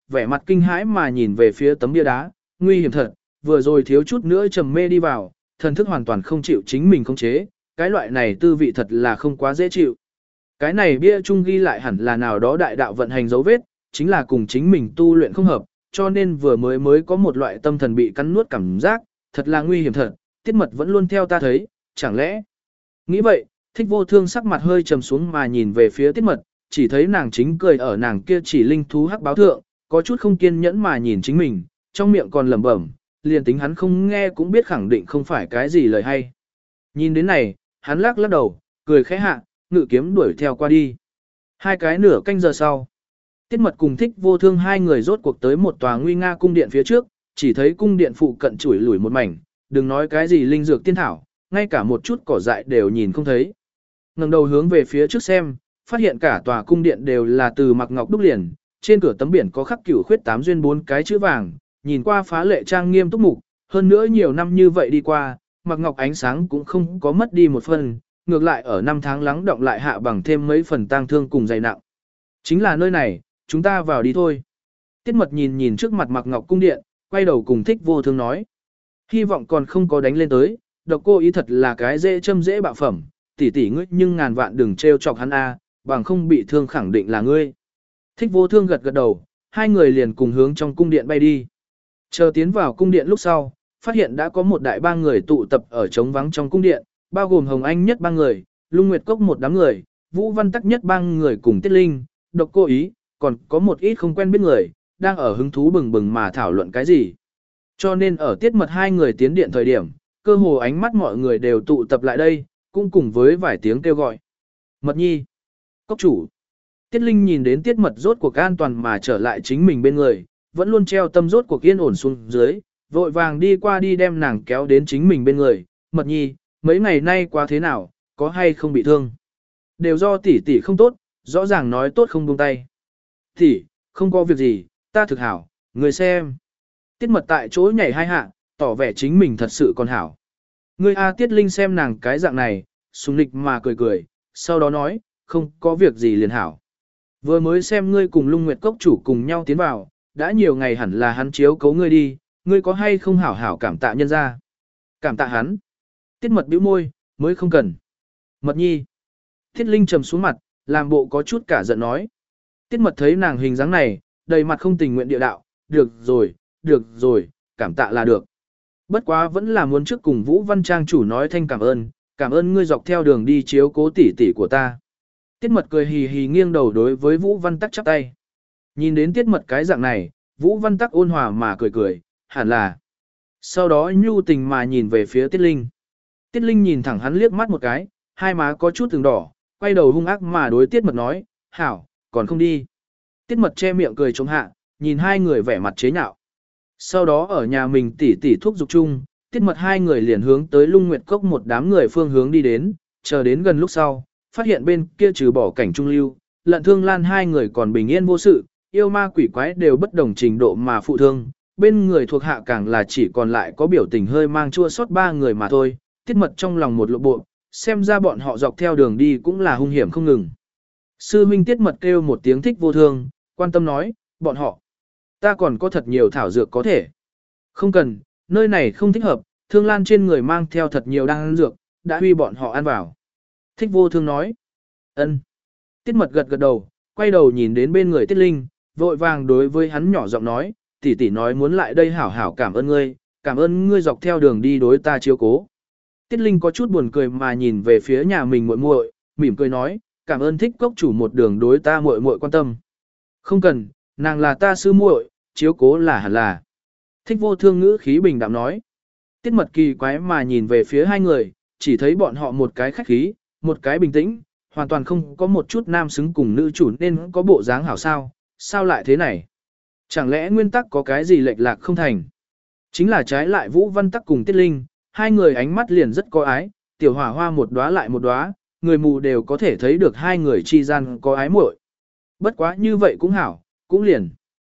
vẻ mặt kinh hãi mà nhìn về phía tấm bia đá, nguy hiểm thật, vừa rồi thiếu chút nữa trầm mê đi vào, thần thức hoàn toàn không chịu chính mình khống chế, cái loại này tư vị thật là không quá dễ chịu. Cái này bia chung ghi lại hẳn là nào đó đại đạo vận hành dấu vết, chính là cùng chính mình tu luyện không hợp, cho nên vừa mới có một loại tâm thần bị cắn nuốt cảm giác, thật là nguy hiểm thật, Tiết Mật vẫn luôn theo ta thấy, chẳng lẽ. Nghĩ vậy, Thích Vô Thương sắc mặt hơi trầm xuống mà nhìn về phía Tiết Mật, chỉ thấy nàng chính cười ở nàng kia chỉ linh thú hắc báo thượng, có chút không kiên nhẫn mà nhìn chính mình, trong miệng còn lẩm bẩm, liền tính hắn không nghe cũng biết khẳng định không phải cái gì lời hay. Nhìn đến này, hắn lắc lắc đầu, cười khẽ hạ, ngự kiếm đuổi theo qua đi. Hai cái nửa canh giờ sau, Tiết Mật cùng Thích Vô Thương hai người rốt cuộc tới một tòa nguy nga cung điện phía trước, chỉ thấy cung điện phụ cận chủi lủi một mảnh, đừng nói cái gì linh dược tiên thảo, ngay cả một chút cỏ dại đều nhìn không thấy. Ngẩng đầu hướng về phía trước xem, phát hiện cả tòa cung điện đều là từ mặc ngọc đúc liền, trên cửa tấm biển có khắc cửu khuyết tám duyên bốn cái chữ vàng, nhìn qua phá lệ trang nghiêm túc mục, hơn nữa nhiều năm như vậy đi qua, mặc ngọc ánh sáng cũng không có mất đi một phần, ngược lại ở năm tháng lắng động lại hạ bằng thêm mấy phần tang thương cùng dày nặng. Chính là nơi này, chúng ta vào đi thôi. Tiết Mật nhìn trước mặt mặc ngọc cung điện, quay đầu cùng Thích Vô Thương nói. Hy vọng còn không có đánh lên tới, độc cô ý thật là cái dễ châm dễ bạo phẩm, tỷ tỷ ngươi nhưng ngàn vạn đừng trêu chọc hắn a, bằng không bị thương khẳng định là ngươi. Thích Vô Thương gật gật đầu, hai người liền cùng hướng trong cung điện bay đi. Chờ tiến vào cung điện lúc sau, phát hiện đã có một đại ba người tụ tập ở trống vắng trong cung điện, bao gồm Hồng Anh nhất ba người, Lung Nguyệt Cốc một đám người, Vũ Văn Tắc nhất ba người cùng Tiết Linh, độc cô ý, còn có một ít không quen biết người, đang ở hứng thú bừng bừng mà thảo luận cái gì. Cho nên ở Tiết Mật hai người tiến điện thời điểm, cơ hồ ánh mắt mọi người đều tụ tập lại đây, cũng cùng với vài tiếng kêu gọi. Mật nhi, cốc chủ. Tiết Linh nhìn đến Tiết Mật rốt cuộc an toàn mà trở lại chính mình bên người, vẫn luôn treo tâm rốt cuộc yên ổn xuống dưới, vội vàng đi qua đi đem nàng kéo đến chính mình bên người. Mật nhi, mấy ngày nay quá thế nào, có hay không bị thương? Đều do tỷ tỷ không tốt, rõ ràng nói tốt không buông tay. Tỷ, không có việc gì, ta thực hảo, người xem. Tiết Mật tại chỗ nhảy hai hạ, tỏ vẻ chính mình thật sự còn hảo. Ngươi A Tiết Linh xem nàng cái dạng này, sùng lịch mà cười cười, sau đó nói, không có việc gì liền hảo. Vừa mới xem ngươi cùng Lung Nguyệt Cốc chủ cùng nhau tiến vào, đã nhiều ngày hẳn là hắn chiếu cấu ngươi đi, ngươi có hay không hảo hảo cảm tạ nhân ra. Cảm tạ hắn. Tiết Mật bĩu môi, mới không cần. Mật nhi. Tiết Linh trầm xuống mặt, làm bộ có chút cả giận nói. Tiết Mật thấy nàng hình dáng này, đầy mặt không tình nguyện địa đạo, được rồi, cảm tạ là được. Bất quá vẫn là muốn trước cùng Vũ Văn Trang chủ nói thanh cảm ơn ngươi dọc theo đường đi chiếu cố tỷ tỷ của ta. Tiết Mật cười hì hì nghiêng đầu đối với Vũ Văn Tắc chắp tay. Nhìn đến Tiết Mật cái dạng này, Vũ Văn Tắc ôn hòa mà cười, hẳn là. Sau đó nhu tình mà nhìn về phía Tiết Linh. Tiết Linh nhìn thẳng hắn liếc mắt một cái, hai má có chút từng đỏ, quay đầu hung ác mà đối Tiết Mật nói, hảo, còn không đi. Tiết Mật che miệng cười chống hạ, nhìn hai người vẻ mặt chế nhạo. Sau đó ở nhà mình tỉ thuốc dục chung, Tiết Mật hai người liền hướng tới Lung Nguyệt Cốc một đám người phương hướng đi đến, chờ đến gần lúc sau, phát hiện bên kia trừ bỏ cảnh trung lưu, Lận Thương Lan hai người còn bình yên vô sự, yêu ma quỷ quái đều bất đồng trình độ mà phụ thương, bên người thuộc hạ càng là chỉ còn lại có biểu tình hơi mang chua xót ba người mà thôi. Tiết Mật trong lòng một lộ bộ, xem ra bọn họ dọc theo đường đi cũng là hung hiểm không ngừng. Sư huynh Tiết Mật kêu một tiếng Thích Vô Thương, quan tâm nói, bọn họ, ta còn có thật nhiều thảo dược có thể. Không cần, nơi này không thích hợp, Thương Lan trên người mang theo thật nhiều đan dược, đã huy bọn họ ăn vào. Thích Vô Thương nói, ân. Tiết Mật gật gật đầu, quay đầu nhìn đến bên người Tiết Linh, vội vàng đối với hắn nhỏ giọng nói, tỷ tỷ nói muốn lại đây hảo hảo cảm ơn ngươi dọc theo đường đi đối ta chiếu cố. Tiết Linh có chút buồn cười mà nhìn về phía nhà mình muội muội, mỉm cười nói, cảm ơn Thích Cốc chủ một đường đối ta muội muội quan tâm. Không cần, nàng là ta sư muội, chiếu cố là hẳn là. Thích Vô Thương ngữ khí bình đạm nói. Tiết Mật kỳ quái mà nhìn về phía hai người, chỉ thấy bọn họ một cái khách khí, một cái bình tĩnh, hoàn toàn không có một chút nam xứng cùng nữ chủ nên có bộ dáng hảo sao lại thế này? Chẳng lẽ nguyên tắc có cái gì lệch lạc không thành? Chính là trái lại Vũ Văn Tắc cùng Tiết Linh, hai người ánh mắt liền rất có ái, tiểu hỏa hoa một đóa lại một đóa, người mù đều có thể thấy được hai người chi gian có ái muội. Bất quá như vậy cũng hảo, cũng liền.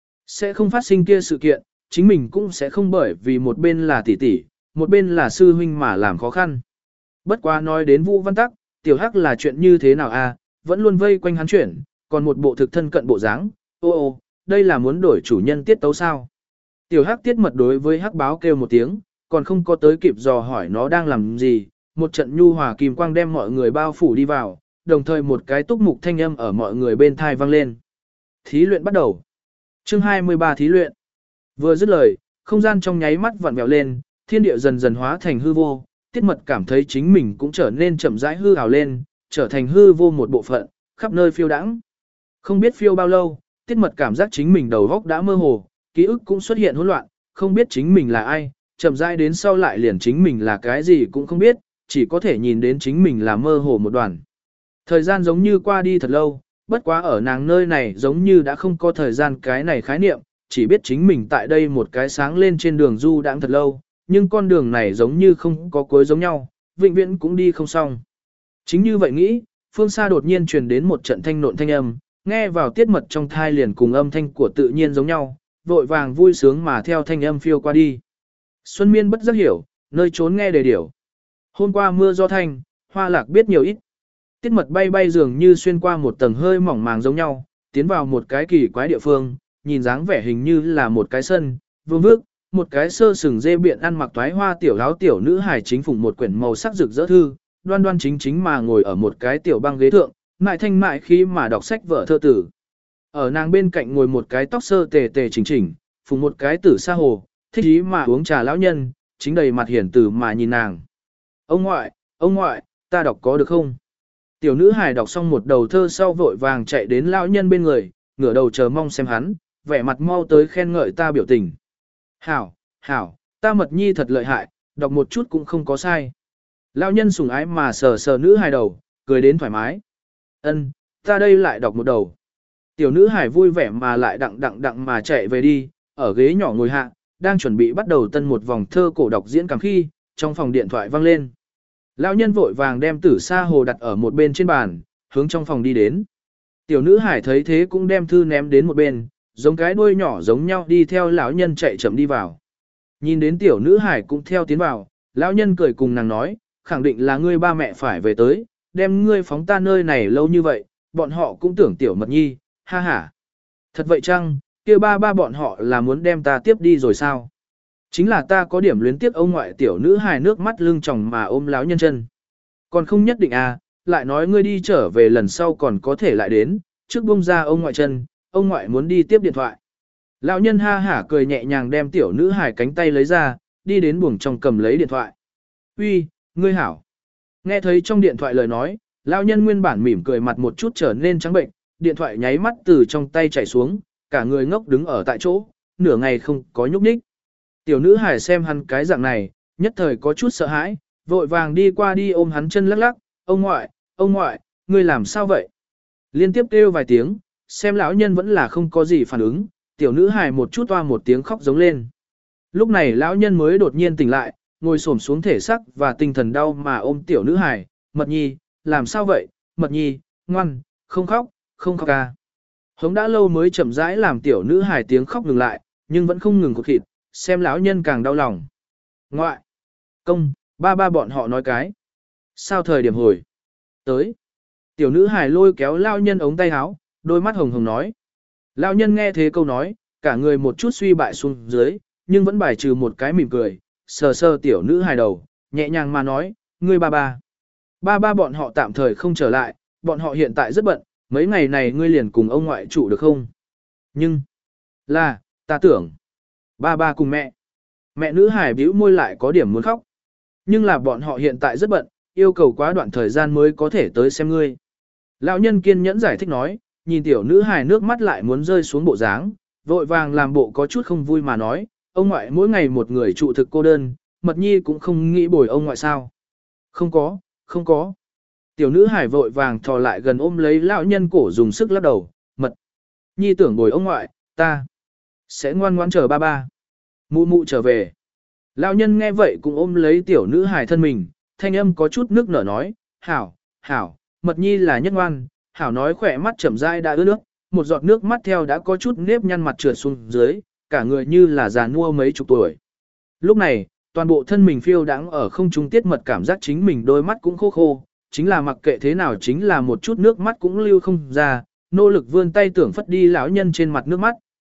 Sẽ không phát sinh kia sự kiện, chính mình cũng sẽ không bởi vì một bên là tỷ tỷ, một bên là sư huynh mà làm khó khăn. Bất quá nói đến Vũ Văn Tắc, tiểu hắc là chuyện như thế nào a? Vẫn luôn vây quanh hắn chuyển, còn một bộ thực thân cận bộ dáng, ô đây là muốn đổi chủ nhân tiết tấu sao. Tiểu hắc tiết mật đối với hắc báo kêu một tiếng, còn không có tới kịp dò hỏi nó đang làm gì, một trận nhu hòa kim quang đem mọi người bao phủ đi vào, đồng thời một cái túc mục thanh âm ở mọi người bên thai vang lên. Thí luyện bắt đầu. Chương 23 thí luyện. Vừa dứt lời, không gian trong nháy mắt vặn vẹo lên, thiên địa dần dần hóa thành hư vô, tiết mật cảm thấy chính mình cũng trở nên chậm rãi hư ảo lên, trở thành hư vô một bộ phận, khắp nơi phiêu đãng. Không biết phiêu bao lâu, tiết mật cảm giác chính mình đầu óc đã mơ hồ, ký ức cũng xuất hiện hỗn loạn, không biết chính mình là ai, chậm rãi đến sau lại liền chính mình là cái gì cũng không biết, chỉ có thể nhìn đến chính mình là mơ hồ một đoàn. Thời gian giống như qua đi thật lâu, bất quá ở nàng nơi này giống như đã không có thời gian cái này khái niệm, chỉ biết chính mình tại đây một cái sáng lên trên đường du đãng thật lâu, nhưng con đường này giống như không có cuối giống nhau, vĩnh viễn cũng đi không xong. Chính như vậy nghĩ, phương xa đột nhiên truyền đến một trận thanh nộn thanh âm, nghe vào tiết mật trong thai liền cùng âm thanh của tự nhiên giống nhau, vội vàng vui sướng mà theo thanh âm phiêu qua đi. Xuân miên bất giác hiểu, nơi trốn nghe đề điểu. Hôm qua mưa do thanh, hoa lạc biết nhiều ít. Tiết mật bay bay dường như xuyên qua một tầng hơi mỏng màng giống nhau, tiến vào một cái kỳ quái địa phương, nhìn dáng vẻ hình như là một cái sân, vương vước, một cái sơ sừng dê biện ăn mặc toái hoa tiểu áo tiểu nữ hài chính phụng một quyển màu sắc rực rỡ thư, đoan đoan chính chính mà ngồi ở một cái tiểu băng ghế thượng, mại thanh mại khí mà đọc sách vở thơ tử. Ở nàng bên cạnh ngồi một cái tóc sơ tề tề chỉnh chỉnh, phụng một cái tử sa hồ, thích ý mà uống trà lão nhân, chính đầy mặt hiển tử mà nhìn nàng. Ông ngoại, ta đọc có được không? Tiểu nữ hài đọc xong một đầu thơ sau vội vàng chạy đến lão nhân bên người, ngửa đầu chờ mong xem hắn, vẻ mặt mau tới khen ngợi ta biểu tình. Hảo, ta mật nhi thật lợi hại, đọc một chút cũng không có sai. Lão nhân sủng ái mà sờ sờ nữ hài đầu, cười đến thoải mái. Ân, ta đây lại đọc một đầu. Tiểu nữ hài vui vẻ mà lại đặng mà chạy về đi, ở ghế nhỏ ngồi hạ, đang chuẩn bị bắt đầu tân một vòng thơ cổ đọc diễn cảm khi, trong phòng điện thoại vang lên. Lão nhân vội vàng đem tử sa hồ đặt ở một bên trên bàn, hướng trong phòng đi đến. Tiểu nữ hải thấy thế cũng đem thư ném đến một bên, giống cái đuôi nhỏ giống nhau đi theo lão nhân chạy chậm đi vào. Nhìn đến tiểu nữ hải cũng theo tiến vào, lão nhân cười cùng nàng nói, khẳng định là ngươi ba mẹ phải về tới, đem ngươi phóng ta nơi này lâu như vậy, bọn họ cũng tưởng tiểu mật nhi, ha ha. Thật vậy chăng, kia ba bọn họ là muốn đem ta tiếp đi rồi sao? Chính là ta có điểm luyến tiếc ông ngoại, tiểu nữ hài nước mắt lưng tròng mà ôm lão nhân chân. Còn không nhất định à, lại nói ngươi đi trở về lần sau còn có thể lại đến, trước buông ra ông ngoại chân, ông ngoại muốn đi tiếp điện thoại. Lão nhân ha hả cười nhẹ nhàng đem tiểu nữ hài cánh tay lấy ra, đi đến buồng trong cầm lấy điện thoại. Uy, ngươi hảo. Nghe thấy trong điện thoại lời nói, lão nhân nguyên bản mỉm cười mặt một chút trở nên trắng bệnh, điện thoại nháy mắt từ trong tay chảy xuống, cả người ngốc đứng ở tại chỗ, nửa ngày không có nhúc nhích. Tiểu nữ hải xem hắn cái dạng này, nhất thời có chút sợ hãi, vội vàng đi qua đi ôm hắn chân lắc lắc, ông ngoại, ngươi làm sao vậy? Liên tiếp kêu vài tiếng, xem lão nhân vẫn là không có gì phản ứng, tiểu nữ hải một chút toa một tiếng khóc giống lên. Lúc này lão nhân mới đột nhiên tỉnh lại, ngồi xổm xuống thể xác và tinh thần đau mà ôm tiểu nữ hải, mật nhi, làm sao vậy, mật nhi, ngoan, không khóc ca. Hống đã lâu mới chậm rãi làm tiểu nữ hải tiếng khóc ngừng lại, nhưng vẫn không ngừng cột khịt, xem lão nhân càng đau lòng. Ngoại, công, ba bọn họ nói cái. Sao thời điểm hồi? Tới. Tiểu nữ hải lôi kéo lão nhân ống tay áo, đôi mắt hồng hồng nói. Lão nhân nghe thế câu nói, cả người một chút suy bại xuống dưới, nhưng vẫn bài trừ một cái mỉm cười, sờ sờ tiểu nữ hải đầu, nhẹ nhàng mà nói, ngươi ba. Ba bọn họ tạm thời không trở lại, bọn họ hiện tại rất bận, mấy ngày này ngươi liền cùng ông ngoại trụ được không? Nhưng, ta tưởng, ba cùng mẹ nữ hải bĩu môi lại có điểm muốn khóc. Nhưng là bọn họ hiện tại rất bận, yêu cầu quá đoạn thời gian mới có thể tới xem ngươi. Lão nhân kiên nhẫn giải thích nói, nhìn tiểu nữ hải nước mắt lại muốn rơi xuống bộ dáng, vội vàng làm bộ có chút không vui mà nói, ông ngoại mỗi ngày một người trụ thực cô đơn, mật nhi cũng không nghĩ bồi ông ngoại sao. Không có. Tiểu nữ hải vội vàng thò lại gần ôm lấy lão nhân cổ dùng sức lắc đầu, mật nhi tưởng bồi ông ngoại, ta sẽ ngoan ngoãn chờ ba. Mụ trở về. Lão nhân nghe vậy cũng ôm lấy tiểu nữ hài thân mình, thanh âm có chút nước nở nói, hảo, mật nhi là nhất ngoan, hảo nói khỏe mắt chậm rãi đã ướt nước, một giọt nước mắt theo đã có chút nếp nhăn mặt trượt xuống dưới, cả người như là già nua mấy chục tuổi. Lúc này, toàn bộ thân mình phiêu đãng ở không trung tiết mật cảm giác chính mình đôi mắt cũng khô, chính là mặc kệ thế nào chính là một chút nước mắt cũng lưu không ra, nỗ lực vươn tay tưởng phất đi lão nhân trên mặt nước mắt,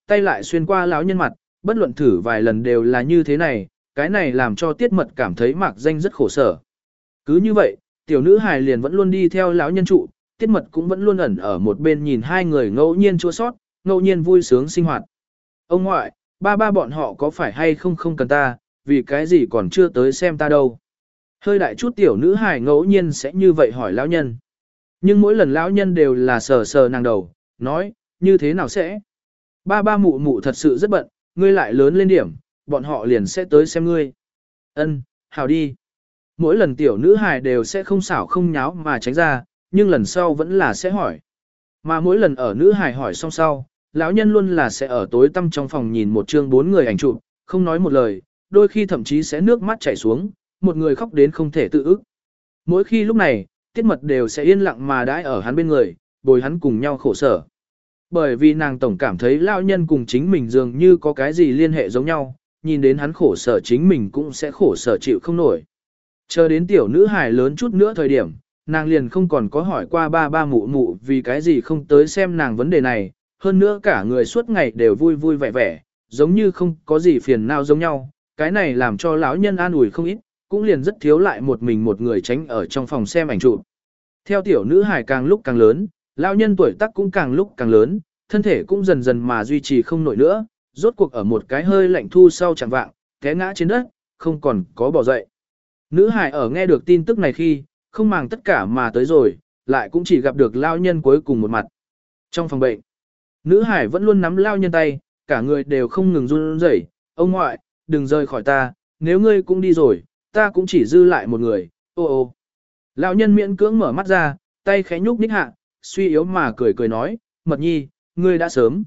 tay lại xuyên qua lão nhân mặt, bất luận thử vài lần đều là như thế này, cái này làm cho Tiết Mật cảm thấy Mạc Danh rất khổ sở. Cứ như vậy, tiểu nữ hài liền vẫn luôn đi theo lão nhân trụ, Tiết Mật cũng vẫn luôn ẩn ở một bên nhìn hai người ngẫu nhiên chua sót, ngẫu nhiên vui sướng sinh hoạt. Ông ngoại, ba bọn họ có phải hay không cần ta, vì cái gì còn chưa tới xem ta đâu. Hơi đại chút tiểu nữ hài ngẫu nhiên sẽ như vậy hỏi lão nhân. Nhưng mỗi lần lão nhân đều là sờ sờ nàng đầu, nói, như thế nào sẽ? Ba mụ mụ thật sự rất bận, ngươi lại lớn lên điểm, bọn họ liền sẽ tới xem ngươi. Ân, hào đi. Mỗi lần tiểu nữ hài đều sẽ không xảo không nháo mà tránh ra, nhưng lần sau vẫn là sẽ hỏi. Mà mỗi lần ở nữ hài hỏi xong sau, lão nhân luôn là sẽ ở tối tăm trong phòng nhìn một chương 4 người ảnh chụp, không nói một lời, đôi khi thậm chí sẽ nước mắt chảy xuống, một người khóc đến không thể tự ức. Mỗi khi lúc này, Tiết Mật đều sẽ yên lặng mà đãi ở hắn bên người, bồi hắn cùng nhau khổ sở. Bởi vì nàng tổng cảm thấy lão nhân cùng chính mình dường như có cái gì liên hệ giống nhau, nhìn đến hắn khổ sở chính mình cũng sẽ khổ sở chịu không nổi. Chờ đến tiểu nữ hài lớn chút nữa thời điểm, nàng liền không còn có hỏi qua ba mụ mụ vì cái gì không tới xem nàng vấn đề này, hơn nữa cả người suốt ngày đều vui vui vẻ vẻ, giống như không có gì phiền não giống nhau, cái này làm cho lão nhân an ủi không ít, cũng liền rất thiếu lại một mình một người tránh ở trong phòng xem ảnh chụp. Theo tiểu nữ hài càng lúc càng lớn, lão nhân tuổi tác cũng càng lúc càng lớn, thân thể cũng dần dần mà duy trì không nổi nữa, rốt cuộc ở một cái hơi lạnh thu sau chẳng vạng, té ngã trên đất, không còn có bỏ dậy. Nữ hài ở nghe được tin tức này khi, không màng tất cả mà tới rồi, lại cũng chỉ gặp được lão nhân cuối cùng một mặt. Trong phòng bệnh, nữ hải vẫn luôn nắm lão nhân tay, cả người đều không ngừng run rẩy. Ông ngoại, đừng rời khỏi ta, nếu ngươi cũng đi rồi, ta cũng chỉ dư lại một người, ô ô. Lão nhân miễn cưỡng mở mắt ra, tay khẽ nhúc nhích hạ, suy yếu mà cười nói, Mật Nhi, ngươi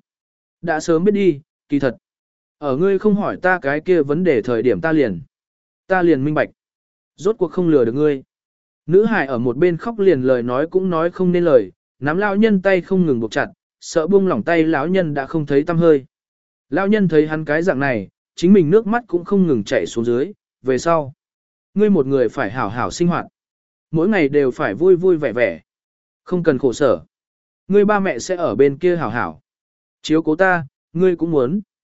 đã sớm biết đi, kỳ thật. Ở ngươi không hỏi ta cái kia vấn đề thời điểm ta liền minh bạch. Rốt cuộc không lừa được ngươi. Nữ hải ở một bên khóc liền lời nói cũng nói không nên lời, nắm lão nhân tay không ngừng buộc chặt, sợ buông lỏng tay lão nhân đã không thấy tăm hơi. Lão nhân thấy hắn cái dạng này, chính mình nước mắt cũng không ngừng chảy xuống dưới, về sau. Ngươi một người phải hảo hảo sinh hoạt. Mỗi ngày đều phải vui vui vẻ vẻ. Không cần khổ sở. Ngươi ba mẹ sẽ ở bên kia hảo hảo. Chiếu cố ta, ngươi cũng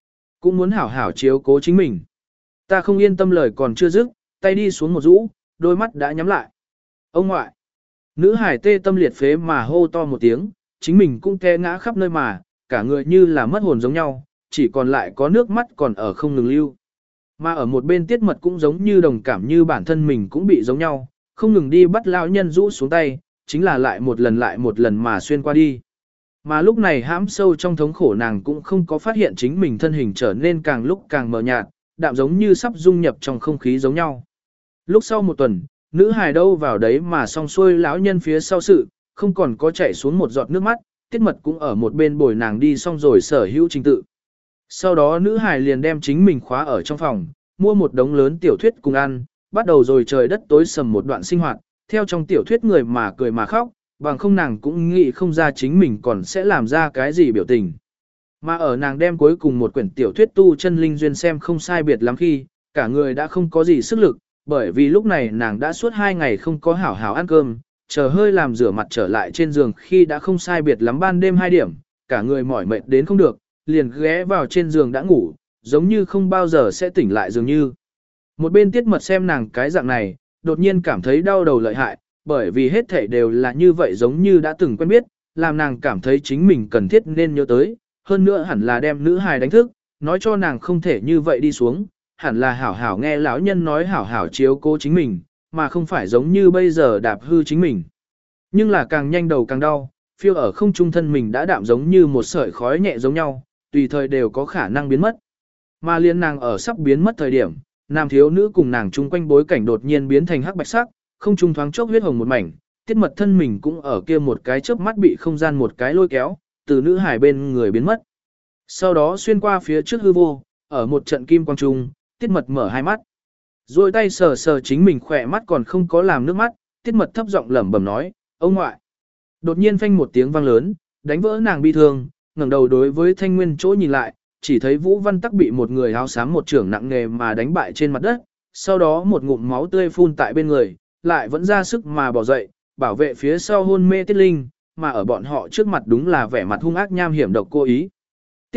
muốn hảo hảo chiếu cố chính mình. Ta không yên tâm lời còn chưa dứt, tay đi xuống một rũ, đôi mắt đã nhắm lại. Ông ngoại. Nữ hải tê tâm liệt phế mà hô to một tiếng, chính mình cũng té ngã khắp nơi mà, cả người như là mất hồn giống nhau, chỉ còn lại có nước mắt còn ở không ngừng lưu. Mà ở một bên Tiết Mật cũng giống như đồng cảm như bản thân mình cũng bị giống nhau, không ngừng đi bắt lão nhân rũ xuống tay, chính là lại một lần mà xuyên qua đi. Mà lúc này hãm sâu trong thống khổ nàng cũng không có phát hiện chính mình thân hình trở nên càng lúc càng mờ nhạt, đạm giống như sắp dung nhập trong không khí giống nhau. Lúc sau một tuần, nữ hài đâu vào đấy mà song xuôi lão nhân phía sau sự, không còn có chảy xuống một giọt nước mắt, Tiết Mật cũng ở một bên bồi nàng đi xong rồi sở hữu trình tự. Sau đó nữ hài liền đem chính mình khóa ở trong phòng, mua một đống lớn tiểu thuyết cùng ăn, bắt đầu rồi trời đất tối sầm một đoạn sinh hoạt, theo trong tiểu thuyết người mà cười mà khóc, bằng không nàng cũng nghĩ không ra chính mình còn sẽ làm ra cái gì biểu tình. Mà ở nàng đem cuối cùng một quyển tiểu thuyết tu chân linh duyên xem không sai biệt lắm khi, cả người đã không có gì sức lực, bởi vì lúc này nàng đã suốt 2 ngày không có hảo hảo ăn cơm, chờ hơi làm rửa mặt trở lại trên giường khi đã không sai biệt lắm ban đêm 2 điểm, cả người mỏi mệt đến không được, liền ghé vào trên giường đã ngủ, giống như không bao giờ sẽ tỉnh lại dường như. Một bên Tiết Mật xem nàng cái dạng này, đột nhiên cảm thấy đau đầu lợi hại, bởi vì hết thảy đều là như vậy giống như đã từng quen biết, làm nàng cảm thấy chính mình cần thiết nên nhớ tới, hơn nữa hẳn là đem nữ hài đánh thức, nói cho nàng không thể như vậy đi xuống, hẳn là hảo hảo nghe lão nhân nói hảo hảo chiếu cố chính mình, mà không phải giống như bây giờ đạp hư chính mình. Nhưng là càng nhanh đầu càng đau, phiêu ở không trung thân mình đã đạm giống như một sợi khói nhẹ giống nhau, tùy thời đều có khả năng biến mất. Mà liên nàng ở sắp biến mất thời điểm, nam thiếu nữ cùng nàng chung quanh bối cảnh đột nhiên biến thành hắc bạch sắc, không trung thoáng chốc huyết hồng một mảnh, Tiết Mật thân mình cũng ở kia một cái chớp mắt bị không gian một cái lôi kéo, từ nữ hải bên người biến mất. Sau đó xuyên qua phía trước hư vô, ở một trận kim quang trung, Tiết Mật mở hai mắt. Rồi tay sờ sờ chính mình khỏe mắt còn không có làm nước mắt, Tiết Mật thấp giọng lẩm bẩm nói, ông ngoại. Đột nhiên phanh một tiếng vang lớn, đánh vỡ nàng bi thương, ngẩng đầu đối với Thanh Nguyên chỗ nhìn lại, chỉ thấy Vũ Văn Tắc bị một người áo xám một trưởng nặng nề mà đánh bại trên mặt đất, sau đó một ngụm máu tươi phun tại bên người, lại vẫn ra sức mà bỏ dậy, bảo vệ phía sau hôn mê Tiết Linh, mà ở bọn họ trước mặt đúng là vẻ mặt hung ác nham hiểm độc cô ý.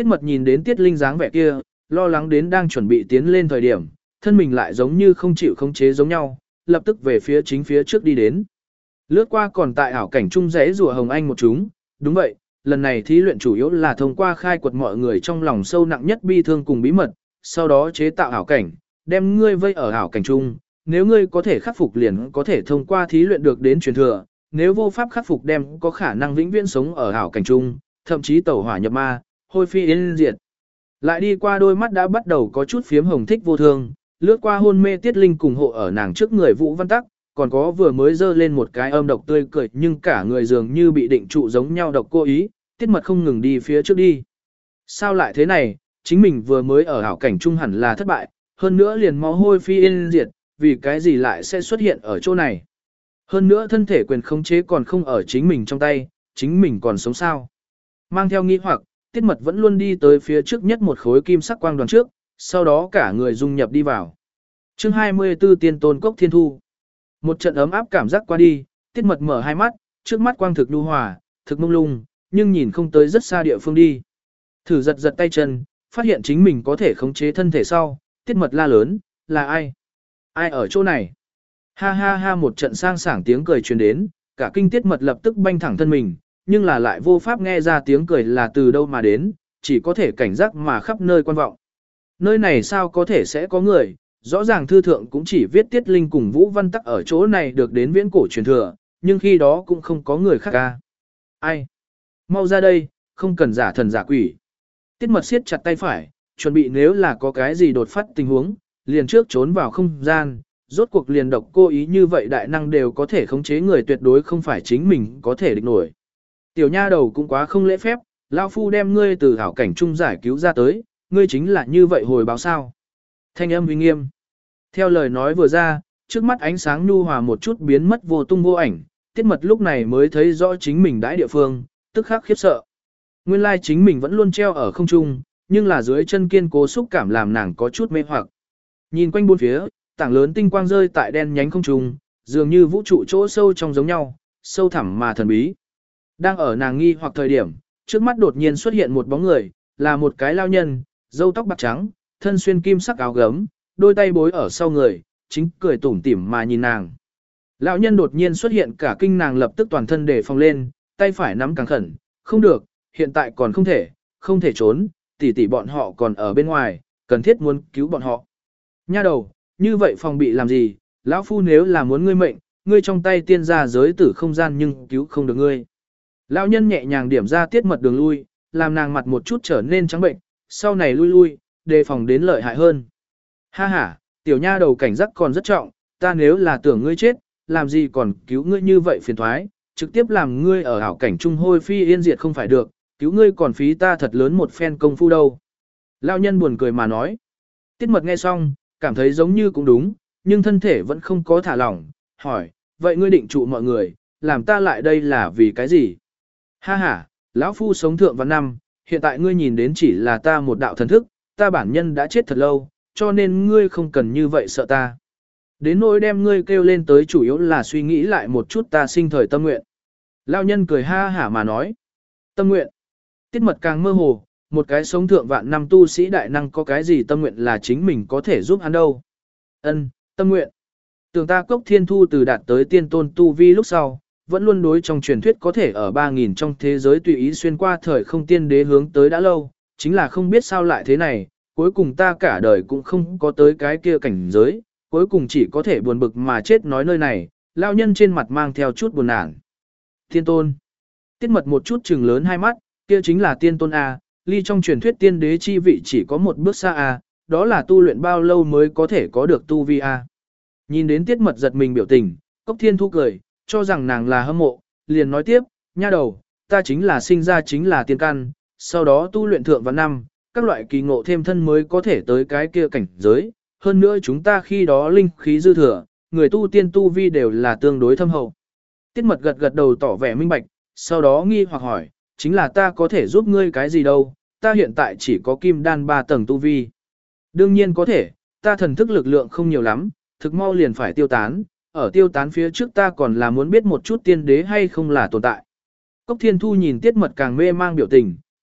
Tiết Mật nhìn đến Tiết Linh dáng vẻ kia, lo lắng đến đang chuẩn bị tiến lên thời điểm, thân mình lại giống như không chịu khống chế giống nhau, lập tức về phía chính phía trước đi đến. Lướt qua còn tại ảo cảnh trung rẽ rùa Hồng Anh một chúng, đúng vậy, lần này thí luyện chủ yếu là thông qua khai quật mọi người trong lòng sâu nặng nhất bi thương cùng bí mật, sau đó chế tạo ảo cảnh, đem ngươi vây ở ảo cảnh trung, nếu ngươi có thể khắc phục liền có thể thông qua thí luyện được đến truyền thừa, nếu vô pháp khắc phục đem có khả năng vĩnh viễn sống ở ảo cảnh trung, thậm chí tẩu hỏa nhập ma, hôi phi yên diệt. Lại đi qua đôi mắt đã bắt đầu có chút phiếm hồng thích vô thương, lướt qua hôn mê Tiết Linh cùng hộ ở nàng trước người Vũ Văn Tắc, còn có vừa mới dơ lên một cái âm độc tươi cười nhưng cả người dường như bị định trụ giống nhau độc cô ý, Tiết Mật không ngừng đi phía trước đi. Sao lại thế này, chính mình vừa mới ở ảo cảnh trung hẳn là thất bại, hơn nữa liền máu hôi phi yên diệt, vì cái gì lại sẽ xuất hiện ở chỗ này. Hơn nữa thân thể quyền khống chế còn không ở chính mình trong tay, chính mình còn sống sao. Mang theo nghi hoặc, Tiết Mật vẫn luôn đi tới phía trước nhất một khối kim sắc quang đoàn trước, sau đó cả người dung nhập đi vào. Chương 24 Tiên Tôn Cốc Thiên Thu. Một trận ấm áp cảm giác qua đi, Tiết Mật mở hai mắt, trước mắt quang thực nhu hòa, thực mông lung, nhưng nhìn không tới rất xa địa phương đi. Thử giật giật tay chân, phát hiện chính mình có thể khống chế thân thể sau, Tiết Mật la lớn, là ai? Ai ở chỗ này? Ha ha ha, một trận sang sảng tiếng cười truyền đến, cả kinh Tiết Mật lập tức banh thẳng thân mình, nhưng là lại vô pháp nghe ra tiếng cười là từ đâu mà đến, chỉ có thể cảnh giác mà khắp nơi quan vọng. Nơi này sao có thể sẽ có người, rõ ràng thư thượng cũng chỉ viết Tiết Linh cùng Vũ Văn Tắc ở chỗ này được đến viễn cổ truyền thừa, nhưng khi đó cũng không có người khác ca. Ai? Mau ra đây, không cần giả thần giả quỷ. Tiết Mật siết chặt tay phải, chuẩn bị nếu là có cái gì đột phát tình huống, liền trước trốn vào không gian, rốt cuộc liền độc cô ý như vậy đại năng đều có thể khống chế người tuyệt đối không phải chính mình có thể địch nổi. Tiểu nha đầu cũng quá không lễ phép, lão phu đem ngươi từ hảo cảnh trung giải cứu ra tới, ngươi chính là như vậy hồi báo sao. Thanh âm uy nghiêm. Theo lời nói vừa ra, trước mắt ánh sáng nhu hòa một chút biến mất vô tung vô ảnh, Tiết Mật lúc này mới thấy rõ chính mình đãi địa phương, tức khắc khiếp sợ. Nguyên lai chính mình vẫn luôn treo ở không trung, nhưng là dưới chân kiên cố xúc cảm làm nàng có chút mê hoặc. Nhìn quanh bốn phía, tảng lớn tinh quang rơi tại đen nhánh không trung, dường như vũ trụ chỗ sâu trong giống nhau, sâu thẳm mà thần bí. Đang ở nàng nghi hoặc thời điểm, trước mắt đột nhiên xuất hiện một bóng người, là một cái lao nhân, râu tóc bạc trắng, thân xuyên kim sắc áo gấm, đôi tay bối ở sau người, chính cười tủm tỉm mà nhìn nàng. Lão nhân đột nhiên xuất hiện, cả kinh nàng lập tức toàn thân đề phòng lên, tay phải nắm càng khẩn, không được, hiện tại còn không thể trốn, tỷ tỷ bọn họ còn ở bên ngoài, cần thiết muốn cứu bọn họ. Nha đầu, như vậy phòng bị làm gì, lão phu nếu là muốn ngươi mệnh, ngươi trong tay tiên gia giới tử không gian nhưng cứu không được ngươi. Lão nhân nhẹ nhàng điểm ra Tiết Mật đường lui, làm nàng mặt một chút trở nên trắng bệnh, sau này lui, đề phòng đến lợi hại hơn. Ha ha, tiểu nha đầu cảnh giác còn rất trọng, ta nếu là tưởng ngươi chết, làm gì còn cứu ngươi như vậy phiền thoái, trực tiếp làm ngươi ở ảo cảnh trung hôi phi yên diệt không phải được, cứu ngươi còn phí ta thật lớn một phen công phu đâu. Lão nhân buồn cười mà nói. Tiết Mật nghe xong, cảm thấy giống như cũng đúng, nhưng thân thể vẫn không có thả lỏng, hỏi, vậy ngươi định trụ mọi người, làm ta lại đây là vì cái gì? Ha ha, lão phu sống thượng vạn năm, hiện tại ngươi nhìn đến chỉ là ta một đạo thần thức, ta bản nhân đã chết thật lâu, cho nên ngươi không cần như vậy sợ ta. Đến nỗi đem ngươi kêu lên tới chủ yếu là suy nghĩ lại một chút ta sinh thời tâm nguyện. Lão nhân cười ha hả mà nói. Tâm nguyện. Tiết Mật càng mơ hồ, một cái sống thượng vạn năm tu sĩ đại năng có cái gì tâm nguyện là chính mình có thể giúp hắn đâu. Ân, tâm nguyện. Tưởng ta Cốc Thiên Thu từ đạt tới tiên tôn tu vi lúc sau, vẫn luôn đối trong truyền thuyết có thể ở 3.000 trong thế giới tùy ý xuyên qua thời không tiên đế hướng tới đã lâu, chính là không biết sao lại thế này, cuối cùng ta cả đời cũng không có tới cái kia cảnh giới, cuối cùng chỉ có thể buồn bực mà chết nói nơi này, lao nhân trên mặt mang theo chút buồn nản. Tiên tôn. Tiết Mật một chút trừng lớn hai mắt, kia chính là tiên tôn A, ly trong truyền thuyết tiên đế chi vị chỉ có một bước xa A, đó là tu luyện bao lâu mới có thể có được tu vi A. Nhìn đến Tiết Mật giật mình biểu tình, Cốc Thiên Thu cười, cho rằng nàng là hâm mộ, liền nói tiếp, nha đầu, ta chính là sinh ra chính là tiên căn, sau đó tu luyện thượng vạn năm, các loại kỳ ngộ thêm thân mới có thể tới cái kia cảnh giới, hơn nữa chúng ta khi đó linh khí dư thừa, người tu tiên tu vi đều là tương đối thâm hậu. Tiết Mật gật gật đầu tỏ vẻ minh bạch, sau đó nghi hoặc hỏi, chính là ta có thể giúp ngươi cái gì đâu, ta hiện tại chỉ có kim đan 3 tầng tu vi. Đương nhiên có thể, ta thần thức lực lượng không nhiều lắm, thực mau liền phải tiêu tán, ở tiêu tán phía trước ta còn là muốn biết một chút tiên đế hay không là tồn tại. Cốc Thiên Thu nhìn Tiết Mật càng mê mang biểu tình,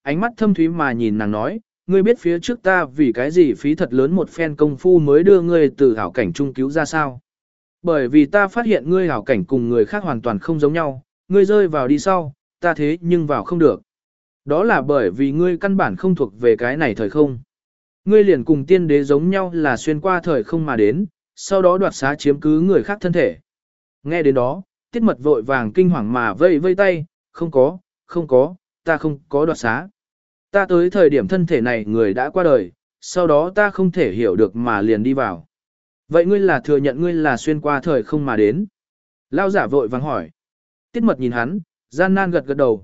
ánh mắt thâm thúy mà nhìn nàng nói, ngươi biết phía trước ta vì cái gì phí thật lớn một phen công phu mới đưa ngươi từ hảo cảnh trung cứu ra sao. Bởi vì ta phát hiện ngươi hảo cảnh cùng người khác hoàn toàn không giống nhau, ngươi rơi vào đi sau, ta thế nhưng vào không được. Đó là bởi vì ngươi căn bản không thuộc về cái này thời không. Ngươi liền cùng tiên đế giống nhau là xuyên qua thời không mà đến, sau đó đoạt xá chiếm cứ người khác thân thể. Nghe đến đó, Tiết Mật vội vàng kinh hoàng mà vây vây tay, không có, ta không có đoạt xá. Ta tới thời điểm thân thể này người đã qua đời, sau đó ta không thể hiểu được mà liền đi vào. Vậy ngươi là thừa nhận ngươi là xuyên qua thời không mà đến? Lao giả vội vàng hỏi. Tiết Mật nhìn hắn, gian nan gật gật đầu,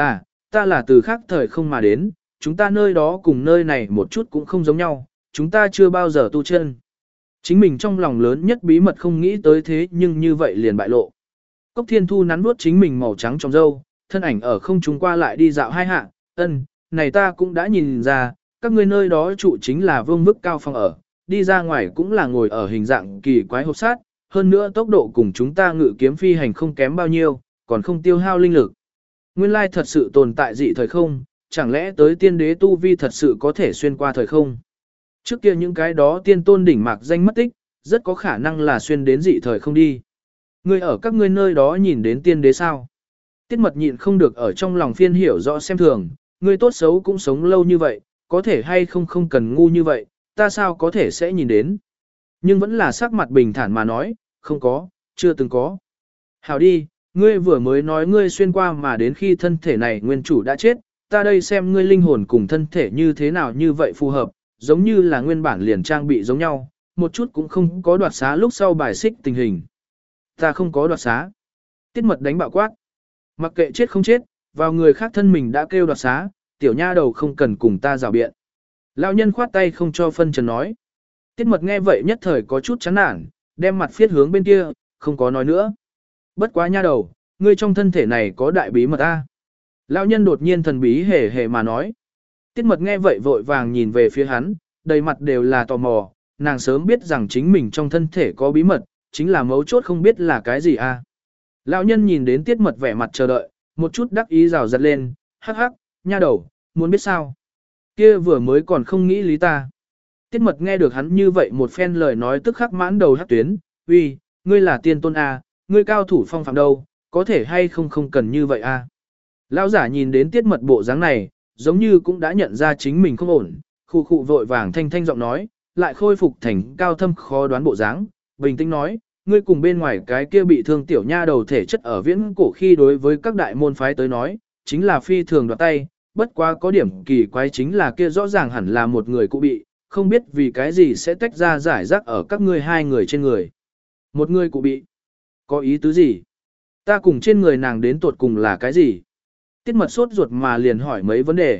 ta là từ khác thời không mà đến, chúng ta nơi đó cùng nơi này một chút cũng không giống nhau, chúng ta chưa bao giờ tu chân. Chính mình trong lòng lớn nhất bí mật không nghĩ tới thế nhưng như vậy liền bại lộ. Cốc Thiên Thu nắn nuốt chính mình màu trắng trong râu, thân ảnh ở không trung qua lại đi dạo hai hạ, này ta cũng đã nhìn ra, các ngươi nơi đó trụ chính là vương bức cao phòng ở, đi ra ngoài cũng là ngồi ở hình dạng kỳ quái hộp sát, hơn nữa tốc độ cùng chúng ta ngự kiếm phi hành không kém bao nhiêu, còn không tiêu hao linh lực. Nguyên lai thật sự tồn tại dị thời không, chẳng lẽ tới tiên đế tu vi thật sự có thể xuyên qua thời không? Trước kia những cái đó tiên tôn đỉnh mạc danh mất tích, rất có khả năng là xuyên đến dị thời không đi. Ngươi ở các ngươi nơi đó nhìn đến tiên đế sao? Tiết Mật nhịn không được ở trong lòng phiên hiểu rõ xem thường, ngươi tốt xấu cũng sống lâu như vậy, có thể hay không cần ngu như vậy, ta sao có thể sẽ nhìn đến. Nhưng vẫn là sắc mặt bình thản mà nói, không có, chưa từng có. Hảo đi, ngươi vừa mới nói ngươi xuyên qua mà đến khi thân thể này nguyên chủ đã chết, ta đây xem ngươi linh hồn cùng thân thể như thế nào như vậy phù hợp, giống như là nguyên bản liền trang bị giống nhau, một chút cũng không có đoạt xá lúc sau bài xích tình hình. Ta không có đoạt xá. Tiết Mật đánh bạo quát. Mặc kệ chết không chết, vào người khác thân mình đã kêu đoạt xá, tiểu nha đầu không cần cùng ta rào biện. Lão nhân khoát tay không cho phân trần nói. Tiết Mật nghe vậy nhất thời có chút chán nản, đem mặt phiết hướng bên kia, không có nói nữa. Bất quá nha đầu, ngươi trong thân thể này có đại bí mật ta. Lão nhân đột nhiên thần bí hề hề mà nói. Tiết Mật nghe vậy vội vàng nhìn về phía hắn, đầy mặt đều là tò mò, nàng sớm biết rằng chính mình trong thân thể có bí mật, chính là mấu chốt không biết là cái gì a. Lão nhân nhìn đến Tiết Mật vẻ mặt chờ đợi, một chút đắc ý rào rạt lên, hắc hắc, nha đầu, muốn biết sao? Kia vừa mới còn không nghĩ lý ta. Tiết Mật nghe được hắn như vậy một phen lời nói tức khắc mãn đầu hắc tuyến, uy, ngươi là tiên tôn a, ngươi cao thủ phong phạm đâu, có thể hay không cần như vậy a. Lão giả nhìn đến Tiết Mật bộ dáng này, giống như cũng đã nhận ra chính mình không ổn, khu khụ vội vàng thanh thanh giọng nói, lại khôi phục thành cao thâm khó đoán bộ dáng, bình tĩnh nói, ngươi cùng bên ngoài cái kia bị thương tiểu nha đầu thể chất ở viễn cổ khi đối với các đại môn phái tới nói, chính là phi thường đoạt tay, bất quá có điểm kỳ quái chính là kia rõ ràng hẳn là một người cụ bị, không biết vì cái gì sẽ tách ra giải rác ở các ngươi hai người trên người. Một người cụ bị, có ý tứ gì? Ta cùng trên người nàng đến tột cùng là cái gì? Tiết Mật sốt ruột mà liền hỏi mấy vấn đề.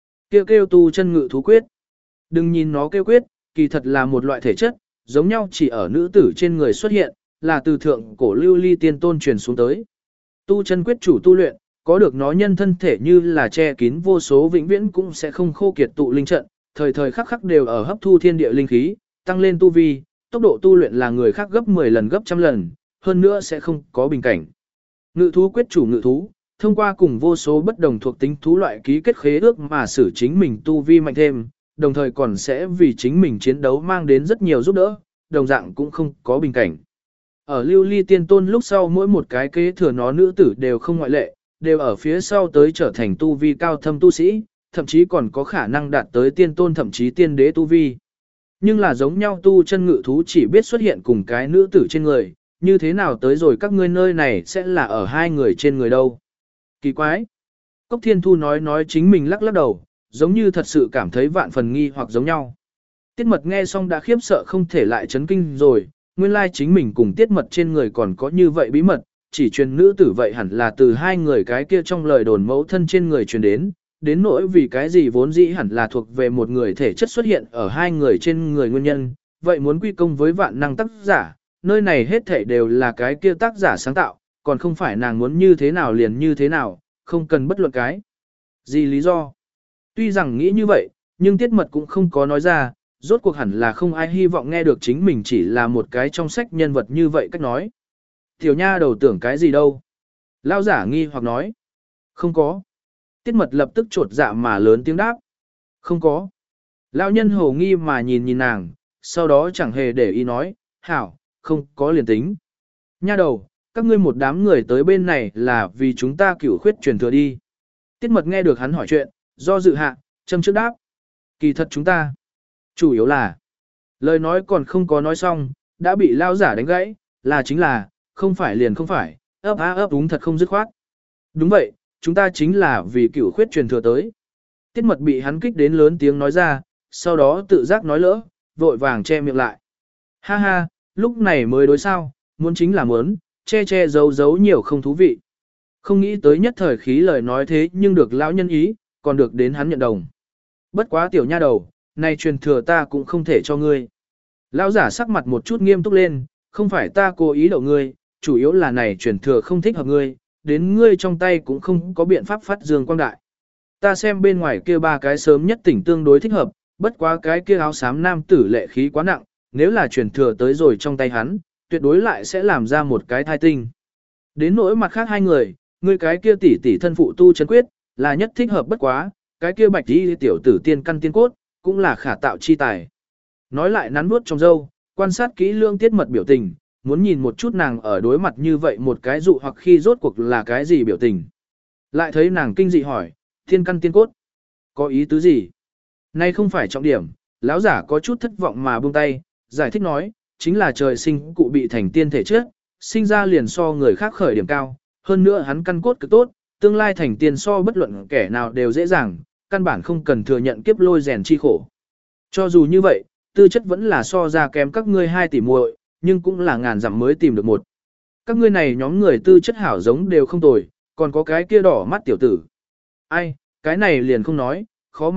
Kêu tu chân ngự thú quyết. Đừng nhìn nó kêu quyết, kỳ thật là một loại thể chất, giống nhau chỉ ở nữ tử trên người xuất hiện, là từ thượng cổ lưu ly tiên tôn truyền xuống tới. Tu chân quyết chủ tu luyện, có được nó nhân thân thể như là che kín vô số vĩnh viễn cũng sẽ không khô kiệt tụ linh trận, thời thời khắc khắc đều ở hấp thu thiên địa linh khí, tăng lên tu vi, tốc độ tu luyện là người khác gấp 10 lần gấp trăm lần, hơn nữa sẽ không có bình cảnh. Ngự thú quyết chủ ngự thú, thông qua cùng vô số bất đồng thuộc tính thú loại ký kết khế ước mà xử chính mình tu vi mạnh thêm, đồng thời còn sẽ vì chính mình chiến đấu mang đến rất nhiều giúp đỡ, đồng dạng cũng không có bình cảnh. Ở lưu ly tiên tôn lúc sau mỗi một cái kế thừa nó nữ tử đều không ngoại lệ, đều ở phía sau tới trở thành tu vi cao thâm tu sĩ, thậm chí còn có khả năng đạt tới tiên tôn thậm chí tiên đế tu vi. Nhưng là giống nhau tu chân ngự thú chỉ biết xuất hiện cùng cái nữ tử trên người, như thế nào tới rồi các ngươi nơi này sẽ là ở hai người trên người đâu. Kỳ quái. Cốc Thiên Thu nói chính mình lắc lắc đầu, giống như thật sự cảm thấy vạn phần nghi hoặc giống nhau. Tiết Mật nghe xong đã khiếp sợ không thể lại chấn kinh rồi, nguyên lai chính mình cùng Tiết Mật trên người còn có như vậy bí mật, chỉ truyền nữ tử vậy hẳn là từ hai người cái kia trong lời đồn mẫu thân trên người truyền đến nỗi vì cái gì vốn dĩ hẳn là thuộc về một người thể chất xuất hiện ở hai người trên người nguyên nhân, vậy muốn quy công với vạn năng tác giả, nơi này hết thể đều là cái kia tác giả sáng tạo, còn không phải nàng muốn như thế nào liền như thế nào, không cần bất luận cái gì lý do. Tuy rằng nghĩ như vậy, nhưng Tiết Mật cũng không có nói ra, rốt cuộc hẳn là không ai hy vọng nghe được chính mình chỉ là một cái trong sách nhân vật như vậy cách nói. Tiểu nha đầu tưởng cái gì đâu? Lão giả nghi hoặc nói. Không có. Tiết mật lập tức trột dạ mà lớn tiếng đáp. Không có. Lão nhân hồ nghi mà nhìn nhìn nàng, sau đó chẳng hề để ý nói, hảo, không có liền tính. Nha đầu, các ngươi một đám người tới bên này là vì chúng ta cửu khuyết truyền thừa đi. Tiết mật nghe được hắn hỏi chuyện, do dự hạ, châm trước đáp. Kỳ thật chúng ta, chủ yếu là, lời nói còn không có nói xong, đã bị lao giả đánh gãy, là chính là, không phải liền không phải, ấp á ấp đúng thật không dứt khoát. Đúng vậy, chúng ta chính là vì cửu khuyết truyền thừa tới. Tiết mật bị hắn kích đến lớn tiếng nói ra, sau đó tự giác nói lỡ, vội vàng che miệng lại. Ha ha, lúc này mới đối sao, muốn chính là muốn, che che giấu giấu nhiều không thú vị. Không nghĩ tới nhất thời khí lời nói thế nhưng được lão nhân ý, còn được đến hắn nhận đồng. Bất quá tiểu nha đầu, này truyền thừa ta cũng không thể cho ngươi. Lão giả sắc mặt một chút nghiêm túc lên, không phải ta cố ý đậu ngươi, chủ yếu là này truyền thừa không thích hợp ngươi, đến ngươi trong tay cũng không có biện pháp phát dương quang đại. Ta xem bên ngoài kia ba cái sớm nhất tỉnh tương đối thích hợp, bất quá cái kia áo xám nam tử lệ khí quá nặng, nếu là truyền thừa tới rồi trong tay hắn, tuyệt đối lại sẽ làm ra một cái thai tinh. Đến nỗi mặt khác hai người, ngươi cái kia tỷ tỷ thân phụ tu chân quyết, là nhất thích hợp bất quá, cái kia bạch y tiểu tử tiên căn tiên cốt, cũng là khả tạo chi tài. Nói lại nắn nuốt trong dâu, quan sát kỹ lương Tiết mật biểu tình, muốn nhìn một chút nàng ở đối mặt như vậy một cái dụ hoặc khi rốt cuộc là cái gì biểu tình. Lại thấy nàng kinh dị hỏi, tiên căn tiên cốt, có ý tứ gì? Nay không phải trọng điểm, lão giả có chút thất vọng mà buông tay, giải thích nói, chính là trời sinh cụ bị thành tiên thể chất, sinh ra liền so người khác khởi điểm cao, hơn nữa hắn căn cốt cực tốt, tương lai thành tiên so bất luận kẻ nào đều dễ dàng, căn bản không cần thừa nhận kiếp lôi rèn chi khổ. Cho dù như vậy, tư chất vẫn là so ra kém các ngươi 2 tỷ muội, nhưng cũng là ngàn dặm mới tìm được một. Các ngươi này nhóm người tư chất hảo giống đều không tồi, còn có cái kia đỏ mắt tiểu tử. Ai, cái này liền không nói, khó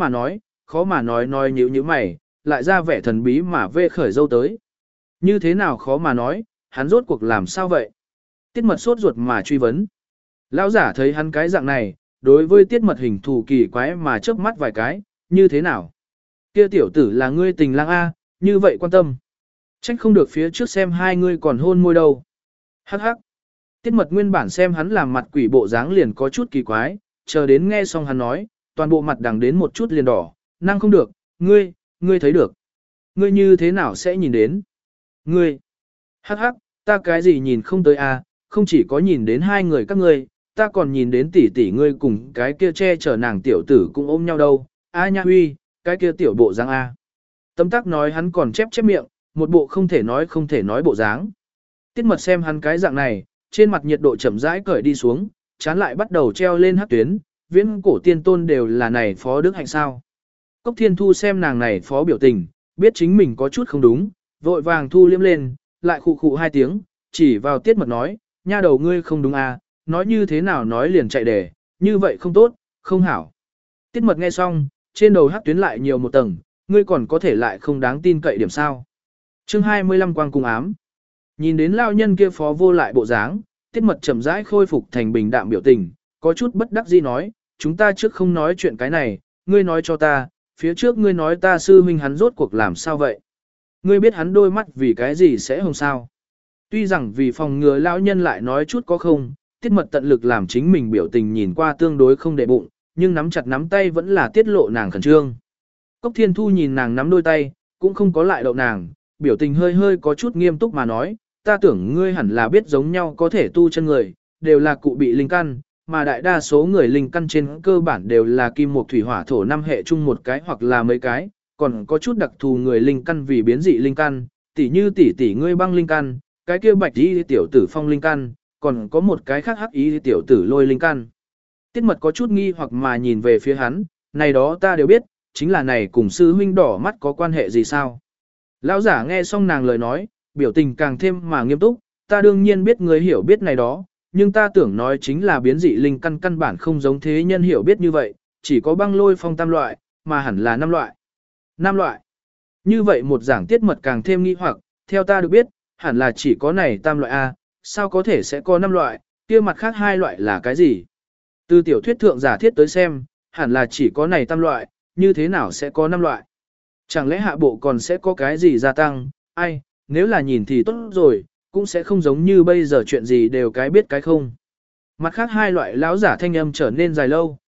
mà nói nhíu mày, lại ra vẻ thần bí mà vê khởi dâu tới. Như thế nào khó mà nói, hắn rốt cuộc làm sao vậy? Tiết mật sốt ruột mà truy vấn. Lão giả thấy hắn cái dạng này, đối với tiết mật hình thù kỳ quái mà chớp mắt vài cái, như thế nào? Kia tiểu tử là ngươi tình lang A, như vậy quan tâm. Trách không được phía trước xem hai ngươi còn hôn môi đâu. Hắc hắc. Tiết mật nguyên bản xem hắn làm mặt quỷ bộ dáng liền có chút kỳ quái, chờ đến nghe xong hắn nói, toàn bộ mặt đằng đến một chút liền đỏ, năng không được, ngươi thấy được. Ngươi như thế nào sẽ nhìn đến? Ngươi, hắc hắc, ta cái gì nhìn không tới a, không chỉ có nhìn đến hai người các ngươi, ta còn nhìn đến tỷ tỷ ngươi cùng cái kia che chở nàng tiểu tử cũng ôm nhau đâu. A nha huy, cái kia tiểu bộ dáng a. Tấm tắc nói hắn còn chép miệng, một bộ không thể nói bộ dáng. Tiết mật xem hắn cái dạng này, trên mặt nhiệt độ chậm rãi cởi đi xuống, chán lại bắt đầu treo lên hắc tuyến, viễn cổ tiên tôn đều là này phó đức hạnh sao. Cốc Thiên Thu xem nàng này phó biểu tình, biết chính mình có chút không đúng, vội vàng thu liêm lên, lại khụ khụ 2 tiếng, chỉ vào tiết mật nói, nha đầu ngươi không đúng à, nói như thế nào nói liền chạy đề, như vậy không tốt, không hảo. Tiết mật nghe xong, trên đầu hắc tuyến lại nhiều một tầng, ngươi còn có thể lại không đáng tin cậy điểm sao. Chương 25 quang cùng ám. Nhìn đến lao nhân kia phó vô lại bộ dáng, tiết mật chậm rãi khôi phục thành bình đạm biểu tình, có chút bất đắc dĩ nói, chúng ta trước không nói chuyện cái này, ngươi nói cho ta, phía trước ngươi nói ta sư huynh hắn rốt cuộc làm sao vậy? Ngươi biết hắn đôi mắt vì cái gì sẽ hồng sao? Tuy rằng vì phòng ngừa lão nhân lại nói chút có không, tiết mật tận lực làm chính mình biểu tình nhìn qua tương đối không để bụng, nhưng nắm chặt nắm tay vẫn là tiết lộ nàng khẩn trương. Cốc Thiên Thu nhìn nàng nắm đôi tay, cũng không có lại đậu nàng, biểu tình hơi hơi có chút nghiêm túc mà nói, ta tưởng ngươi hẳn là biết giống nhau có thể tu chân người, đều là cụ bị linh căn, mà đại đa số người linh căn trên cơ bản đều là kim mộc thủy hỏa thổ 5 hệ chung một cái hoặc là mấy cái, còn có chút đặc thù người linh căn vì biến dị linh căn, tỉ như tỷ ngươi băng linh căn, cái kia bạch y tiểu tử phong linh căn, còn có một cái khác hắc y tiểu tử lôi linh căn. Tiết mật có chút nghi hoặc mà nhìn về phía hắn, này đó ta đều biết, chính là này cùng sư huynh đỏ mắt có quan hệ gì sao? Lão giả nghe xong nàng lời nói, biểu tình càng thêm mà nghiêm túc, ta đương nhiên biết ngươi hiểu biết này đó, nhưng ta tưởng nói chính là biến dị linh căn căn bản không giống thế nhân hiểu biết như vậy, chỉ có băng lôi phong tam loại, mà hẳn là 5 loại. 5 loại. Như vậy một giảng tiết mật càng thêm nghi hoặc, theo ta được biết, hẳn là chỉ có này tam loại A, sao có thể sẽ có 5 loại, kia mặt khác 2 loại là cái gì? Từ tiểu thuyết thượng giả thiết tới xem, hẳn là chỉ có này tam loại, như thế nào sẽ có 5 loại? Chẳng lẽ hạ bộ còn sẽ có cái gì gia tăng, ai, nếu là nhìn thì tốt rồi, cũng sẽ không giống như bây giờ chuyện gì đều cái biết cái không. Mặt khác 2 loại lão giả thanh âm trở nên dài lâu,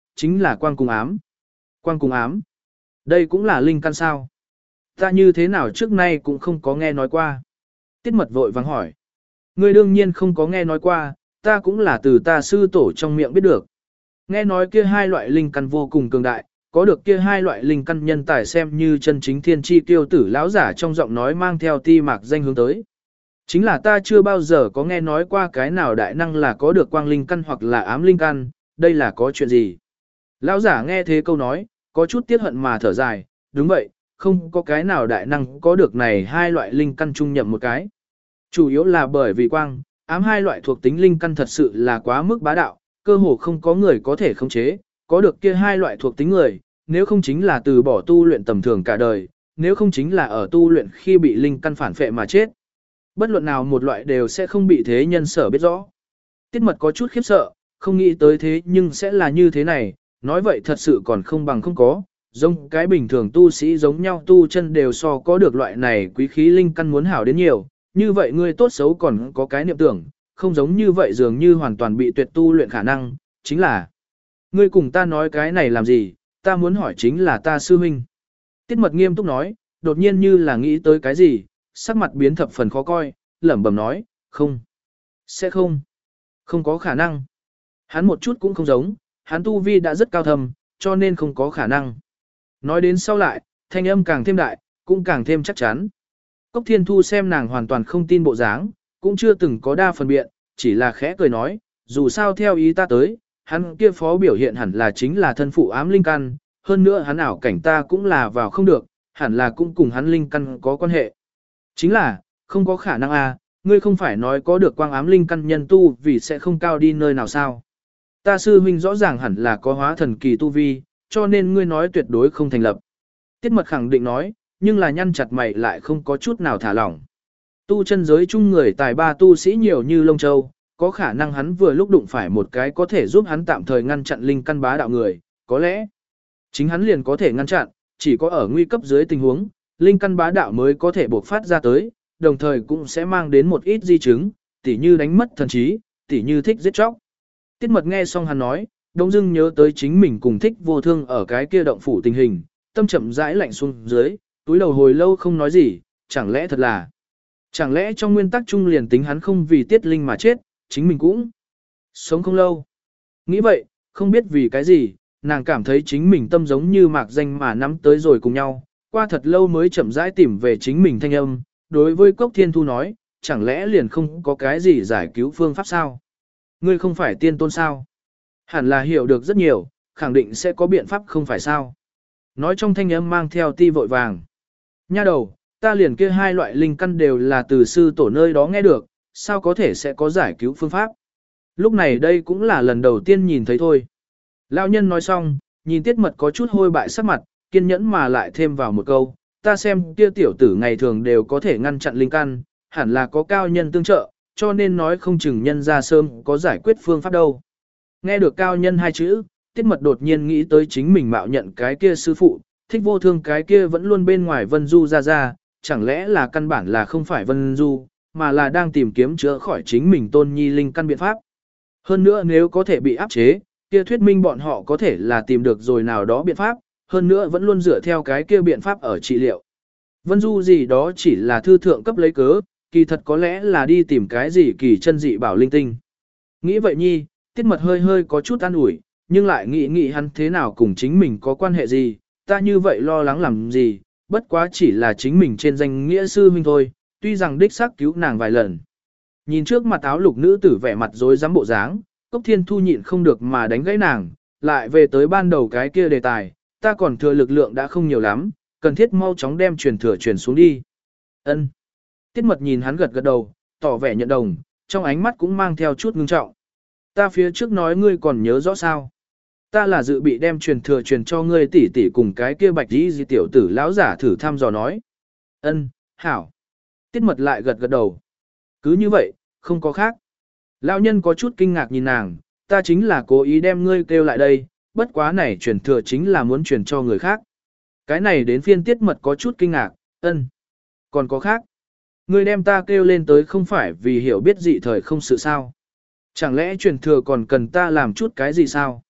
chính là quang cùng ám. Quang cùng ám. Đây cũng là linh căn sao. Ta như thế nào trước nay cũng không có nghe nói qua. Tiết mật vội vắng hỏi. Ngươi đương nhiên không có nghe nói qua, ta cũng là từ ta sư tổ trong miệng biết được. Nghe nói kia hai loại linh căn vô cùng cường đại, có được kia hai loại linh căn nhân tài xem như chân chính thiên chi tiêu tử lão giả trong giọng nói mang theo ti mạc danh hướng tới. Chính là ta chưa bao giờ có nghe nói qua cái nào đại năng là có được quang linh căn hoặc là ám linh căn, đây là có chuyện gì? Lão giả nghe thế câu nói, có chút tiếc hận mà thở dài, đúng vậy, không có cái nào đại năng có được này hai loại linh căn chung nhậm một cái. Chủ yếu là bởi vì quang, ám hai loại thuộc tính linh căn thật sự là quá mức bá đạo, cơ hồ không có người có thể khống chế, có được kia hai loại thuộc tính người, nếu không chính là từ bỏ tu luyện tầm thường cả đời, nếu không chính là ở tu luyện khi bị linh căn phản phệ mà chết. Bất luận nào một loại đều sẽ không bị thế nhân sở biết rõ. Tiết mật có chút khiếp sợ, không nghĩ tới thế nhưng sẽ là như thế này, nói vậy thật sự còn không bằng không có, giống cái bình thường tu sĩ giống nhau tu chân đều so có được loại này quý khí linh căn muốn hảo đến nhiều, như vậy ngươi tốt xấu còn có cái niệm tưởng, không giống như vậy dường như hoàn toàn bị tuyệt tu luyện khả năng, chính là ngươi cùng ta nói cái này làm gì, ta muốn hỏi chính là ta sư huynh. Tiết mật nghiêm túc nói, đột nhiên như là nghĩ tới cái gì, sắc mặt biến thập phần khó coi, lẩm bẩm nói, không, sẽ không có khả năng. Hắn một chút cũng không giống, hắn tu vi đã rất cao thâm, cho nên không có khả năng. Nói đến sau lại, thanh âm càng thêm đại, cũng càng thêm chắc chắn. Cốc Thiên Thu xem nàng hoàn toàn không tin bộ dáng, cũng chưa từng có đa phần biện, chỉ là khẽ cười nói, dù sao theo ý ta tới, hắn kia phó biểu hiện hẳn là chính là thân phụ ám linh căn, hơn nữa hắn ảo cảnh ta cũng là vào không được, hẳn là cũng cùng hắn linh căn có quan hệ. Chính là, không có khả năng à, ngươi không phải nói có được quang ám linh căn nhân tu vì sẽ không cao đi nơi nào sao. Ta sư huynh rõ ràng hẳn là có hóa thần kỳ tu vi, cho nên ngươi nói tuyệt đối không thành lập. Tiết mật khẳng định nói, nhưng là nhăn chặt mày lại không có chút nào thả lỏng. Tu chân giới chung người tài ba tu sĩ nhiều như lông châu, có khả năng hắn vừa lúc đụng phải một cái có thể giúp hắn tạm thời ngăn chặn linh căn bá đạo người, có lẽ chính hắn liền có thể ngăn chặn, chỉ có ở nguy cấp dưới tình huống, linh căn bá đạo mới có thể bộc phát ra tới, đồng thời cũng sẽ mang đến một ít di chứng, tỉ như đánh mất thần trí, tỉ như thích giết chóc. Tiết mật nghe xong hắn nói, đông dưng nhớ tới chính mình cùng thích vô thương ở cái kia động phủ tình hình, tâm chậm rãi lạnh xuống dưới, túi đầu hồi lâu không nói gì, chẳng lẽ thật là, chẳng lẽ trong nguyên tắc chung liền tính hắn không vì tiết linh mà chết, chính mình cũng sống không lâu. Nghĩ vậy, không biết vì cái gì, nàng cảm thấy chính mình tâm giống như mạc danh mà nắm tới rồi cùng nhau, qua thật lâu mới chậm rãi tìm về chính mình thanh âm, đối với Cốc Thiên Thu nói, chẳng lẽ liền không có cái gì giải cứu phương pháp sao? Ngươi không phải tiên tôn sao? Hẳn là hiểu được rất nhiều, khẳng định sẽ có biện pháp không phải sao? Nói trong thanh âm mang theo ti vội vàng. Nha đầu, ta liền kia hai loại linh căn đều là từ sư tổ nơi đó nghe được, sao có thể sẽ có giải cứu phương pháp? Lúc này đây cũng là lần đầu tiên nhìn thấy thôi. Lão nhân nói xong, nhìn Tiết Mật có chút hôi bại sắc mặt, kiên nhẫn mà lại thêm vào một câu, ta xem kia tiểu tử ngày thường đều có thể ngăn chặn linh căn, hẳn là có cao nhân tương trợ, cho nên nói không chừng nhân ra sớm có giải quyết phương pháp đâu. Nghe được cao nhân hai chữ, Tiết Mật đột nhiên nghĩ tới chính mình mạo nhận cái kia sư phụ, thích vô thương cái kia vẫn luôn bên ngoài Vân Du ra, chẳng lẽ là căn bản là không phải Vân Du, mà là đang tìm kiếm chữa khỏi chính mình tôn nhi linh căn biện pháp. Hơn nữa nếu có thể bị áp chế, kia thuyết minh bọn họ có thể là tìm được rồi nào đó biện pháp, hơn nữa vẫn luôn dựa theo cái kia biện pháp ở trị liệu. Vân Du gì đó chỉ là thư thượng cấp lấy cớ, kỳ thật có lẽ là đi tìm cái gì kỳ chân dị bảo linh tinh. Nghĩ vậy nhi, Tiết Mật hơi hơi có chút an ủi, nhưng lại nghĩ hắn thế nào cùng chính mình có quan hệ gì, ta như vậy lo lắng làm gì, bất quá chỉ là chính mình trên danh nghĩa sư huynh thôi, tuy rằng đích xác cứu nàng vài lần. Nhìn trước mặt áo lục nữ tử vẻ mặt rối rắm bộ dáng, Cốc Thiên Thu nhịn không được mà đánh gãy nàng, lại về tới ban đầu cái kia đề tài, ta còn thừa lực lượng đã không nhiều lắm, cần thiết mau chóng đem truyền thừa truyền xuống đi. Ân. Tiết Mật nhìn hắn gật gật đầu, tỏ vẻ nhận đồng, trong ánh mắt cũng mang theo chút ngưng trọng. Ta phía trước nói ngươi còn nhớ rõ sao? Ta là dự bị đem truyền thừa truyền cho ngươi tỷ tỷ cùng cái kia bạch y di tiểu tử lão giả thử thăm dò nói. Ân, hảo. Tiết Mật lại gật gật đầu. Cứ như vậy, không có khác. Lão nhân có chút kinh ngạc nhìn nàng, ta chính là cố ý đem ngươi kêu lại đây, bất quá này truyền thừa chính là muốn truyền cho người khác. Cái này đến phiên Tiết Mật có chút kinh ngạc, ân. Còn có khác. Ngươi đem ta kêu lên tới không phải vì hiểu biết dị thời không sự sao. Chẳng lẽ truyền thừa còn cần ta làm chút cái gì sao?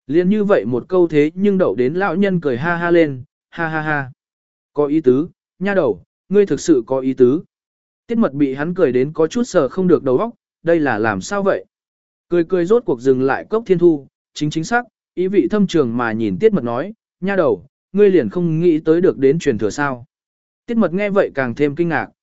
Liên như vậy một câu thế nhưng đậu đến lão nhân cười ha ha lên, ha ha ha. Có ý tứ, nha đầu, ngươi thực sự có ý tứ. Tiết mật bị hắn cười đến có chút sờ không được đầu óc, đây là làm sao vậy? Cười cười rốt cuộc dừng lại Cốc Thiên Thu, chính xác, ý vị thâm trường mà nhìn Tiết mật nói, nha đầu, ngươi liền không nghĩ tới được đến truyền thừa sao. Tiết mật nghe vậy càng thêm kinh ngạc,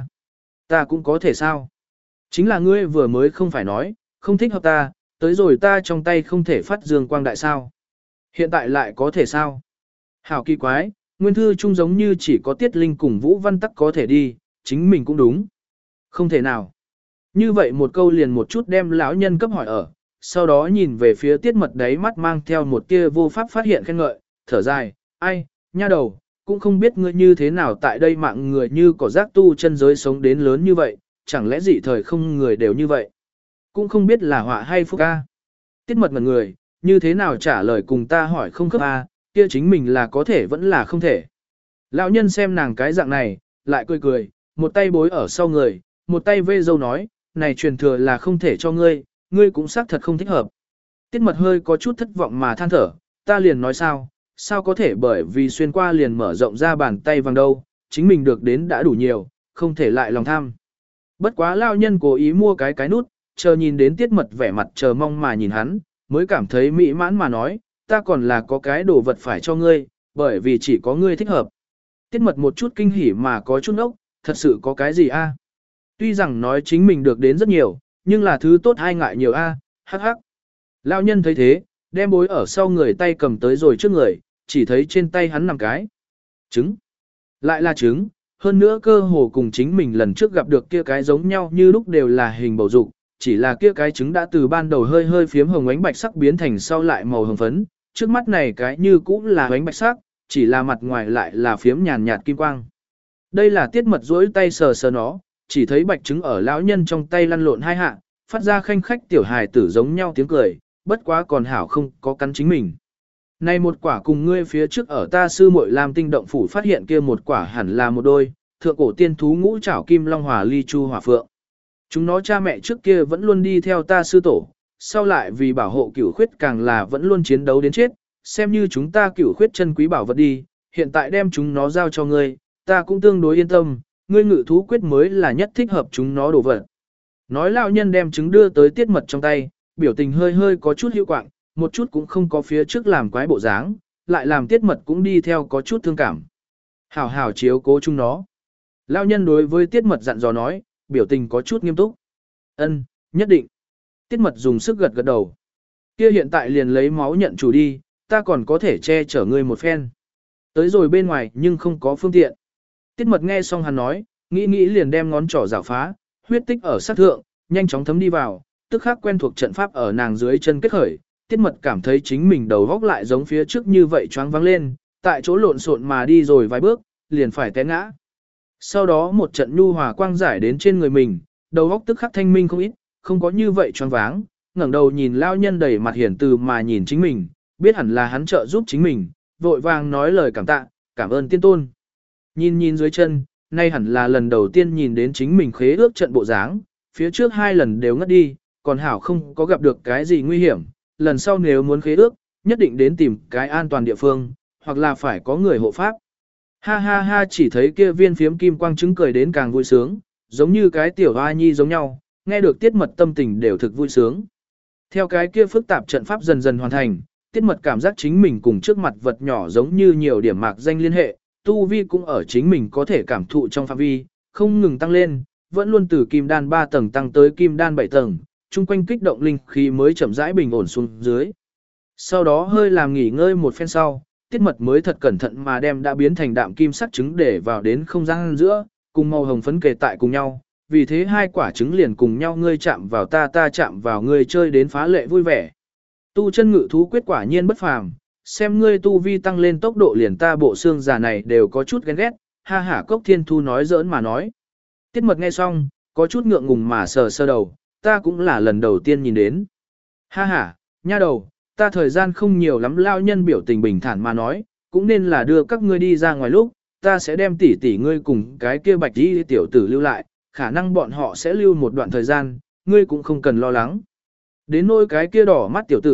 ta cũng có thể sao? Chính là ngươi vừa mới không phải nói, không thích hợp ta, tới rồi ta trong tay không thể phát dương quang đại sao. Hiện tại lại có thể sao? Hảo kỳ quái, nguyên thư chung giống như chỉ có Tiết Linh cùng Vũ Văn Tắc có thể đi, chính mình cũng đúng. Không thể nào. Như vậy một câu liền một chút đem lão nhân cấp hỏi ở, sau đó nhìn về phía Tiết mật đáy mắt mang theo một tia vô pháp phát hiện khen ngợi, thở dài, ai, nha đầu, cũng không biết ngươi như thế nào tại đây mạng người như cỏ rác tu chân giới sống đến lớn như vậy, chẳng lẽ dị thời không người đều như vậy. Cũng không biết là họa hay phúc a. Tiết mật ngần người, như thế nào trả lời cùng ta hỏi không khớp a, kia chính mình là có thể vẫn là không thể. Lão nhân xem nàng cái dạng này, lại cười cười, một tay bối ở sau người, một tay vê dâu nói, này truyền thừa là không thể cho ngươi, ngươi cũng xác thật không thích hợp. Tiết mật hơi có chút thất vọng mà than thở, ta liền nói sao có thể bởi vì xuyên qua liền mở rộng ra bàn tay vàng đâu, chính mình được đến đã đủ nhiều, không thể lại lòng tham. Bất quá lao nhân cố ý mua cái nút, chờ nhìn đến Tiết mật vẻ mặt chờ mong mà nhìn hắn, mới cảm thấy mỹ mãn mà nói, ta còn là có cái đồ vật phải cho ngươi, bởi vì chỉ có ngươi thích hợp. Tiết mật một chút kinh hỉ mà có chút ốc, thật sự có cái gì a? Tuy rằng nói chính mình được đến rất nhiều, nhưng là thứ tốt ai ngại nhiều a, hắc hắc. Lão nhân thấy thế, đem bối ở sau người tay cầm tới rồi trước người, chỉ thấy trên tay hắn nằm cái trứng. Lại là trứng, hơn nữa cơ hồ cùng chính mình lần trước gặp được kia cái giống nhau như lúc đều là hình bầu dục, chỉ là kia cái trứng đã từ ban đầu hơi hơi phiếm hồng ánh bạch sắc biến thành sau lại màu hồng phấn, trước mắt này cái như cũng là ánh bạch sắc, chỉ là mặt ngoài lại là phiếm nhàn nhạt kim quang. Đây là Tiết mật duỗi tay sờ sờ nó, chỉ thấy bạch trứng ở lão nhân trong tay lăn lộn hai hạ, phát ra khanh khách tiểu hài tử giống nhau tiếng cười, bất quá còn hảo không có cắn chính mình. Này một quả cùng ngươi phía trước ở ta sư muội Lam Tinh động phủ phát hiện kia một quả hẳn là một đôi, thượng cổ tiên thú ngũ trảo kim long hòa ly chu hỏa phượng. Chúng nó cha mẹ trước kia vẫn luôn đi theo ta sư tổ, sau lại vì bảo hộ cửu khuyết càng là vẫn luôn chiến đấu đến chết, xem như chúng ta cửu khuyết chân quý bảo vật đi, hiện tại đem chúng nó giao cho ngươi, ta cũng tương đối yên tâm, ngươi ngự thú quyết mới là nhất thích hợp chúng nó đồ vật. Nói lão nhân đem trứng đưa tới Tiết mật trong tay, biểu tình hơi hơi có chút hữu quạng, một chút cũng không có phía trước làm quái bộ dáng, lại làm Tiết mật cũng đi theo có chút thương cảm. Hảo hảo chiếu cố chúng nó. Lão nhân đối với Tiết mật dặn dò nói, biểu tình có chút nghiêm túc. Ân, nhất định. Tiết mật dùng sức gật gật đầu. Kia hiện tại liền lấy máu nhận chủ đi, ta còn có thể che chở ngươi một phen. Tới rồi bên ngoài nhưng không có phương tiện. Tiết mật nghe xong hắn nói, nghĩ liền đem ngón trỏ rảo phá, huyết tích ở sát thượng, nhanh chóng thấm đi vào, tức khắc quen thuộc trận pháp ở nàng dưới chân kết khởi. Tiết mật cảm thấy chính mình đầu góc lại giống phía trước như vậy choáng vắng lên, tại chỗ lộn xộn mà đi rồi vài bước, liền phải té ngã. Sau đó một trận nhu hòa quang giải đến trên người mình, đầu góc tức khắc thanh minh không ít, không có như vậy choáng váng, ngẩng đầu nhìn lao nhân đầy mặt hiển từ mà nhìn chính mình, biết hẳn là hắn trợ giúp chính mình, vội vàng nói lời cảm tạ, cảm ơn tiên tôn. Nhìn dưới chân, nay hẳn là lần đầu tiên nhìn đến chính mình khế ước trận bộ dáng, phía trước hai lần đều ngất đi, còn hảo không có gặp được cái gì nguy hiểm, lần sau nếu muốn khế ước, nhất định đến tìm cái an toàn địa phương, hoặc là phải có người hộ pháp. Ha ha ha, chỉ thấy kia viên phiếm kim quang trứng cười đến càng vui sướng, giống như cái tiểu hoa nhi giống nhau, nghe được Tiết mật tâm tình đều thực vui sướng. Theo cái kia phức tạp trận pháp dần dần hoàn thành, Tiết mật cảm giác chính mình cùng trước mặt vật nhỏ giống như nhiều điểm mạc danh liên hệ, tu vi cũng ở chính mình có thể cảm thụ trong phạm vi, không ngừng tăng lên, vẫn luôn từ kim đan 3 tầng tăng tới kim đan 7 tầng, chung quanh kích động linh khí mới chậm rãi bình ổn xuống dưới. Sau đó hơi làm nghỉ ngơi một phen sau, Tiết mật mới thật cẩn thận mà đem đã biến thành đạm kim sắc trứng để vào đến không gian giữa, cùng màu hồng phấn kề tại cùng nhau, vì thế hai quả trứng liền cùng nhau ngươi chạm vào ta chạm vào ngươi chơi đến phá lệ vui vẻ. Tu chân ngự thú quyết quả nhiên bất phàm, xem ngươi tu vi tăng lên tốc độ liền ta bộ xương già này đều có chút ghen ghét, ha hả Cốc Thiên Thu nói giỡn mà nói. Tiết mật nghe xong, có chút ngượng ngùng mà sờ sơ đầu, ta cũng là lần đầu tiên nhìn đến. Ha hả, nha đầu, ta thời gian không nhiều lắm, lao nhân biểu tình bình thản mà nói, cũng nên là đưa các ngươi đi ra ngoài lúc, ta sẽ đem tỷ ngươi cùng cái kia bạch đi tiểu tử lưu lại, khả năng bọn họ sẽ lưu một đoạn thời gian, ngươi cũng không cần lo lắng. Đến nỗi cái kia đỏ mắt tiểu tử,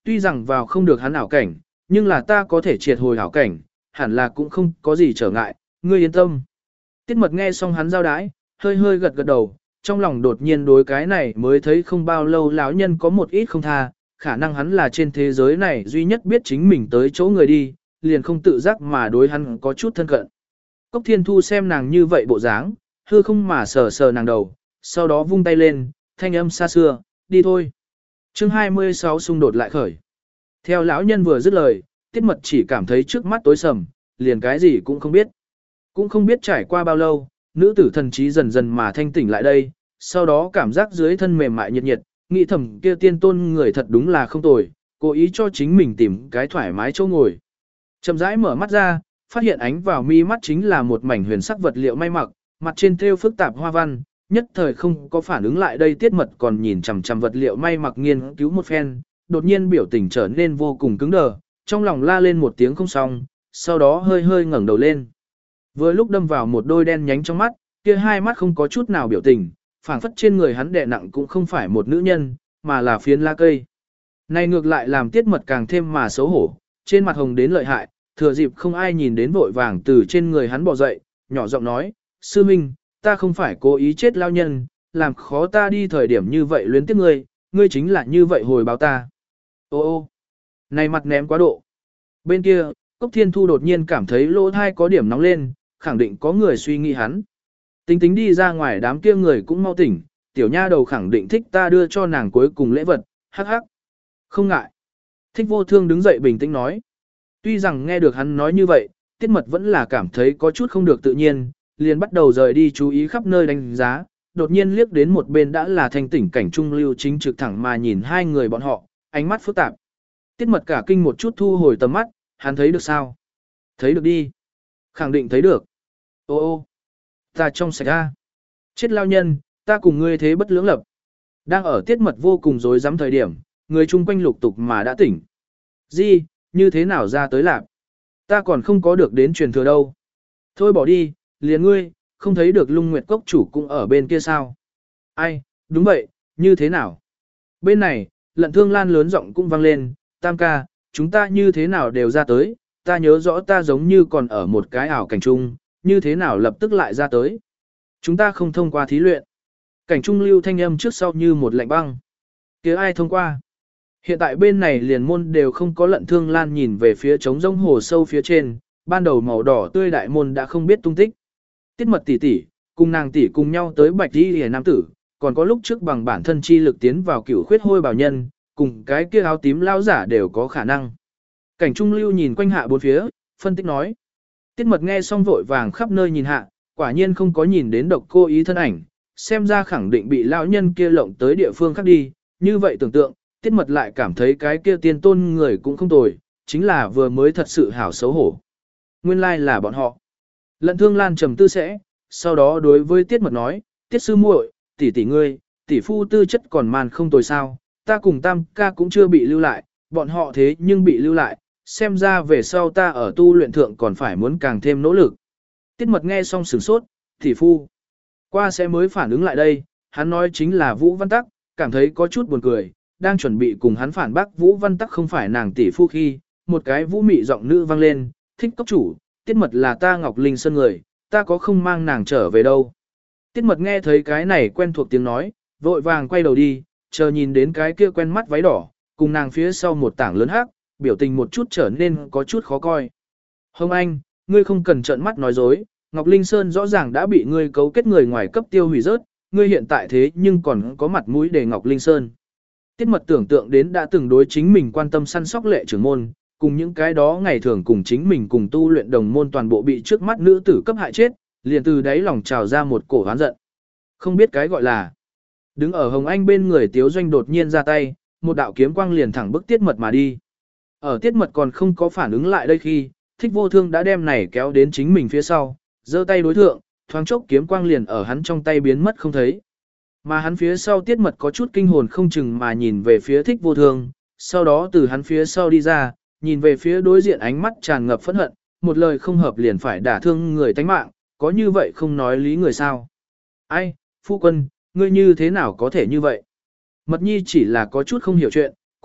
tuy rằng vào không được hắn ảo cảnh, nhưng là ta có thể triệt hồi ảo cảnh, hẳn là cũng không có gì trở ngại, ngươi yên tâm. Tiết mật nghe xong hắn giao đái, hơi hơi gật gật đầu, trong lòng đột nhiên đối cái này mới thấy không bao lâu lão nhân có một ít không tha, khả năng hắn là trên thế giới này duy nhất biết chính mình tới chỗ người đi, liền không tự giác mà đối hắn có chút thân cận. Cốc Thiên Thu xem nàng như vậy bộ dáng, hư không mà sờ sờ nàng đầu, sau đó vung tay lên, thanh âm xa xưa, đi thôi. Chương 26 xung đột lại khởi. Theo lão nhân vừa dứt lời, Tiết Mật chỉ cảm thấy trước mắt tối sầm, liền cái gì cũng không biết. Cũng không biết trải qua bao lâu, nữ tử thần trí dần dần mà thanh tỉnh lại đây, sau đó cảm giác dưới thân mềm mại nhiệt nhiệt, nghĩ thầm kia tiên tôn người thật đúng là không tồi, cố ý cho chính mình tìm cái thoải mái chỗ ngồi. Chậm rãi mở mắt ra, phát hiện ánh vào mi mắt chính là một mảnh huyền sắc vật liệu may mặc, mặt trên thêu phức tạp hoa văn, nhất thời không có phản ứng lại đây. Tiết Mật còn nhìn chằm chằm vật liệu may mặc nghiên cứu một phen, đột nhiên biểu tình trở nên vô cùng cứng đờ, trong lòng la lên một tiếng không xong, sau đó hơi hơi ngẩng đầu lên. Vừa lúc đâm vào một đôi đen nhánh trong mắt, kia hai mắt không có chút nào biểu tình, phảng phất trên người hắn đè nặng cũng không phải một nữ nhân, mà là phiến lá cây. Này ngược lại làm Tiết Mật càng thêm mà xấu hổ, trên mặt hồng đến lợi hại, thừa dịp không ai nhìn đến vội vàng từ trên người hắn bò dậy, nhỏ giọng nói, sư minh, ta không phải cố ý chết lao nhân, làm khó ta đi thời điểm như vậy luyến tiếc ngươi, ngươi chính là như vậy hồi báo ta. Ô ô, này mặt ném quá độ. Bên kia, Cốc Thiên Thu đột nhiên cảm thấy lỗ thai có điểm nóng lên, khẳng định có người suy nghĩ hắn. Tính tính đi ra ngoài đám kia người cũng mau tỉnh, tiểu nha đầu khẳng định thích ta đưa cho nàng cuối cùng lễ vật, hắc hắc. Không ngại. Thích Vô Thương đứng dậy bình tĩnh nói. Tuy rằng nghe được hắn nói như vậy, Tiết Mật vẫn là cảm thấy có chút không được tự nhiên, liền bắt đầu rời đi chú ý khắp nơi đánh giá, đột nhiên liếc đến một bên đã là thanh tỉnh cảnh trung lưu chính trực thẳng mà nhìn hai người bọn họ, ánh mắt phức tạp. Tiết Mật cả kinh một chút thu hồi tầm mắt, hắn thấy được sao? Thấy được đi. Khẳng định thấy được. Ô ô, ta trong sạch ra. Chết lao nhân, ta cùng ngươi thế bất lưỡng lập. Đang ở Tiết Mật vô cùng rối rắm thời điểm, người chung quanh lục tục mà đã tỉnh. Gì, như thế nào ra tới lạc? Ta còn không có được đến truyền thừa đâu. Thôi bỏ đi, liền ngươi, không thấy được Lung Nguyệt Cốc chủ cũng ở bên kia sao? Ai, đúng vậy, như thế nào? Bên này, Lận Thương Lan lớn giọng cũng vang lên, Tam ca, chúng ta như thế nào đều ra tới, ta nhớ rõ ta giống như còn ở một cái ảo cảnh chung, như thế nào lập tức lại ra tới. Chúng ta không thông qua thí luyện. Cảnh trung lưu thanh âm trước sau như một lạnh băng. Kia ai thông qua? Hiện tại bên này liền môn đều không có. Lận Thương Lan nhìn về phía trống rông hồ sâu phía trên, ban đầu màu đỏ tươi đại môn đã không biết tung tích. Tiết Mật tỷ tỷ, cùng nàng tỷ cùng nhau tới Bạch Y Liễu nam tử, còn có lúc trước bằng bản thân chi lực tiến vào Cửu Khuyết Hôi bảo nhân, cùng cái kia áo tím lão giả đều có khả năng. Cảnh trung lưu nhìn quanh hạ bốn phía, phân tích nói. Tiết Mật nghe xong vội vàng khắp nơi nhìn hạ, quả nhiên không có nhìn đến Độc Cô Ý thân ảnh, xem ra khẳng định bị lão nhân kia lộng tới địa phương khác đi, như vậy tưởng tượng, Tiết Mật lại cảm thấy cái kia tiên tôn người cũng không tồi, chính là vừa mới thật sự hảo xấu hổ. Nguyên lai là bọn họ. Lận Thương Lan trầm tư sẽ, sau đó đối với Tiết Mật nói, Tiết sư muội, tỷ tỷ ngươi, tỷ phu tư chất còn màn không tồi sao, ta cùng Tam ca cũng chưa bị lưu lại, bọn họ thế nhưng bị lưu lại, xem ra về sau ta ở tu luyện thượng còn phải muốn càng thêm nỗ lực. Tiết Mật nghe xong sửng sốt, tỷ phu. Qua sẽ mới phản ứng lại đây, hắn nói chính là Vũ Văn Tắc, cảm thấy có chút buồn cười, đang chuẩn bị cùng hắn phản bác Vũ Văn Tắc không phải nàng tỷ phu khi, một cái vũ mị giọng nữ vang lên, thích cốc chủ, Tiết Mật là ta Ngọc Linh Sơn người, ta có không mang nàng trở về đâu. Tiết Mật nghe thấy cái này quen thuộc tiếng nói, vội vàng quay đầu đi, chờ nhìn đến cái kia quen mắt váy đỏ, cùng nàng phía sau một tảng lớn hắc, biểu tình một chút trở nên có chút khó coi. Hồng Anh, ngươi không cần trợn mắt nói dối, Ngọc Linh Sơn rõ ràng đã bị ngươi cấu kết người ngoài cấp tiêu hủy rớt, ngươi hiện tại thế nhưng còn có mặt mũi để Ngọc Linh Sơn. Tiết Mật tưởng tượng đến đã từng đối chính mình quan tâm săn sóc lệ trưởng môn, cùng những cái đó ngày thường cùng chính mình cùng tu luyện đồng môn toàn bộ bị trước mắt nữ tử cấp hại chết, liền từ đáy lòng trào ra một cổ oán giận. Không biết cái gọi là. Đứng ở Hồng Anh bên người Tiếu Doanh đột nhiên ra tay, một đạo kiếm quang liền thẳng bức Tiết Mật mà đi. Ở Tiết Mật còn không có phản ứng lại đây khi, Thích Vô Thương đã đem này kéo đến chính mình phía sau, giơ tay đối thượng, thoáng chốc kiếm quang liền ở hắn trong tay biến mất không thấy. Mà hắn phía sau Tiết Mật có chút kinh hồn không chừng mà nhìn về phía Thích Vô Thương, sau đó từ hắn phía sau đi ra, nhìn về phía đối diện ánh mắt tràn ngập phẫn hận, một lời không hợp liền phải đả thương người tánh mạng, có như vậy không nói lý người sao. Ai, phu quân, ngươi như thế nào có thể như vậy? Mật Nhi chỉ là có chút không hiểu chuyện,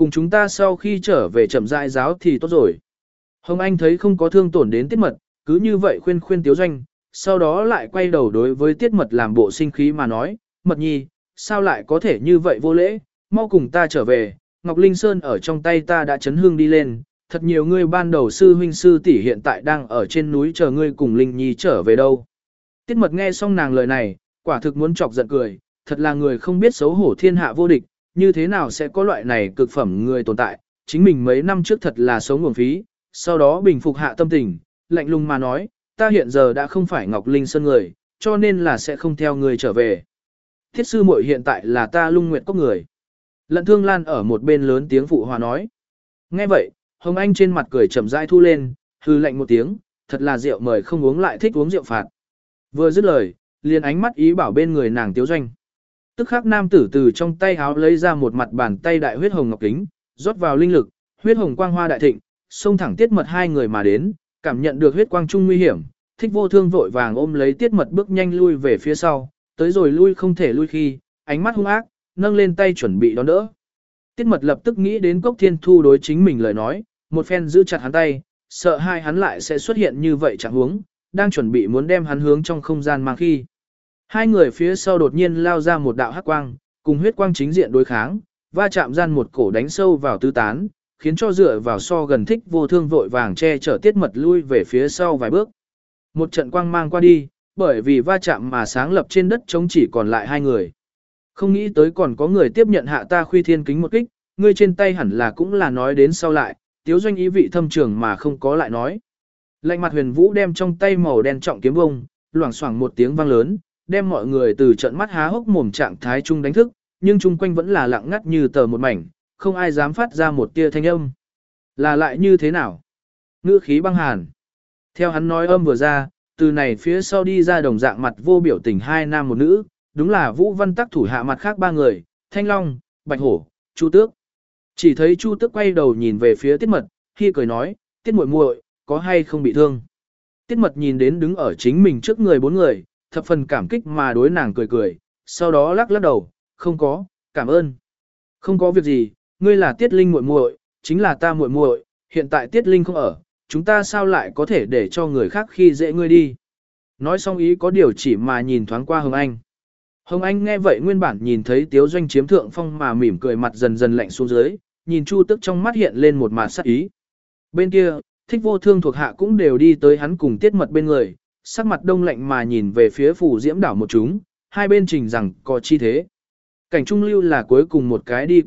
cùng chúng ta sau khi trở về chậm rãi giáo thì tốt rồi. Hồng Anh thấy không có thương tổn đến Tiết Mật, cứ như vậy khuyên khuyên Tiếu Doanh, sau đó lại quay đầu đối với Tiết Mật làm bộ sinh khí mà nói, Mật nhi, sao lại có thể như vậy vô lễ, mau cùng ta trở về, Ngọc Linh Sơn ở trong tay ta đã chấn hương đi lên, thật nhiều ngươi ban đầu sư huynh sư tỷ hiện tại đang ở trên núi chờ ngươi cùng Linh Nhi trở về đâu. Tiết Mật nghe xong nàng lời này, quả thực muốn chọc giận cười, thật là người không biết xấu hổ thiên hạ vô địch, như thế nào sẽ có loại này cực phẩm người tồn tại, chính mình mấy năm trước thật là sống nguồn phí, sau đó bình phục hạ tâm tình, lạnh lùng mà nói, ta hiện giờ đã không phải Ngọc Linh Sơn người, cho nên là sẽ không theo người trở về. Thiết sư muội hiện tại là ta Lung Nguyệt Cốc người. Lận Thương Lan ở một bên lớn tiếng phụ hòa nói. Nghe vậy, Hồng Anh trên mặt cười chậm rãi thu lên, hư lạnh một tiếng, thật là rượu mời không uống lại thích uống rượu phạt. Vừa dứt lời, liền ánh mắt ý bảo bên người nàng Tiếu Doanh. Tức khắc nam tử từ trong tay háo lấy ra một mặt bàn tay đại huyết hồng ngọc kính, rót vào linh lực, huyết hồng quang hoa đại thịnh, xông thẳng Tiết Mật hai người mà đến, cảm nhận được huyết quang trung nguy hiểm, Thích Vô Thương vội vàng ôm lấy Tiết Mật bước nhanh lui về phía sau, tới rồi lui không thể lui khi, ánh mắt hung ác, nâng lên tay chuẩn bị đón đỡ. Tiết Mật lập tức nghĩ đến Cốc Thiên Thu đối chính mình lời nói, một phen giữ chặt hắn tay, sợ hai hắn lại sẽ xuất hiện như vậy chẳng huống, đang chuẩn bị muốn đem hắn hướng trong không gian mang khi. Hai người phía sau đột nhiên lao ra một đạo hắc quang, cùng huyết quang chính diện đối kháng, va chạm gian một cổ đánh sâu vào tứ tán, khiến cho dựa vào so gần Thích Vô Thương vội vàng che chở Tiết Mật lui về phía sau vài bước. Một trận quang mang qua đi, bởi vì va chạm mà sáng lập trên đất trống chỉ còn lại hai người. Không nghĩ tới còn có người tiếp nhận hạ ta Khuy Thiên kính một kích, ngươi trên tay hẳn là cũng là nói đến sau lại, Tiếu Doanh ý vị thâm trường mà không có lại nói. Lạnh mặt Huyền Vũ đem trong tay màu đen trọng kiếm bông, loảng xoảng một tiếng vang lớn, đem mọi người từ trận mắt há hốc mồm trạng thái chung đánh thức, nhưng chung quanh vẫn là lặng ngắt như tờ một mảnh, không ai dám phát ra một tia thanh âm. Là lại như thế nào? Ngữ khí băng hàn. Theo hắn nói âm vừa ra, từ này phía sau đi ra đồng dạng mặt vô biểu tình hai nam một nữ, đúng là Vũ Văn Tắc thủ hạ mặt khác ba người, Thanh Long, Bạch Hổ, Chu Tước. Chỉ thấy Chu Tước quay đầu nhìn về phía Tiết Mật, khi cười nói, Tiết muội muội, có hay không bị thương? Tiết Mật nhìn đến đứng ở chính mình trước người bốn người, thập phần cảm kích mà đối nàng cười cười, sau đó lắc lắc đầu, không có, cảm ơn. Không có việc gì, ngươi là Tiết Linh muội muội, chính là ta muội muội, hiện tại Tiết Linh không ở, chúng ta sao lại có thể để cho người khác khi dễ ngươi đi. Nói xong ý có điều chỉ mà nhìn thoáng qua Hồng Anh. Hồng Anh nghe vậy nguyên bản nhìn thấy Tiếu Doanh chiếm thượng phong mà mỉm cười mặt dần dần lạnh xuống dưới, nhìn Chu Tức trong mắt hiện lên một mạt sắc ý. Bên kia, Thích Vô Thương thuộc hạ cũng đều đi tới hắn cùng Tiết Mật bên người, sắc mặt đông lạnh mà nhìn về phía phủ diễm đảo một chúng, hai bên trình rằng có chi thế. Cảnh Trung Lưu là cuối cùng một cái đi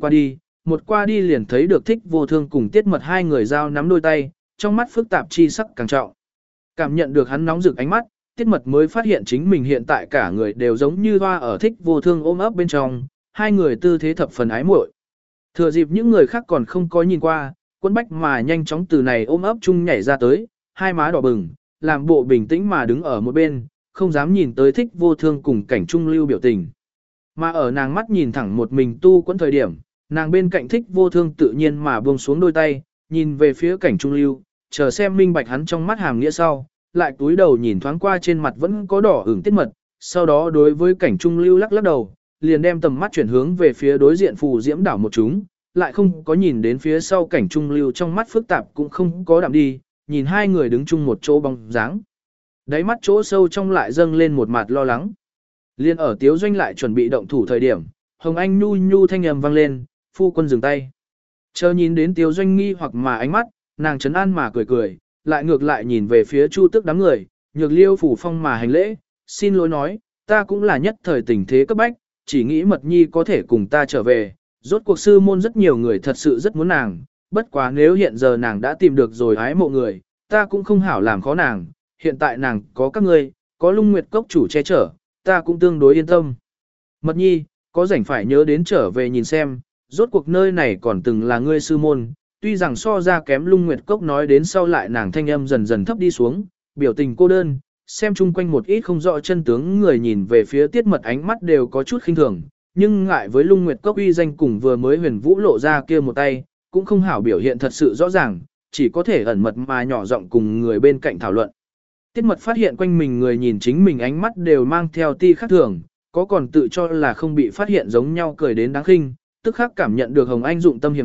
qua đi liền thấy được Thích Vô Thương cùng Tiết Mật hai người giao nắm đôi tay, trong mắt phức tạp chi sắc càng trọng. Cảm nhận được hắn nóng rực ánh mắt, Tiết Mật mới phát hiện chính mình hiện tại cả người đều giống như hoa ở Thích Vô Thương ôm ấp bên trong, hai người tư thế thập phần ái muội. Thừa dịp những người khác còn không có nhìn qua, Quân Bách mà nhanh chóng từ này ôm ấp chung nhảy ra tới, hai má đỏ bừng, làm bộ bình tĩnh mà đứng ở một bên, không dám nhìn tới Thích Vô Thương cùng Cảnh Trung Lưu biểu tình. Mà ở nàng mắt nhìn thẳng một mình tu quẫn thời điểm, nàng bên cạnh Thích Vô Thương tự nhiên mà buông xuống đôi tay, nhìn về phía Cảnh Trung Lưu, chờ xem minh bạch hắn trong mắt hàm nghĩa sau, lại túi đầu nhìn thoáng qua trên mặt vẫn có đỏ ửng Tiết Mật, sau đó đối với Cảnh Trung Lưu lắc lắc đầu, liền đem tầm mắt chuyển hướng về phía đối diện phù diễm đảo một chúng, lại không có nhìn đến phía sau Cảnh Trung Lưu trong mắt phức tạp cũng không có đạm đi, nhìn hai người đứng chung một chỗ bóng dáng. Đáy mắt chỗ sâu trong lại dâng lên một mặt lo lắng. Liên ở Tiếu Doanh lại chuẩn bị động thủ thời điểm, Hồng Anh nhu nhu thanh âm vang lên, phu quân dừng tay. Chờ nhìn đến Tiếu Doanh nghi hoặc mà ánh mắt, nàng trấn an mà cười cười, lại ngược lại nhìn về phía Chu Tước đám người, Nhược Liêu phủ phong mà hành lễ, xin lỗi nói, ta cũng là nhất thời tình thế cấp bách, chỉ nghĩ Mật Nhi có thể cùng ta trở về, rốt cuộc sư môn rất nhiều người thật sự rất muốn nàng, bất quá nếu hiện giờ nàng đã tìm được rồi hái mộ người, ta cũng không hảo làm khó nàng, hiện tại nàng có các ngươi, có Lung Nguyệt Cốc chủ che chở, ta cũng tương đối yên tâm. Mật Nhi, có rảnh phải nhớ đến trở về nhìn xem, rốt cuộc nơi này còn từng là ngươi sư môn, tuy rằng so ra kém Lung Nguyệt Cốc nói đến sau lại nàng thanh âm dần dần thấp đi xuống, biểu tình cô đơn, xem chung quanh một ít không rõ chân tướng người nhìn về phía Tiết Mật ánh mắt đều có chút khinh thường, nhưng ngại với Lung Nguyệt Cốc uy danh cùng vừa mới Huyền Vũ lộ ra kia một tay, cũng không hảo biểu hiện thật sự rõ ràng, chỉ có thể ẩn mật mà nhỏ giọng cùng người bên cạnh thảo luận. Tiết Mật phát hiện quanh mình người nhìn chính mình ánh mắt đều mang theo ti khác thường, có còn tự cho là không bị phát hiện giống nhau cười đến đáng khinh, tức khắc cảm nhận được Hồng Anh dụng tâm hiểm ác,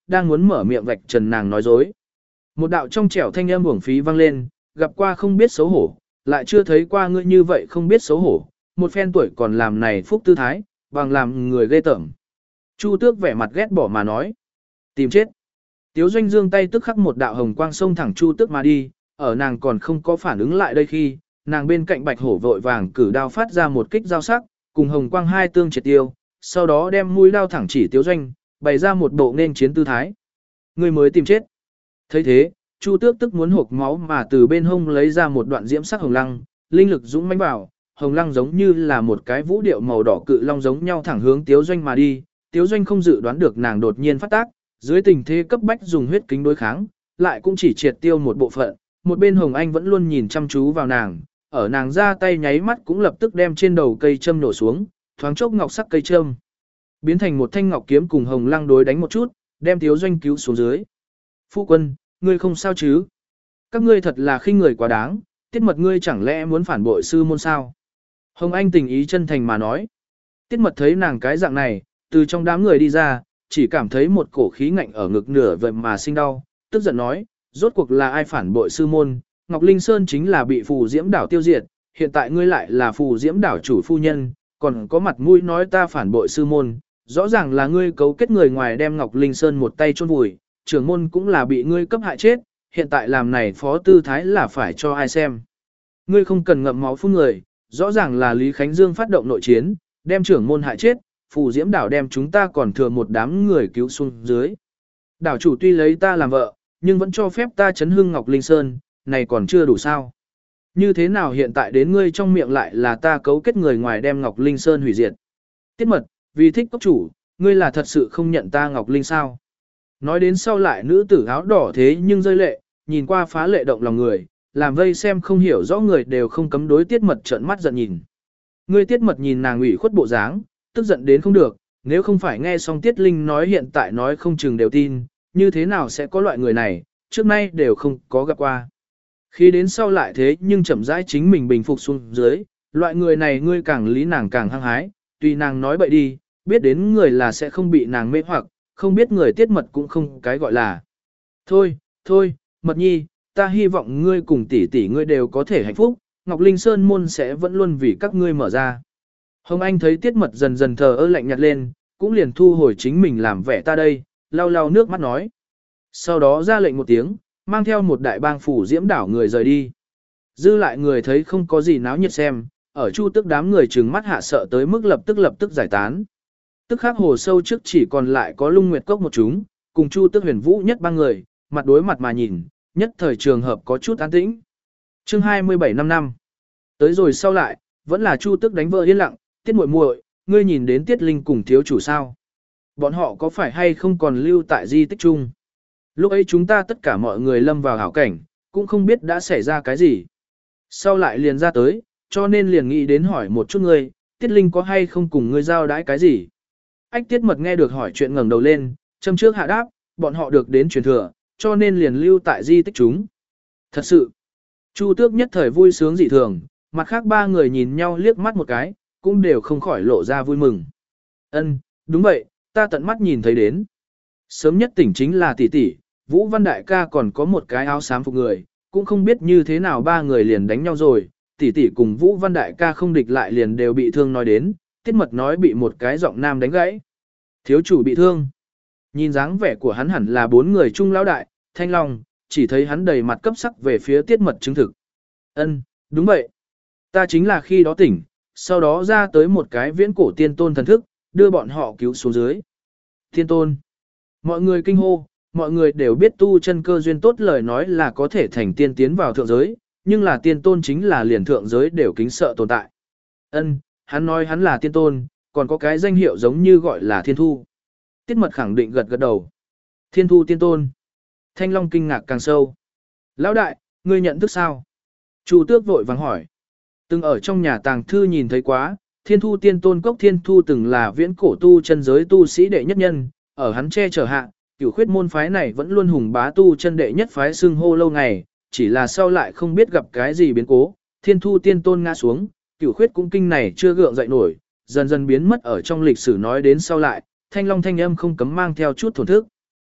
đang muốn mở miệng vạch trần nàng nói dối. Một đạo trong trẻo thanh âm uổng phí vang lên, gặp qua không biết xấu hổ, lại chưa thấy qua ngươi như vậy không biết xấu hổ, một phen tuổi còn làm này phúc tư thái, bằng làm người ghê tởm. Chu Tước vẻ mặt ghét bỏ mà nói, tìm chết. Tiếu Doanh giương tay tức khắc một đạo hồng quang xông thẳng Chu Tước mà đi, ở nàng còn không có phản ứng lại đây khi, nàng bên cạnh Bạch Hổ vội vàng cử đao phát ra một kích dao sắc, cùng hồng quang hai tương triệt tiêu, sau đó đem mũi đao thẳng chỉ Tiếu Doanh, bày ra một bộ nên chiến tư thái. Người mới tìm chết. Thấy thế, Chu Tước tức muốn hộc máu mà từ bên hông lấy ra một đoạn diễm sắc hồng lăng, linh lực dũng mãnh vào, hồng lăng giống như là một cái vũ điệu màu đỏ cự long giống nhau thẳng hướng Tiếu Doanh mà đi. Tiếu Doanh không dự đoán được nàng đột nhiên phát tác, dưới tình thế cấp bách dùng huyết kính đối kháng, lại cũng chỉ triệt tiêu một bộ phận. Một bên Hồng Anh vẫn luôn nhìn chăm chú vào nàng, ở nàng ra tay nháy mắt cũng lập tức đem trên đầu cây châm nổ xuống, thoáng chốc ngọc sắc cây châm biến thành một thanh ngọc kiếm cùng hồng lăng đối đánh một chút, đem Tiếu Doanh cứu xuống dưới. Phu quân, ngươi không sao chứ? Các ngươi thật là khinh người quá đáng, Tiết Mật ngươi chẳng lẽ muốn phản bội sư môn sao? Hồng Anh tình ý chân thành mà nói. Tiết Mật thấy nàng cái dạng này, từ trong đám người đi ra, chỉ cảm thấy một cổ khí ngạnh ở ngực nửa vậy mà sinh đau, tức giận nói, rốt cuộc là ai phản bội sư môn, Ngọc Linh Sơn chính là bị Phù Diễm Đảo tiêu diệt, hiện tại ngươi lại là Phù Diễm Đảo chủ phu nhân, còn có mặt mũi nói ta phản bội sư môn, rõ ràng là ngươi cấu kết người ngoài đem Ngọc Linh Sơn một tay chôn vùi, trưởng môn cũng là bị ngươi cấp hại chết, hiện tại làm này phó tư thái là phải cho ai xem. Ngươi không cần ngậm máu phun người, rõ ràng là Lý Khánh Dương phát động nội chiến, đem trưởng môn hại chết, Phù Diễm Đảo đem chúng ta còn thừa một đám người cứu xuống dưới. Đảo chủ tuy lấy ta làm vợ, nhưng vẫn cho phép ta chấn hưng Ngọc Linh Sơn, này còn chưa đủ sao. Như thế nào hiện tại đến ngươi trong miệng lại là ta cấu kết người ngoài đem Ngọc Linh Sơn hủy diệt. Tiết Mật, vì thích cốc chủ, ngươi là thật sự không nhận ta Ngọc Linh sao. Nói đến sau lại nữ tử áo đỏ thế nhưng rơi lệ, nhìn qua phá lệ động lòng người, làm vây xem không hiểu rõ người đều không cấm đối Tiết Mật trợn mắt giận nhìn. Ngươi Tiết Mật nhìn nàng ủy khuất bộ dáng, tức giận đến không được, nếu không phải nghe xong Tiết Linh nói hiện tại nói không chừng đều tin, như thế nào sẽ có loại người này, trước nay đều không có gặp qua. Khi đến sau lại thế nhưng chậm rãi chính mình bình phục xuống dưới, loại người này ngươi càng lý nàng càng hăng hái, tùy nàng nói bậy đi, biết đến người là sẽ không bị nàng mê hoặc, không biết người Tiết Mật cũng không cái gọi là. Thôi, thôi, Mật nhi, ta hy vọng ngươi cùng tỷ tỷ ngươi đều có thể hạnh phúc, Ngọc Linh Sơn môn sẽ vẫn luôn vì các ngươi mở ra. Hồng Anh thấy Tiết Mật dần dần thờ ơ lạnh nhạt lên, cũng liền thu hồi chính mình làm vẻ ta đây, lau lau nước mắt nói. Sau đó ra lệnh một tiếng, mang theo một đại bang Phù Diễm Đảo người rời đi. Dư lại người thấy không có gì náo nhiệt xem, ở Chu Tước đám người trừng mắt hạ sợ tới mức lập tức giải tán. Tức khắc hồ sâu trước chỉ còn lại có Lung Nguyệt Cốc một chúng, cùng Chu Tước Huyền Vũ nhất ba người, mặt đối mặt mà nhìn, nhất thời trường hợp có chút an tĩnh. Chương 27 năm. Tới rồi sau lại, vẫn là Chu Tước đánh vợ yên lặng, Tiết muội muội, ngươi nhìn đến Tiết Linh cùng thiếu chủ sao? Bọn họ có phải hay không còn lưu tại di tích chung? Lúc ấy chúng ta tất cả mọi người lâm vào hảo cảnh, cũng không biết đã xảy ra cái gì. Sau lại liền ra tới, cho nên liền nghĩ đến hỏi một chút ngươi, Tiết Linh có hay không cùng ngươi giao đái cái gì? Ách Tiết Mật nghe được hỏi chuyện ngẩng đầu lên, châm trước hạ đáp, bọn họ được đến truyền thừa, cho nên liền lưu tại di tích chúng. Thật sự, Chu Tước nhất thời vui sướng dị thường, mặt khác ba người nhìn nhau liếc mắt một cái, cũng đều không khỏi lộ ra vui mừng. Ân, đúng vậy, ta tận mắt nhìn thấy đến. Sớm nhất tỉnh chính là tỷ tỷ, Vũ Văn Đại ca còn có một cái áo xám phục người, cũng không biết như thế nào ba người liền đánh nhau rồi, tỷ tỷ cùng Vũ Văn Đại ca không địch lại liền đều bị thương nói đến, Tiết Mật nói bị một cái giọng nam đánh gãy. Thiếu chủ bị thương. Nhìn dáng vẻ của hắn hẳn là bốn người trung lão đại, Thanh Long, chỉ thấy hắn đầy mặt cấp sắc về phía Tiết Mật chứng thực. Ân, đúng vậy. Ta chính là khi đó tỉnh, sau đó ra tới một cái viễn cổ tiên tôn thần thức, đưa bọn họ cứu xuống dưới. Tiên tôn. Mọi người kinh hô, mọi người đều biết tu chân cơ duyên tốt lời nói là có thể thành tiên tiến vào thượng giới, nhưng là tiên tôn chính là liền thượng giới đều kính sợ tồn tại. Ân, hắn nói hắn là tiên tôn, còn có cái danh hiệu giống như gọi là thiên thu. Tiết Mật khẳng định gật gật đầu. Thiên thu tiên tôn. Thanh Long kinh ngạc càng sâu. Lão đại, ngươi nhận thức sao? Chu Tước vội vàng hỏi. Từng ở trong nhà tàng thư nhìn thấy quá, thiên thu tiên tôn cốc thiên thu từng là viễn cổ tu chân giới tu sĩ đệ nhất nhân, ở hắn che chở hạ, cửu khuyết môn phái này vẫn luôn hùng bá tu chân đệ nhất phái xưng hô lâu ngày, chỉ là sau lại không biết gặp cái gì biến cố, thiên thu tiên tôn ngã xuống, cửu khuyết cung kinh này chưa gượng dậy nổi, dần dần biến mất ở trong lịch sử nói đến sau lại, Thanh Long thanh âm không cấm mang theo chút thổn thức.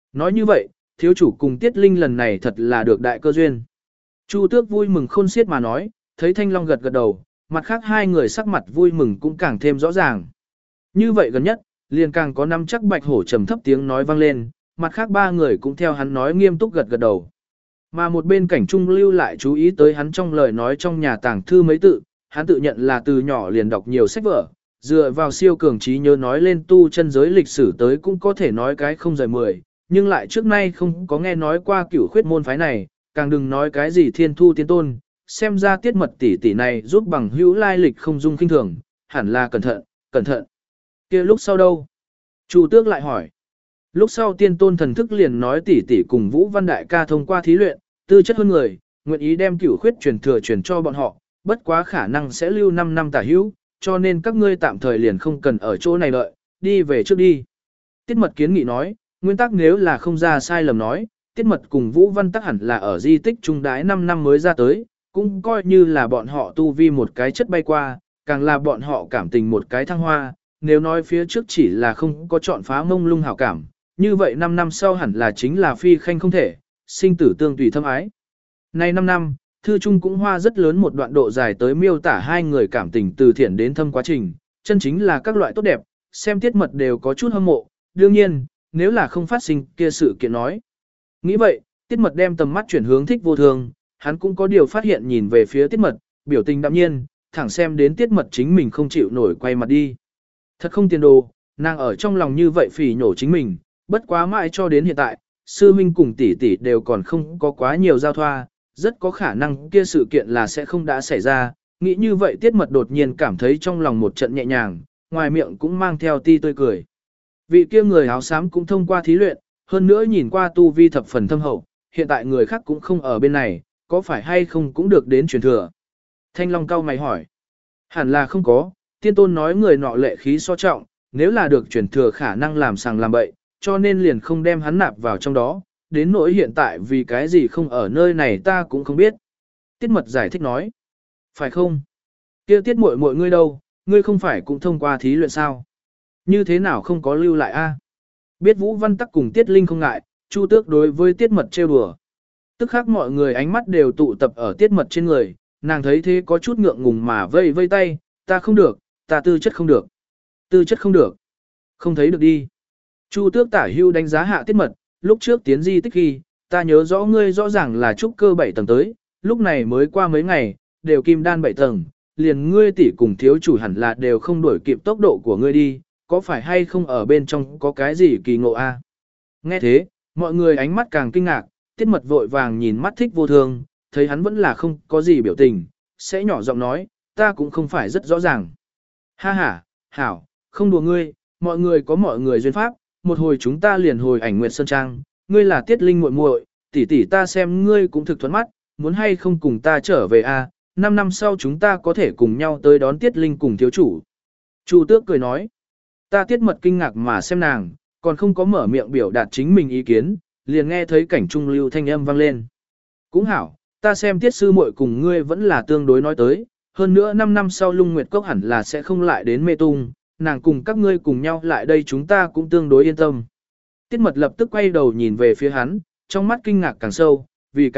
Nói như vậy, thiếu chủ cùng Tiết Linh lần này thật là được đại cơ duyên. Chu Tước vui mừng khôn xiết mà nói, thấy Thanh Long gật gật đầu, mặt khác hai người sắc mặt vui mừng cũng càng thêm rõ ràng. Như vậy gần nhất, liền càng có năm chắc Bạch Hổ trầm thấp tiếng nói vang lên, mặt khác ba người cũng theo hắn nói nghiêm túc gật gật đầu. Mà một bên Cảnh Trung Lưu lại chú ý tới hắn trong lời nói trong nhà tàng thư mấy tự, hắn tự nhận là từ nhỏ liền đọc nhiều sách vở, dựa vào siêu cường trí nhớ nói lên tu chân giới lịch sử tới cũng có thể nói cái không rời 10, nhưng lại trước nay không có nghe nói qua Cửu Khuyết môn phái này, càng đừng nói cái gì Thiên Thu Tiên Tôn, xem ra Tiết Mật tỷ tỷ này giúp bằng hữu lai lịch không dung kinh thường, hẳn là cẩn thận, cẩn thận. Kia lúc sau đâu? Chu Tước lại hỏi. Lúc sau Tiên Tôn thần thức liền nói tỷ tỷ cùng Vũ Văn Đại ca thông qua thí luyện, tư chất hơn người, nguyện ý đem Cửu Khuyết truyền thừa truyền cho bọn họ, bất quá khả năng sẽ lưu 5 năm tả hữu, cho nên các ngươi tạm thời liền không cần ở chỗ này đợi, đi về trước đi. Tiết Mật kiến nghị nói, nguyên tắc nếu là không ra sai lầm nói, Tiết Mật cùng Vũ Văn Tắc hẳn là ở di tích trung đái 5 năm mới ra tới, cũng coi như là bọn họ tu vi một cái chất bay qua, càng là bọn họ cảm tình một cái thăng hoa, nếu nói phía trước chỉ là không có chọn phá mông lung hảo cảm, như vậy 5 năm sau hẳn là chính là phi khanh không thể, sinh tử tương tùy thâm ái. Nay 5 năm, thư trung cũng hoa rất lớn một đoạn độ dài tới miêu tả hai người cảm tình từ thiện đến thâm quá trình, chân chính là các loại tốt đẹp, xem Tiết Mật đều có chút hâm mộ, đương nhiên, nếu là không phát sinh kia sự kiện nói. Nghĩ vậy, Tiết Mật đem tầm mắt chuyển hướng Thích Vô Thường, hắn cũng có điều phát hiện nhìn về phía Tiết Mật, biểu tình đạm nhiên, thẳng xem đến Tiết Mật chính mình không chịu nổi quay mặt đi. Thật không tiền đồ, nàng ở trong lòng như vậy phỉ nhổ chính mình, bất quá mãi cho đến hiện tại, sư minh cùng tỷ tỷ đều còn không có quá nhiều giao thoa, rất có khả năng kia sự kiện là sẽ không đã xảy ra, nghĩ như vậy Tiết Mật đột nhiên cảm thấy trong lòng một trận nhẹ nhàng, ngoài miệng cũng mang theo ti tươi cười. Vị kia người áo xám cũng thông qua thí luyện, hơn nữa nhìn qua tu vi thập phần thâm hậu, hiện tại người khác cũng không ở bên này, có phải hay không cũng được đến truyền thừa. Thanh Long cau mày hỏi. Hẳn là không có, Tiên Tôn nói người nọ lệ khí so trọng, nếu là được truyền thừa khả năng làm sàng làm bậy, cho nên liền không đem hắn nạp vào trong đó, đến nỗi hiện tại vì cái gì không ở nơi này ta cũng không biết. Tiết Mật giải thích nói. Phải không? Kia Tiết muội muội ngươi đâu, ngươi không phải cũng thông qua thí luyện sao? Như thế nào không có lưu lại a? Biết Vũ Văn Tắc cùng Tiết Linh không ngại, Chu Tước đối với Tiết Mật trêu đùa. Tức khác mọi người ánh mắt đều tụ tập ở Tiết Mật trên người, nàng thấy thế có chút ngượng ngùng mà vây vây tay, ta không được, ta tư chất không được. Tư chất không được. Không thấy được đi. Chu Tước tả hưu đánh giá hạ Tiết Mật, lúc trước tiến di tích khi, ta nhớ rõ ngươi rõ ràng là trúc cơ 7 tầng tới, lúc này mới qua mấy ngày, đều kim đan 7 tầng, liền ngươi tỷ cùng thiếu chủ hẳn là đều không đuổi kịp tốc độ của ngươi đi, có phải hay không ở bên trong có cái gì kỳ ngộ a? Nghe thế, mọi người ánh mắt càng kinh ngạc, Tiết Mật vội vàng nhìn mắt Thích Vô Thường, thấy hắn vẫn là không có gì biểu tình, sẽ nhỏ giọng nói, ta cũng không phải rất rõ ràng. Ha ha, hảo, không đùa ngươi, mọi người có mọi người duyên pháp, một hồi chúng ta liền hồi ảnh Nguyệt Sơn Trang, ngươi là Tiết Linh muội muội, tỷ tỷ ta xem ngươi cũng thực thuận mắt, muốn hay không cùng ta trở về a? 5 năm sau chúng ta có thể cùng nhau tới đón Tiết Linh cùng thiếu chủ. Chu Tước cười nói, ta Tiết Mật kinh ngạc mà xem nàng, còn không có mở miệng biểu đạt chính mình ý kiến, liền nghe thấy Cảnh Trung Lưu thanh âm vang lên. Cũng hảo, ta xem Tiết sư muội cùng ngươi vẫn là tương đối nói tới, hơn nữa 5 năm sau Lung Nguyệt Cốc hẳn là sẽ không lại đến mê tung, nàng cùng các ngươi cùng nhau lại đây chúng ta cũng tương đối yên tâm. Tiết Mật lập tức quay đầu nhìn về phía hắn, trong mắt kinh ngạc càng sâu, vì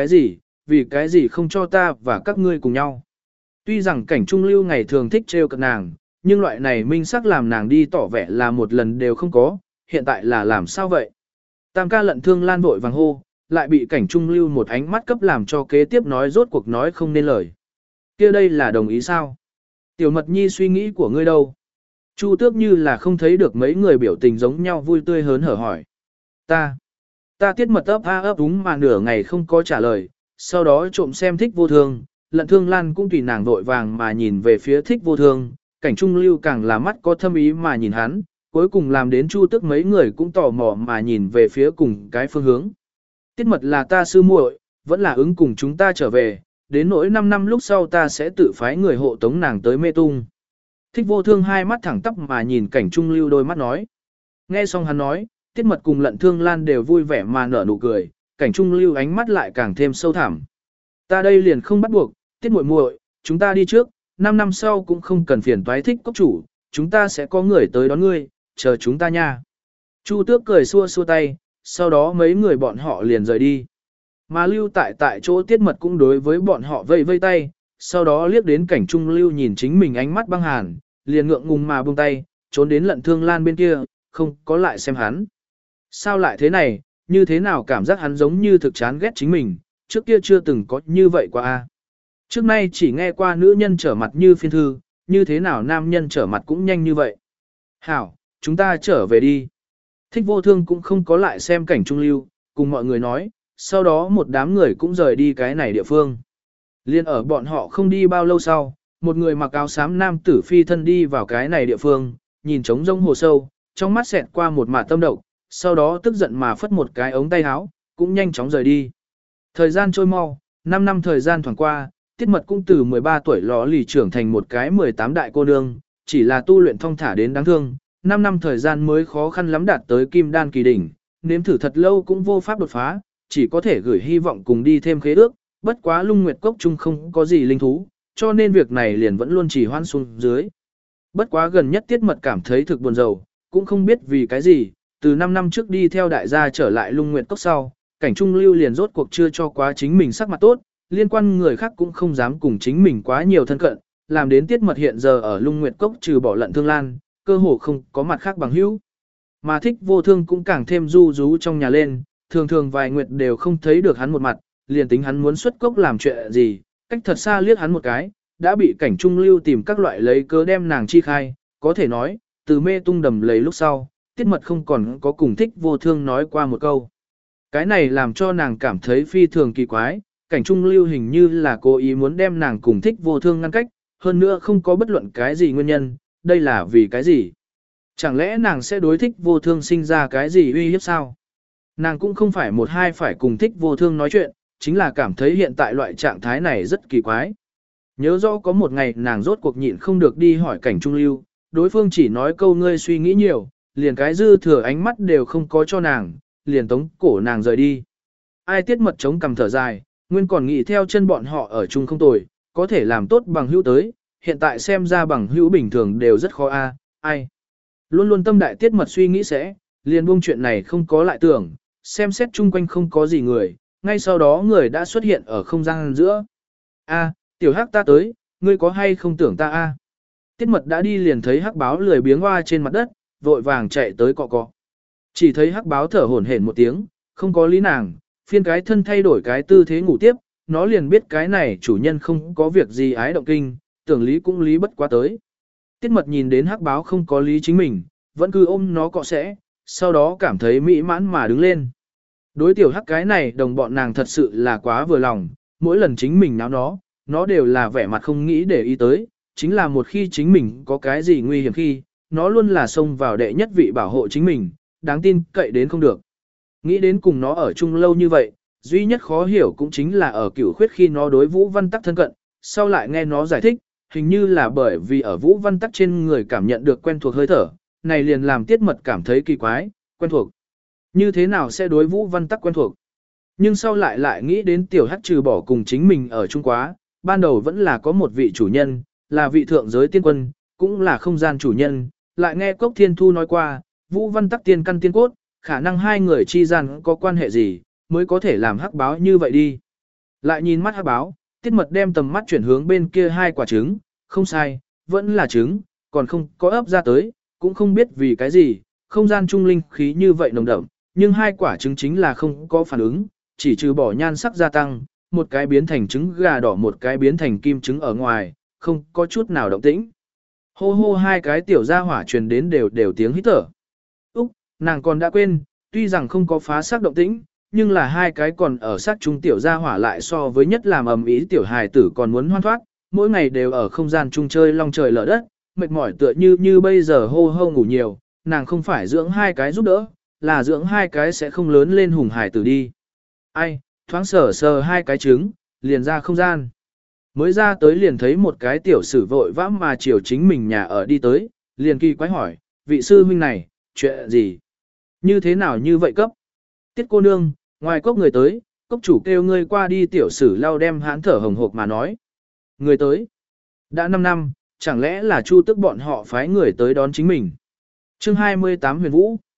cái gì không cho ta và các ngươi cùng nhau. Tuy rằng Cảnh Trung Lưu ngày thường thích trêu cợt nàng, nhưng loại này minh sắc làm nàng đi tỏ vẻ là một lần đều không có, hiện tại là làm sao vậy? Tam ca Lận Thương Lan vội vàng hô, lại bị Cảnh Trung Lưu một ánh mắt cấp làm cho kế tiếp nói rốt cuộc nói không nên lời. Kia đây là đồng ý sao? Tiểu Mật Nhi suy nghĩ của ngươi đâu? Chu Tước như là không thấy được mấy người biểu tình giống nhau vui tươi hớn hở hỏi. Ta Tiết Mật ấp a ấp đúng mà nửa ngày không có trả lời, sau đó trộm xem Thích Vô Thường, Lận Thương Lan cũng tùy nàng vội vàng mà nhìn về phía Thích Vô Thường, Cảnh Trung Lưu càng là mắt có thâm ý mà nhìn hắn, cuối cùng làm đến Chu Tước mấy người cũng tò mò mà nhìn về phía cùng cái phương hướng. Tiết Mật là ta sư muội, vẫn là ứng cùng chúng ta trở về, đến nỗi 5 năm lúc sau ta sẽ tự phái người hộ tống nàng tới mê tung. Thích Vô Thương hai mắt thẳng tắp mà nhìn Cảnh Trung Lưu đôi mắt nói. Nghe xong hắn nói, Tiết Mật cùng Lận Thương Lan đều vui vẻ mà nở nụ cười, Cảnh Trung Lưu ánh mắt lại càng thêm sâu thẳm. Ta đây liền không bắt buộc, Tiết muội muội, chúng ta đi trước, 5 năm sau cũng không cần phiền toái Thích cốc chủ, chúng ta sẽ có người tới đón ngươi, chờ chúng ta nha. Chu Tước cười xua xua tay, sau đó mấy người bọn họ liền rời đi. Mà lưu tại chỗ Tiết Mật cũng đối với bọn họ vây vây tay, sau đó liếc đến cảnh trung lưu nhìn chính mình ánh mắt băng hàn, liền ngượng ngùng mà buông tay, trốn đến Lận Thương Lan bên kia, không có lại xem hắn. Sao lại thế này, như thế nào cảm giác hắn giống như thực chán ghét chính mình, trước kia chưa từng có như vậy qua a. Trước nay chỉ nghe qua nữ nhân trở mặt như phiên thư, như thế nào nam nhân trở mặt cũng nhanh như vậy. Hảo, chúng ta trở về đi. Thích Vô Thương cũng không có lại xem cảnh trung lưu, cùng mọi người nói, sau đó một đám người cũng rời đi cái này địa phương. Liên ở bọn họ không đi bao lâu sau, một người mặc áo xám nam tử phi thân đi vào cái này địa phương, nhìn trống rông hồ sâu, trong mắt xẹt qua một mạt tâm độc, sau đó tức giận mà phất một cái ống tay áo, cũng nhanh chóng rời đi. Thời gian trôi mau, 5 năm thời gian thoảng qua, Tiết Mật cũng từ 13 tuổi ló lì trưởng thành một cái 18 đại cô nương, chỉ là tu luyện thong thả đến đáng thương, 5 năm thời gian mới khó khăn lắm đạt tới kim đan kỳ đỉnh, nếm thử thật lâu cũng vô pháp đột phá, chỉ có thể gửi hy vọng cùng đi thêm khế ước, bất quá Lung Nguyệt Cốc chung không có gì linh thú, cho nên việc này liền vẫn luôn chỉ hoan xuống dưới. Bất quá gần nhất Tiết Mật cảm thấy thực buồn rầu, cũng không biết vì cái gì, từ 5 năm trước đi theo đại gia trở lại Lung Nguyệt Cốc sau, cảnh trung lưu liền rốt cuộc chưa cho quá chính mình sắc mặt tốt, liên quan người khác cũng không dám cùng chính mình quá nhiều thân cận, làm đến Tiết Mật hiện giờ ở Lung Nguyệt Cốc trừ bỏ Lận Thương Lan, cơ hồ không có mặt khác bằng hữu. Mà Thích Vô Thương cũng càng thêm du rú trong nhà lên, thường thường vài nguyệt đều không thấy được hắn một mặt, liền tính hắn muốn xuất cốc làm chuyện gì, cách thật xa liếc hắn một cái, đã bị cảnh trung lưu tìm các loại lấy cớ đem nàng chi khai, có thể nói, từ mê tung đầm lấy lúc sau, Tiết Mật không còn có cùng Thích Vô Thương nói qua một câu. Cái này làm cho nàng cảm thấy phi thường kỳ quái, cảnh trung lưu hình như là cố ý muốn đem nàng cùng Thích Vô Thương ngăn cách, hơn nữa không có bất luận cái gì nguyên nhân, đây là vì cái gì? Chẳng lẽ nàng sẽ đối Thích Vô Thương sinh ra cái gì uy hiếp sao? Nàng cũng không phải một hai phải cùng Thích Vô Thương nói chuyện, chính là cảm thấy hiện tại loại trạng thái này rất kỳ quái. Nhớ rõ có một ngày nàng rốt cuộc nhịn không được đi hỏi cảnh trung lưu, đối phương chỉ nói câu ngươi suy nghĩ nhiều, liền cái dư thừa ánh mắt đều không có cho nàng, liền tống cổ nàng rời đi. Ai Tiết Mật chống cằm thở dài, nguyên còn nghĩ theo chân bọn họ ở chung không tồi, có thể làm tốt bằng hữu tới, hiện tại xem ra bằng hữu bình thường đều rất khó ai. Luôn luôn tâm đại Tiết Mật suy nghĩ sẽ, liền buông chuyện này không có lại tưởng, xem xét chung quanh không có gì người, ngay sau đó người đã xuất hiện ở không gian giữa. Tiểu Hắc ta tới, ngươi có hay không tưởng ta Tiết Mật đã đi liền thấy Hắc Báo lười biếng hoa trên mặt đất, vội vàng chạy tới cọ cọ. Chỉ thấy Hắc Báo thở hổn hển một tiếng, không có lý nàng, phiên cái thân thay đổi cái tư thế ngủ tiếp, nó liền biết cái này chủ nhân không có việc gì ái động kinh, tưởng lý cũng lý bất quá tới. Tiết Mật nhìn đến Hắc Báo không có lý chính mình, vẫn cứ ôm nó cọ sẽ, sau đó cảm thấy mỹ mãn mà đứng lên. Đối tiểu Hắc cái này đồng bọn nàng thật sự là quá vừa lòng, mỗi lần chính mình náo nó đều là vẻ mặt không nghĩ để ý tới, chính là một khi chính mình có cái gì nguy hiểm khi, nó luôn là xông vào đệ nhất vị bảo hộ chính mình, đáng tin cậy đến không được. Nghĩ đến cùng nó ở chung lâu như vậy, duy nhất khó hiểu cũng chính là ở Cửu Khuyết khi nó đối Vũ Văn Tắc thân cận, sau lại nghe nó giải thích, hình như là bởi vì ở Vũ Văn Tắc trên người cảm nhận được quen thuộc hơi thở, này liền làm Tiết Mật cảm thấy kỳ quái, quen thuộc. Như thế nào sẽ đối Vũ Văn Tắc quen thuộc? Nhưng sau lại nghĩ đến tiểu Hắc trừ bỏ cùng chính mình ở chung quá, ban đầu vẫn là có một vị chủ nhân, là vị thượng giới tiên quân, cũng là không gian chủ nhân, lại nghe Cốc Thiên Thu nói qua, Vũ Văn Tắc tiên căn tiên cốt, khả năng hai người chi gian có quan hệ gì, mới có thể làm Hắc Báo như vậy đi. Lại nhìn mắt Hắc Báo, Tiết Mật đem tầm mắt chuyển hướng bên kia hai quả trứng, không sai, vẫn là trứng, còn không có ấp ra tới, cũng không biết vì cái gì, không gian trung linh khí như vậy nồng đậm, nhưng hai quả trứng chính là không có phản ứng, chỉ trừ bỏ nhan sắc gia tăng, một cái biến thành trứng gà đỏ một cái biến thành kim trứng ở ngoài, không có chút nào động tĩnh. Hô hô hai cái tiểu gia hỏa truyền đến đều tiếng hít thở. Nàng còn đã quên, tuy rằng không có phá xác động tĩnh, nhưng là hai cái còn ở xác trung tiểu gia hỏa lại so với nhất làm ầm ĩ tiểu hài tử còn muốn hoan thoát, mỗi ngày đều ở không gian chung chơi long trời lở đất, mệt mỏi tựa như bây giờ hô hô ngủ nhiều, nàng không phải dưỡng hai cái giúp đỡ, là dưỡng hai cái sẽ không lớn lên hùng hài tử đi. Ai, thoáng sờ hai cái trứng, liền ra không gian. Mới ra tới liền thấy một cái tiểu sử vội vã mà chiều chính mình nhà ở đi tới, liền kỳ quái hỏi, vị sư huynh này, chuyện gì? Như thế nào như vậy cấp? Tiết cô nương, ngoài cốc người tới, cốc chủ kêu ngươi qua đi tiểu sử lau đem hán thở hồng hộc mà nói. Người tới. Đã 5 năm, chẳng lẽ là Chu Tức bọn họ phái người tới đón chính mình. Chương 28 Huyền Vũ.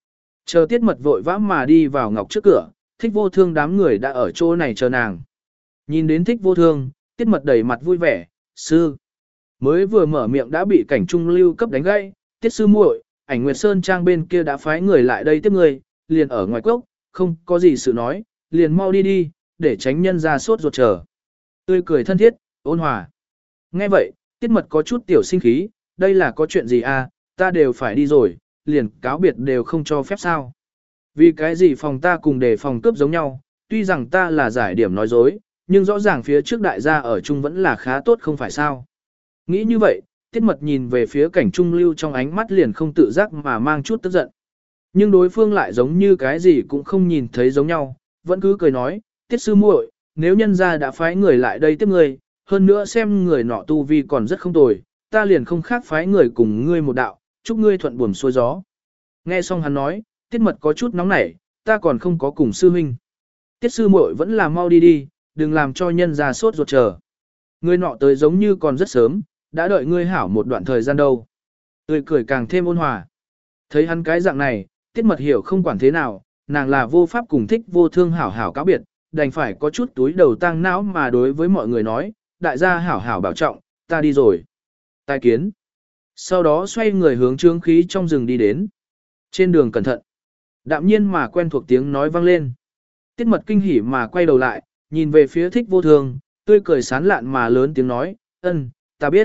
Chờ Tiết Mật vội vã mà đi vào Ngọc trước cửa, Thích Vô Thương đám người đã ở chỗ này chờ nàng. Nhìn đến Thích Vô Thương, Tiết Mật đầy mặt vui vẻ, sư. Mới vừa mở miệng đã bị cảnh trung lưu cấp đánh gãy, Tiết sư muội, Ảnh Nguyệt Sơn trang bên kia đã phái người lại đây tiếp người, liền ở ngoài cốc, không có gì sự nói, liền mau đi đi, để tránh nhân ra sốt ruột chờ. Tươi cười thân thiết, ôn hòa. Nghe vậy, Tiết Mật có chút tiểu sinh khí, đây là có chuyện gì à, ta đều phải đi rồi, liền cáo biệt đều không cho phép sao. Vì cái gì phòng ta cùng đề phòng cướp giống nhau, tuy rằng ta là giải điểm nói dối, nhưng rõ ràng phía trước đại gia ở chung vẫn là khá tốt không phải sao. Nghĩ như vậy, Tiết Mật nhìn về phía cảnh trung lưu trong ánh mắt liền không tự giác mà mang chút tức giận. Nhưng đối phương lại giống như cái gì cũng không nhìn thấy giống nhau, vẫn cứ cười nói, Tiết sư muội, nếu nhân gia đã phái người lại đây tiếp người, hơn nữa xem người nọ tu vi còn rất không tồi, ta liền không khác phái người cùng ngươi một đạo, chúc ngươi thuận buồm xuôi gió. Nghe xong hắn nói, Tiết Mật có chút nóng nảy, ta còn không có cùng sư huynh. Tiết sư muội vẫn là mau đi đi, đừng làm cho nhân gia sốt ruột chờ. Ngươi nọ tới giống như còn rất sớm, đã đợi ngươi hảo một đoạn thời gian đâu. Tươi cười càng thêm ôn hòa. Thấy hắn cái dạng này, Tiết Mật hiểu không quản thế nào, nàng là vô pháp cùng Thích Vô Thương hảo hảo cáo biệt, đành phải có chút túi đầu tang não mà đối với mọi người nói, đại gia hảo hảo bảo trọng, ta đi rồi. Tai kiến. Sau đó xoay người hướng trướng khí trong rừng đi đến. Trên đường cẩn thận. Đạm nhiên mà quen thuộc tiếng nói vang lên. Tiết Mật kinh hỉ mà quay đầu lại, nhìn về phía Thích Vô Thương, tươi cười sán lạn mà lớn tiếng nói, ta biết.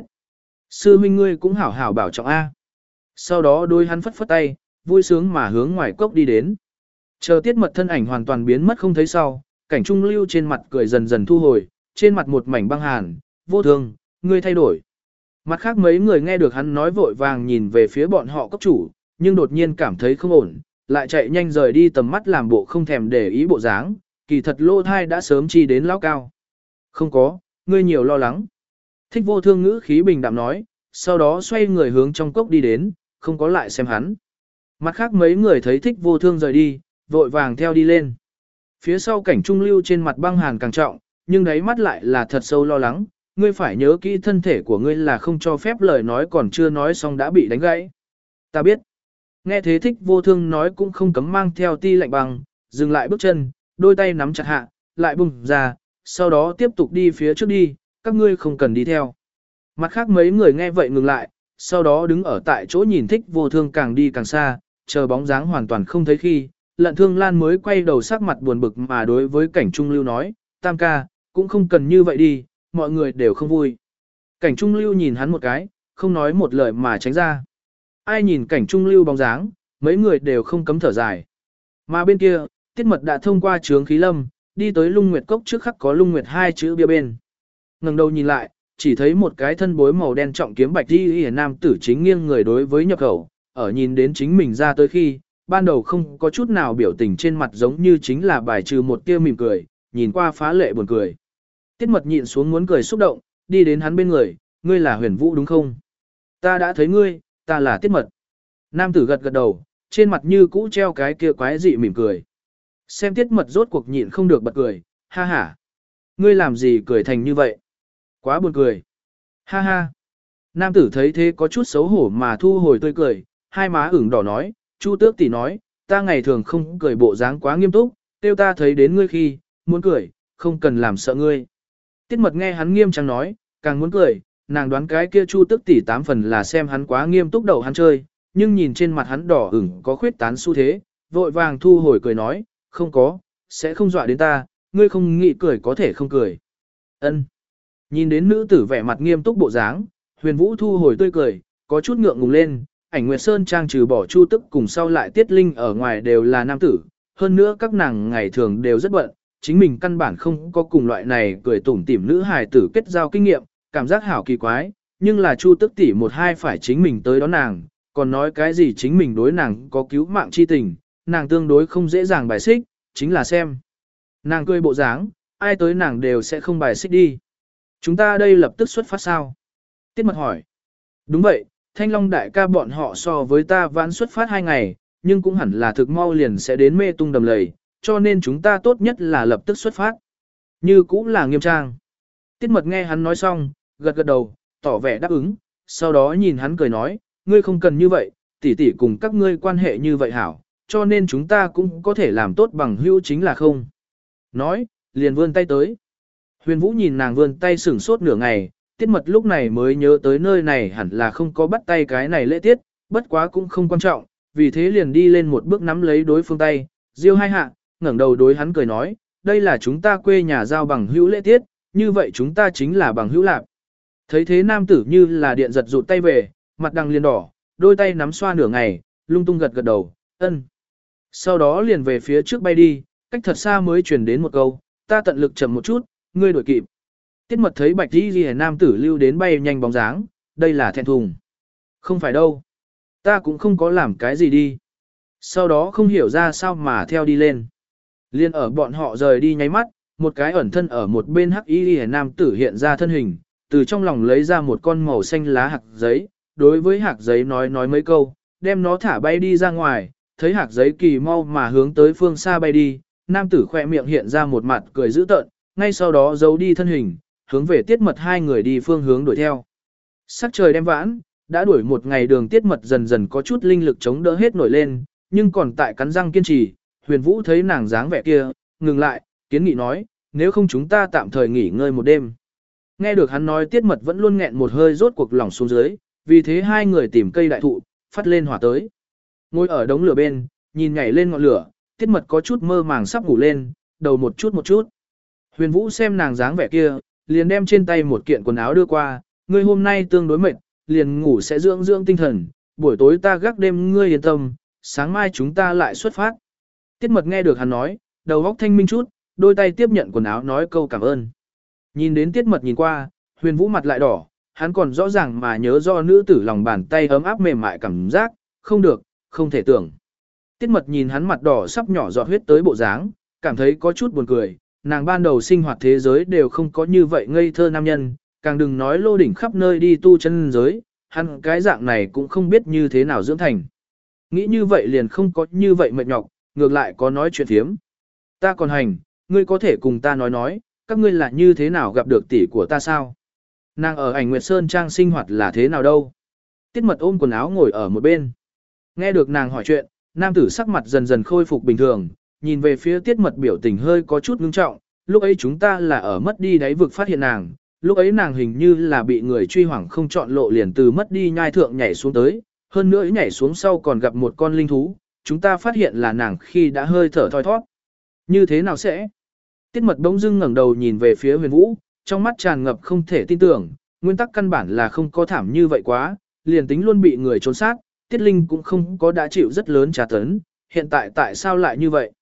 Sư huynh ngươi cũng hảo hảo bảo trọng A. Sau đó đôi hắn phất phất tay, vui sướng mà hướng ngoài cốc đi đến. Chờ Tiết Mật thân ảnh hoàn toàn biến mất không thấy sau, cảnh trung lưu trên mặt cười dần dần thu hồi, trên mặt một mảnh băng hàn, Vô Thương, ngươi thay đổi. Mặt khác mấy người nghe được hắn nói vội vàng nhìn về phía bọn họ cốc chủ, nhưng đột nhiên cảm thấy không ổn, lại chạy nhanh rời đi tầm mắt làm bộ không thèm để ý bộ dáng, kỳ thật lô thai đã sớm chi đến lão cao. Không có, ngươi nhiều lo lắng. Thích Vô Thương ngữ khí bình đạm nói, sau đó xoay người hướng trong cốc đi đến, không có lại xem hắn. Mặt khác mấy người thấy Thích Vô Thương rời đi, vội vàng theo đi lên. Phía sau cảnh trung lưu trên mặt băng hàn càng trọng, nhưng đáy mắt lại là thật sâu lo lắng, ngươi phải nhớ kỹ thân thể của ngươi là không cho phép lời nói còn chưa nói xong đã bị đánh gãy. Ta biết. Nghe thế Thích Vô Thương nói cũng không cấm mang theo ti lạnh băng, dừng lại bước chân, đôi tay nắm chặt hạ, lại bùng ra, sau đó tiếp tục đi phía trước đi, các ngươi không cần đi theo. Mặt khác mấy người nghe vậy ngừng lại, sau đó đứng ở tại chỗ nhìn Thích Vô Thương càng đi càng xa, chờ bóng dáng hoàn toàn không thấy khi, Lận Thương Lan mới quay đầu sắc mặt buồn bực mà đối với cảnh trung lưu nói, Tam ca, cũng không cần như vậy đi, mọi người đều không vui. Cảnh trung lưu nhìn hắn một cái, không nói một lời mà tránh ra. Ai nhìn cảnh trung lưu bóng dáng, mấy người đều không cấm thở dài. Mà bên kia, Tiết Mật đã thông qua chướng khí lâm, đi tới Lung Nguyệt Cốc trước khắc có Lung Nguyệt hai chữ bia bên. Ngẩng đầu nhìn lại, chỉ thấy một cái thân bối màu đen trọng kiếm bạch y nam tử chính nghiêng người đối với nhập khẩu, ở nhìn đến chính mình ra tới khi, ban đầu không có chút nào biểu tình trên mặt giống như chính là bài trừ một tia mỉm cười, nhìn qua phá lệ buồn cười. Tiết Mật nhịn xuống muốn cười xúc động, đi đến hắn bên người, ngươi là Huyền Vũ đúng không? Ta đã thấy ngươi, ta là Tiết Mật. Nam tử gật gật đầu, trên mặt như cũ treo cái kia quái dị mỉm cười. Xem Tiết Mật rốt cuộc nhịn không được bật cười, ha ha. Ngươi làm gì cười thành như vậy? Quá buồn cười. Ha ha. Nam tử thấy thế có chút xấu hổ mà thu hồi tươi cười, hai má ửng đỏ nói, Chu Tước tỷ nói, ta ngày thường không cười bộ dáng quá nghiêm túc, tiêu ta thấy đến ngươi khi, muốn cười, không cần làm sợ ngươi. Tiết Mật nghe hắn nghiêm trang nói, càng muốn cười, nàng đoán cái kia Chu Tước tỷ 8 phần là xem hắn quá nghiêm túc đầu hắn chơi, nhưng nhìn trên mặt hắn đỏ ửng có khuyết tán xu thế, vội vàng thu hồi cười nói, không có, sẽ không dọa đến ta, ngươi không nghĩ cười có thể không cười. Ân. Nhìn đến nữ tử vẻ mặt nghiêm túc bộ dáng, Huyền Vũ thu hồi tươi cười, có chút ngượng ngùng lên, Ảnh Nguyệt Sơn trang trừ bỏ Chu Tức cùng sau lại Tiết Linh ở ngoài đều là nam tử, hơn nữa các nàng ngày thường đều rất bận, chính mình căn bản không có cùng loại này cười tủm tỉm nữ hài tử kết giao kinh nghiệm, cảm giác hảo kỳ quái, nhưng là Chu Tức tỷ một hai phải chính mình tới đón nàng, còn nói cái gì chính mình đối nàng có cứu mạng chi tình, nàng tương đối không dễ dàng bài xích, chính là xem. Nàng cười bộ dáng, ai tới nàng đều sẽ không bài xích đi. Chúng ta đây lập tức xuất phát sao? Tiết Mật hỏi. Đúng vậy, Thanh Long đại ca bọn họ so với ta vãn xuất phát 2 ngày, nhưng cũng hẳn là thực mau liền sẽ đến Mê Tung Đầm Lầy, cho nên chúng ta tốt nhất là lập tức xuất phát. Như cũng là nghiêm trang. Tiết Mật nghe hắn nói xong, gật gật đầu, tỏ vẻ đáp ứng, sau đó nhìn hắn cười nói, ngươi không cần như vậy, tỷ tỷ cùng các ngươi quan hệ như vậy hảo, cho nên chúng ta cũng có thể làm tốt bằng hữu chính là không. Nói, liền vươn tay tới. Huyền Vũ nhìn nàng vươn tay sửng sốt nửa ngày, Tiết Mật lúc này mới nhớ tới nơi này hẳn là không có bắt tay cái này lễ tiết, bất quá cũng không quan trọng, vì thế liền đi lên một bước nắm lấy đối phương tay, diêu hai hạ, ngẩng đầu đối hắn cười nói, đây là chúng ta quê nhà giao bằng hữu lễ tiết, như vậy chúng ta chính là bằng hữu lạc. Thấy thế nam tử như là điện giật rụt tay về, mặt đằng liền đỏ, đôi tay nắm xoa nửa ngày, lung tung gật gật đầu, ân. Sau đó liền về phía trước bay đi, cách thật xa mới truyền đến một câu, ta tận lực chậm một chút, ngươi đuổi kịp. Tiết Mật thấy bạch y ghi nam tử lưu đến bay nhanh bóng dáng, đây là thẹn thùng. Không phải đâu. Ta cũng không có làm cái gì đi. Sau đó không hiểu ra sao mà theo đi lên. Liên ở bọn họ rời đi nháy mắt, một cái ẩn thân ở một bên hắc y ghi nam tử hiện ra thân hình, từ trong lòng lấy ra một con màu xanh lá hạt giấy, đối với hạt giấy nói mấy câu, đem nó thả bay đi ra ngoài, thấy hạt giấy kỳ mau mà hướng tới phương xa bay đi, nam tử khỏe miệng hiện ra một mặt cười dữ tợn, ngay sau đó giấu đi thân hình, hướng về Tiết Mật hai người đi phương hướng đuổi theo. Sắc trời đem vãn, đã đuổi một ngày đường Tiết Mật dần dần có chút linh lực chống đỡ hết nổi lên, nhưng còn tại cắn răng kiên trì, Huyền Vũ thấy nàng dáng vẻ kia, ngừng lại, kiến nghị nói, nếu không chúng ta tạm thời nghỉ ngơi một đêm. Nghe được hắn nói Tiết Mật vẫn luôn nghẹn một hơi rốt cuộc lỏng xuống dưới, vì thế hai người tìm cây đại thụ, phát lên hỏa tới. Ngồi ở đống lửa bên, nhìn nhảy lên ngọn lửa, Tiết Mật có chút mơ màng sắp ngủ lên, đầu một chút. Huyền Vũ xem nàng dáng vẻ kia, liền đem trên tay một kiện quần áo đưa qua, ngươi hôm nay tương đối mệt, liền ngủ sẽ dưỡng dưỡng tinh thần, buổi tối ta gác đêm ngươi yên tâm, sáng mai chúng ta lại xuất phát. Tiết Mật nghe được hắn nói, đầu óc thanh minh chút, đôi tay tiếp nhận quần áo nói câu cảm ơn. Nhìn đến Tiết Mật nhìn qua, Huyền Vũ mặt lại đỏ, hắn còn rõ ràng mà nhớ do nữ tử lòng bàn tay ấm áp mềm mại cảm giác, không được, không thể tưởng. Tiết Mật nhìn hắn mặt đỏ sắp nhỏ giọt huyết tới bộ dáng, cảm thấy có chút buồn cười, nàng ban đầu sinh hoạt thế giới đều không có như vậy ngây thơ nam nhân, càng đừng nói lô đỉnh khắp nơi đi tu chân giới, hắn cái dạng này cũng không biết như thế nào dưỡng thành. Nghĩ như vậy liền không có như vậy mệt nhọc, ngược lại có nói chuyện thiếm. Ta còn hành, ngươi có thể cùng ta nói, các ngươi là như thế nào gặp được tỷ của ta sao? Nàng ở Ảnh Nguyệt Sơn Trang sinh hoạt là thế nào đâu? Tiết Mật ôm quần áo ngồi ở một bên. Nghe được nàng hỏi chuyện, nam tử sắc mặt dần dần khôi phục bình thường, nhìn về phía Tiết Mật biểu tình hơi có chút ngưng trọng, lúc ấy chúng ta là ở mất đi đáy vực phát hiện nàng, lúc ấy nàng hình như là bị người truy hoảng không chọn lộ liền từ mất đi nhai thượng nhảy xuống tới, hơn nữa nhảy xuống sau còn gặp một con linh thú, chúng ta phát hiện là nàng khi đã hơi thở thoi thoát. Như thế nào sẽ? Tiết Mật bỗng dưng ngẩng đầu nhìn về phía Huyền Vũ, trong mắt tràn ngập không thể tin tưởng, nguyên tắc căn bản là không có thảm như vậy quá, liền tính luôn bị người trốn sát, Tiết Linh cũng không có đã chịu rất lớn tra tấn, hiện tại tại sao lại như vậy?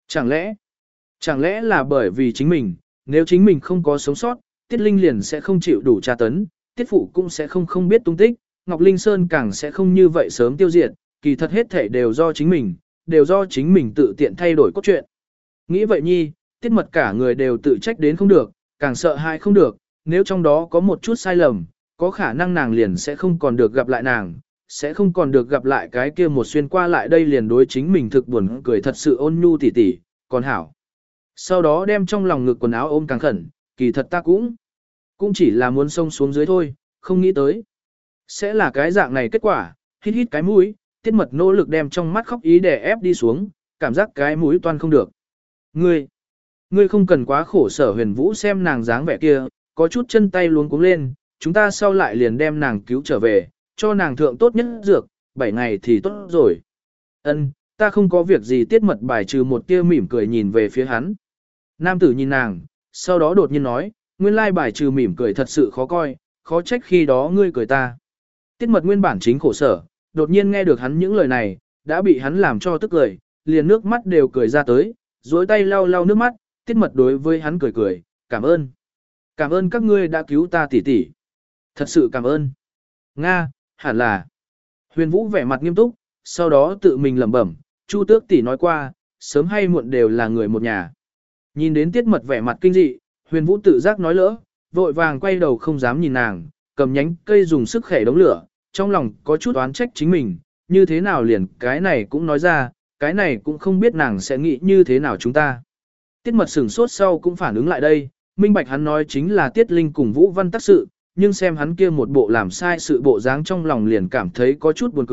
Chẳng lẽ là bởi vì chính mình, nếu chính mình không có sống sót, Tiết Linh liền sẽ không chịu đủ tra tấn, Tiết Phụ cũng sẽ không biết tung tích, Ngọc Linh Sơn càng sẽ không như vậy sớm tiêu diệt, kỳ thật hết thể đều do chính mình tự tiện thay đổi cốt truyện. Nghĩ vậy nhi, Tiết Mật cả người đều tự trách đến không được, càng sợ hãi không được, nếu trong đó có một chút sai lầm, có khả năng nàng liền sẽ không còn được gặp lại nàng, sẽ không còn được gặp lại cái kia một xuyên qua lại đây liền đối chính mình thực buồn cười thật sự ôn nhu tỉ tỉ, còn hảo. Sau đó đem trong lòng ngực quần áo ôm càng khẩn, kỳ thật ta cũng chỉ là muốn xông xuống dưới thôi, không nghĩ tới. Sẽ là cái dạng này kết quả, hít hít cái mũi, Tiết Mật nỗ lực đem trong mắt khóc ý đè ép đi xuống, cảm giác cái mũi toan không được. Ngươi không cần quá khổ sở. Huyền Vũ xem nàng dáng vẻ kia, có chút chân tay luống cuống lên, chúng ta sau lại liền đem nàng cứu trở về, cho nàng thượng tốt nhất dược, 7 ngày thì tốt rồi. Ân, ta không có việc gì. Tiết Mật bài trừ một tia mỉm cười nhìn về phía hắn. Nam tử nhìn nàng, sau đó đột nhiên nói, nguyên lai bài trừ mỉm cười thật sự khó coi, khó trách khi đó ngươi cười ta. Tiết Mật nguyên bản chính khổ sở, đột nhiên nghe được hắn những lời này, đã bị hắn làm cho tức cười, liền nước mắt đều cười ra tới, duỗi tay lau lau nước mắt. Tiết Mật đối với hắn cười, cảm ơn. Cảm ơn các ngươi đã cứu ta tỷ tỷ. Thật sự cảm ơn. Nga, hẳn là. Huyền Vũ vẻ mặt nghiêm túc, sau đó tự mình lẩm bẩm, Chu Tước tỷ nói qua, sớm hay muộn đều là người một nhà. Nhìn đến Tiết Mật vẻ mặt kinh dị, Huyền Vũ tự giác nói lỡ, vội vàng quay đầu không dám nhìn nàng, cầm nhánh cây dùng sức khẽ đống lửa, trong lòng có chút oán trách chính mình, như thế nào liền cái này cũng nói ra, cái này cũng không biết nàng sẽ nghĩ như thế nào chúng ta. Tiết Mật sửng sốt sau cũng phản ứng lại đây, minh bạch hắn nói chính là Tiết Linh cùng Vũ Văn tác sự, nhưng xem hắn kia một bộ làm sai sự bộ dáng trong lòng liền cảm thấy có chút buồn cười,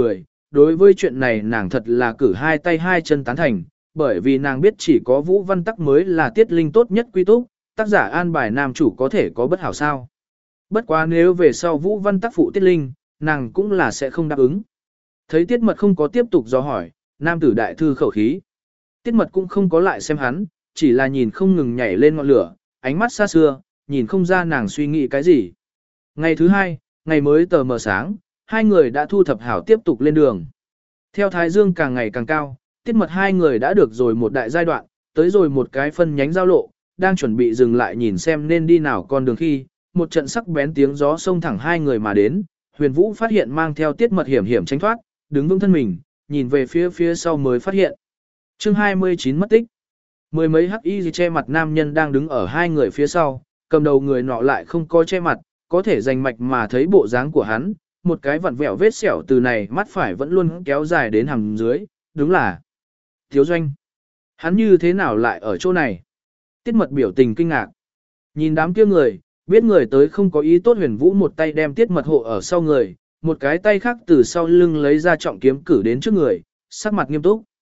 đối với chuyện này nàng thật là cử hai tay hai chân tán thành, bởi vì nàng biết chỉ có Vũ Văn Tắc mới là Tiết Linh tốt nhất quy túc, tác giả an bài nam chủ có thể có bất hảo sao. Bất quá nếu về sau Vũ Văn Tắc phụ Tiết Linh, nàng cũng là sẽ không đáp ứng. Thấy Tiết Mật không có tiếp tục do hỏi, nam tử đại thư khẩu khí. Tiết Mật cũng không có lại xem hắn, chỉ là nhìn không ngừng nhảy lên ngọn lửa, ánh mắt xa xưa, nhìn không ra nàng suy nghĩ cái gì. Ngày thứ hai, ngày mới tờ mờ sáng, hai người đã thu thập hảo tiếp tục lên đường. Theo Thái Dương càng ngày càng cao, Tiết Mật hai người đã được rồi một đại giai đoạn, tới rồi một cái phân nhánh giao lộ, đang chuẩn bị dừng lại nhìn xem nên đi nào con đường khi, một trận sắc bén tiếng gió xông thẳng hai người mà đến, Huyền Vũ phát hiện mang theo Tiết Mật hiểm hiểm tránh thoát, đứng vững thân mình, nhìn về phía sau mới phát hiện. Chương 29 mất tích. Mười mấy hắc y che mặt nam nhân đang đứng ở hai người phía sau, cầm đầu người nọ lại không có che mặt, có thể rành mạch mà thấy bộ dáng của hắn, một cái vặn vẹo vết sẹo từ này mắt phải vẫn luôn kéo dài đến hàm dưới, đúng là Thiếu Doanh. Hắn như thế nào lại ở chỗ này? Tiết Mật biểu tình kinh ngạc. Nhìn đám kia người, biết người tới không có ý tốt, Huyền Vũ một tay đem Tiết Mật hộ ở sau người, một cái tay khác từ sau lưng lấy ra trọng kiếm cử đến trước người, sắc mặt nghiêm túc.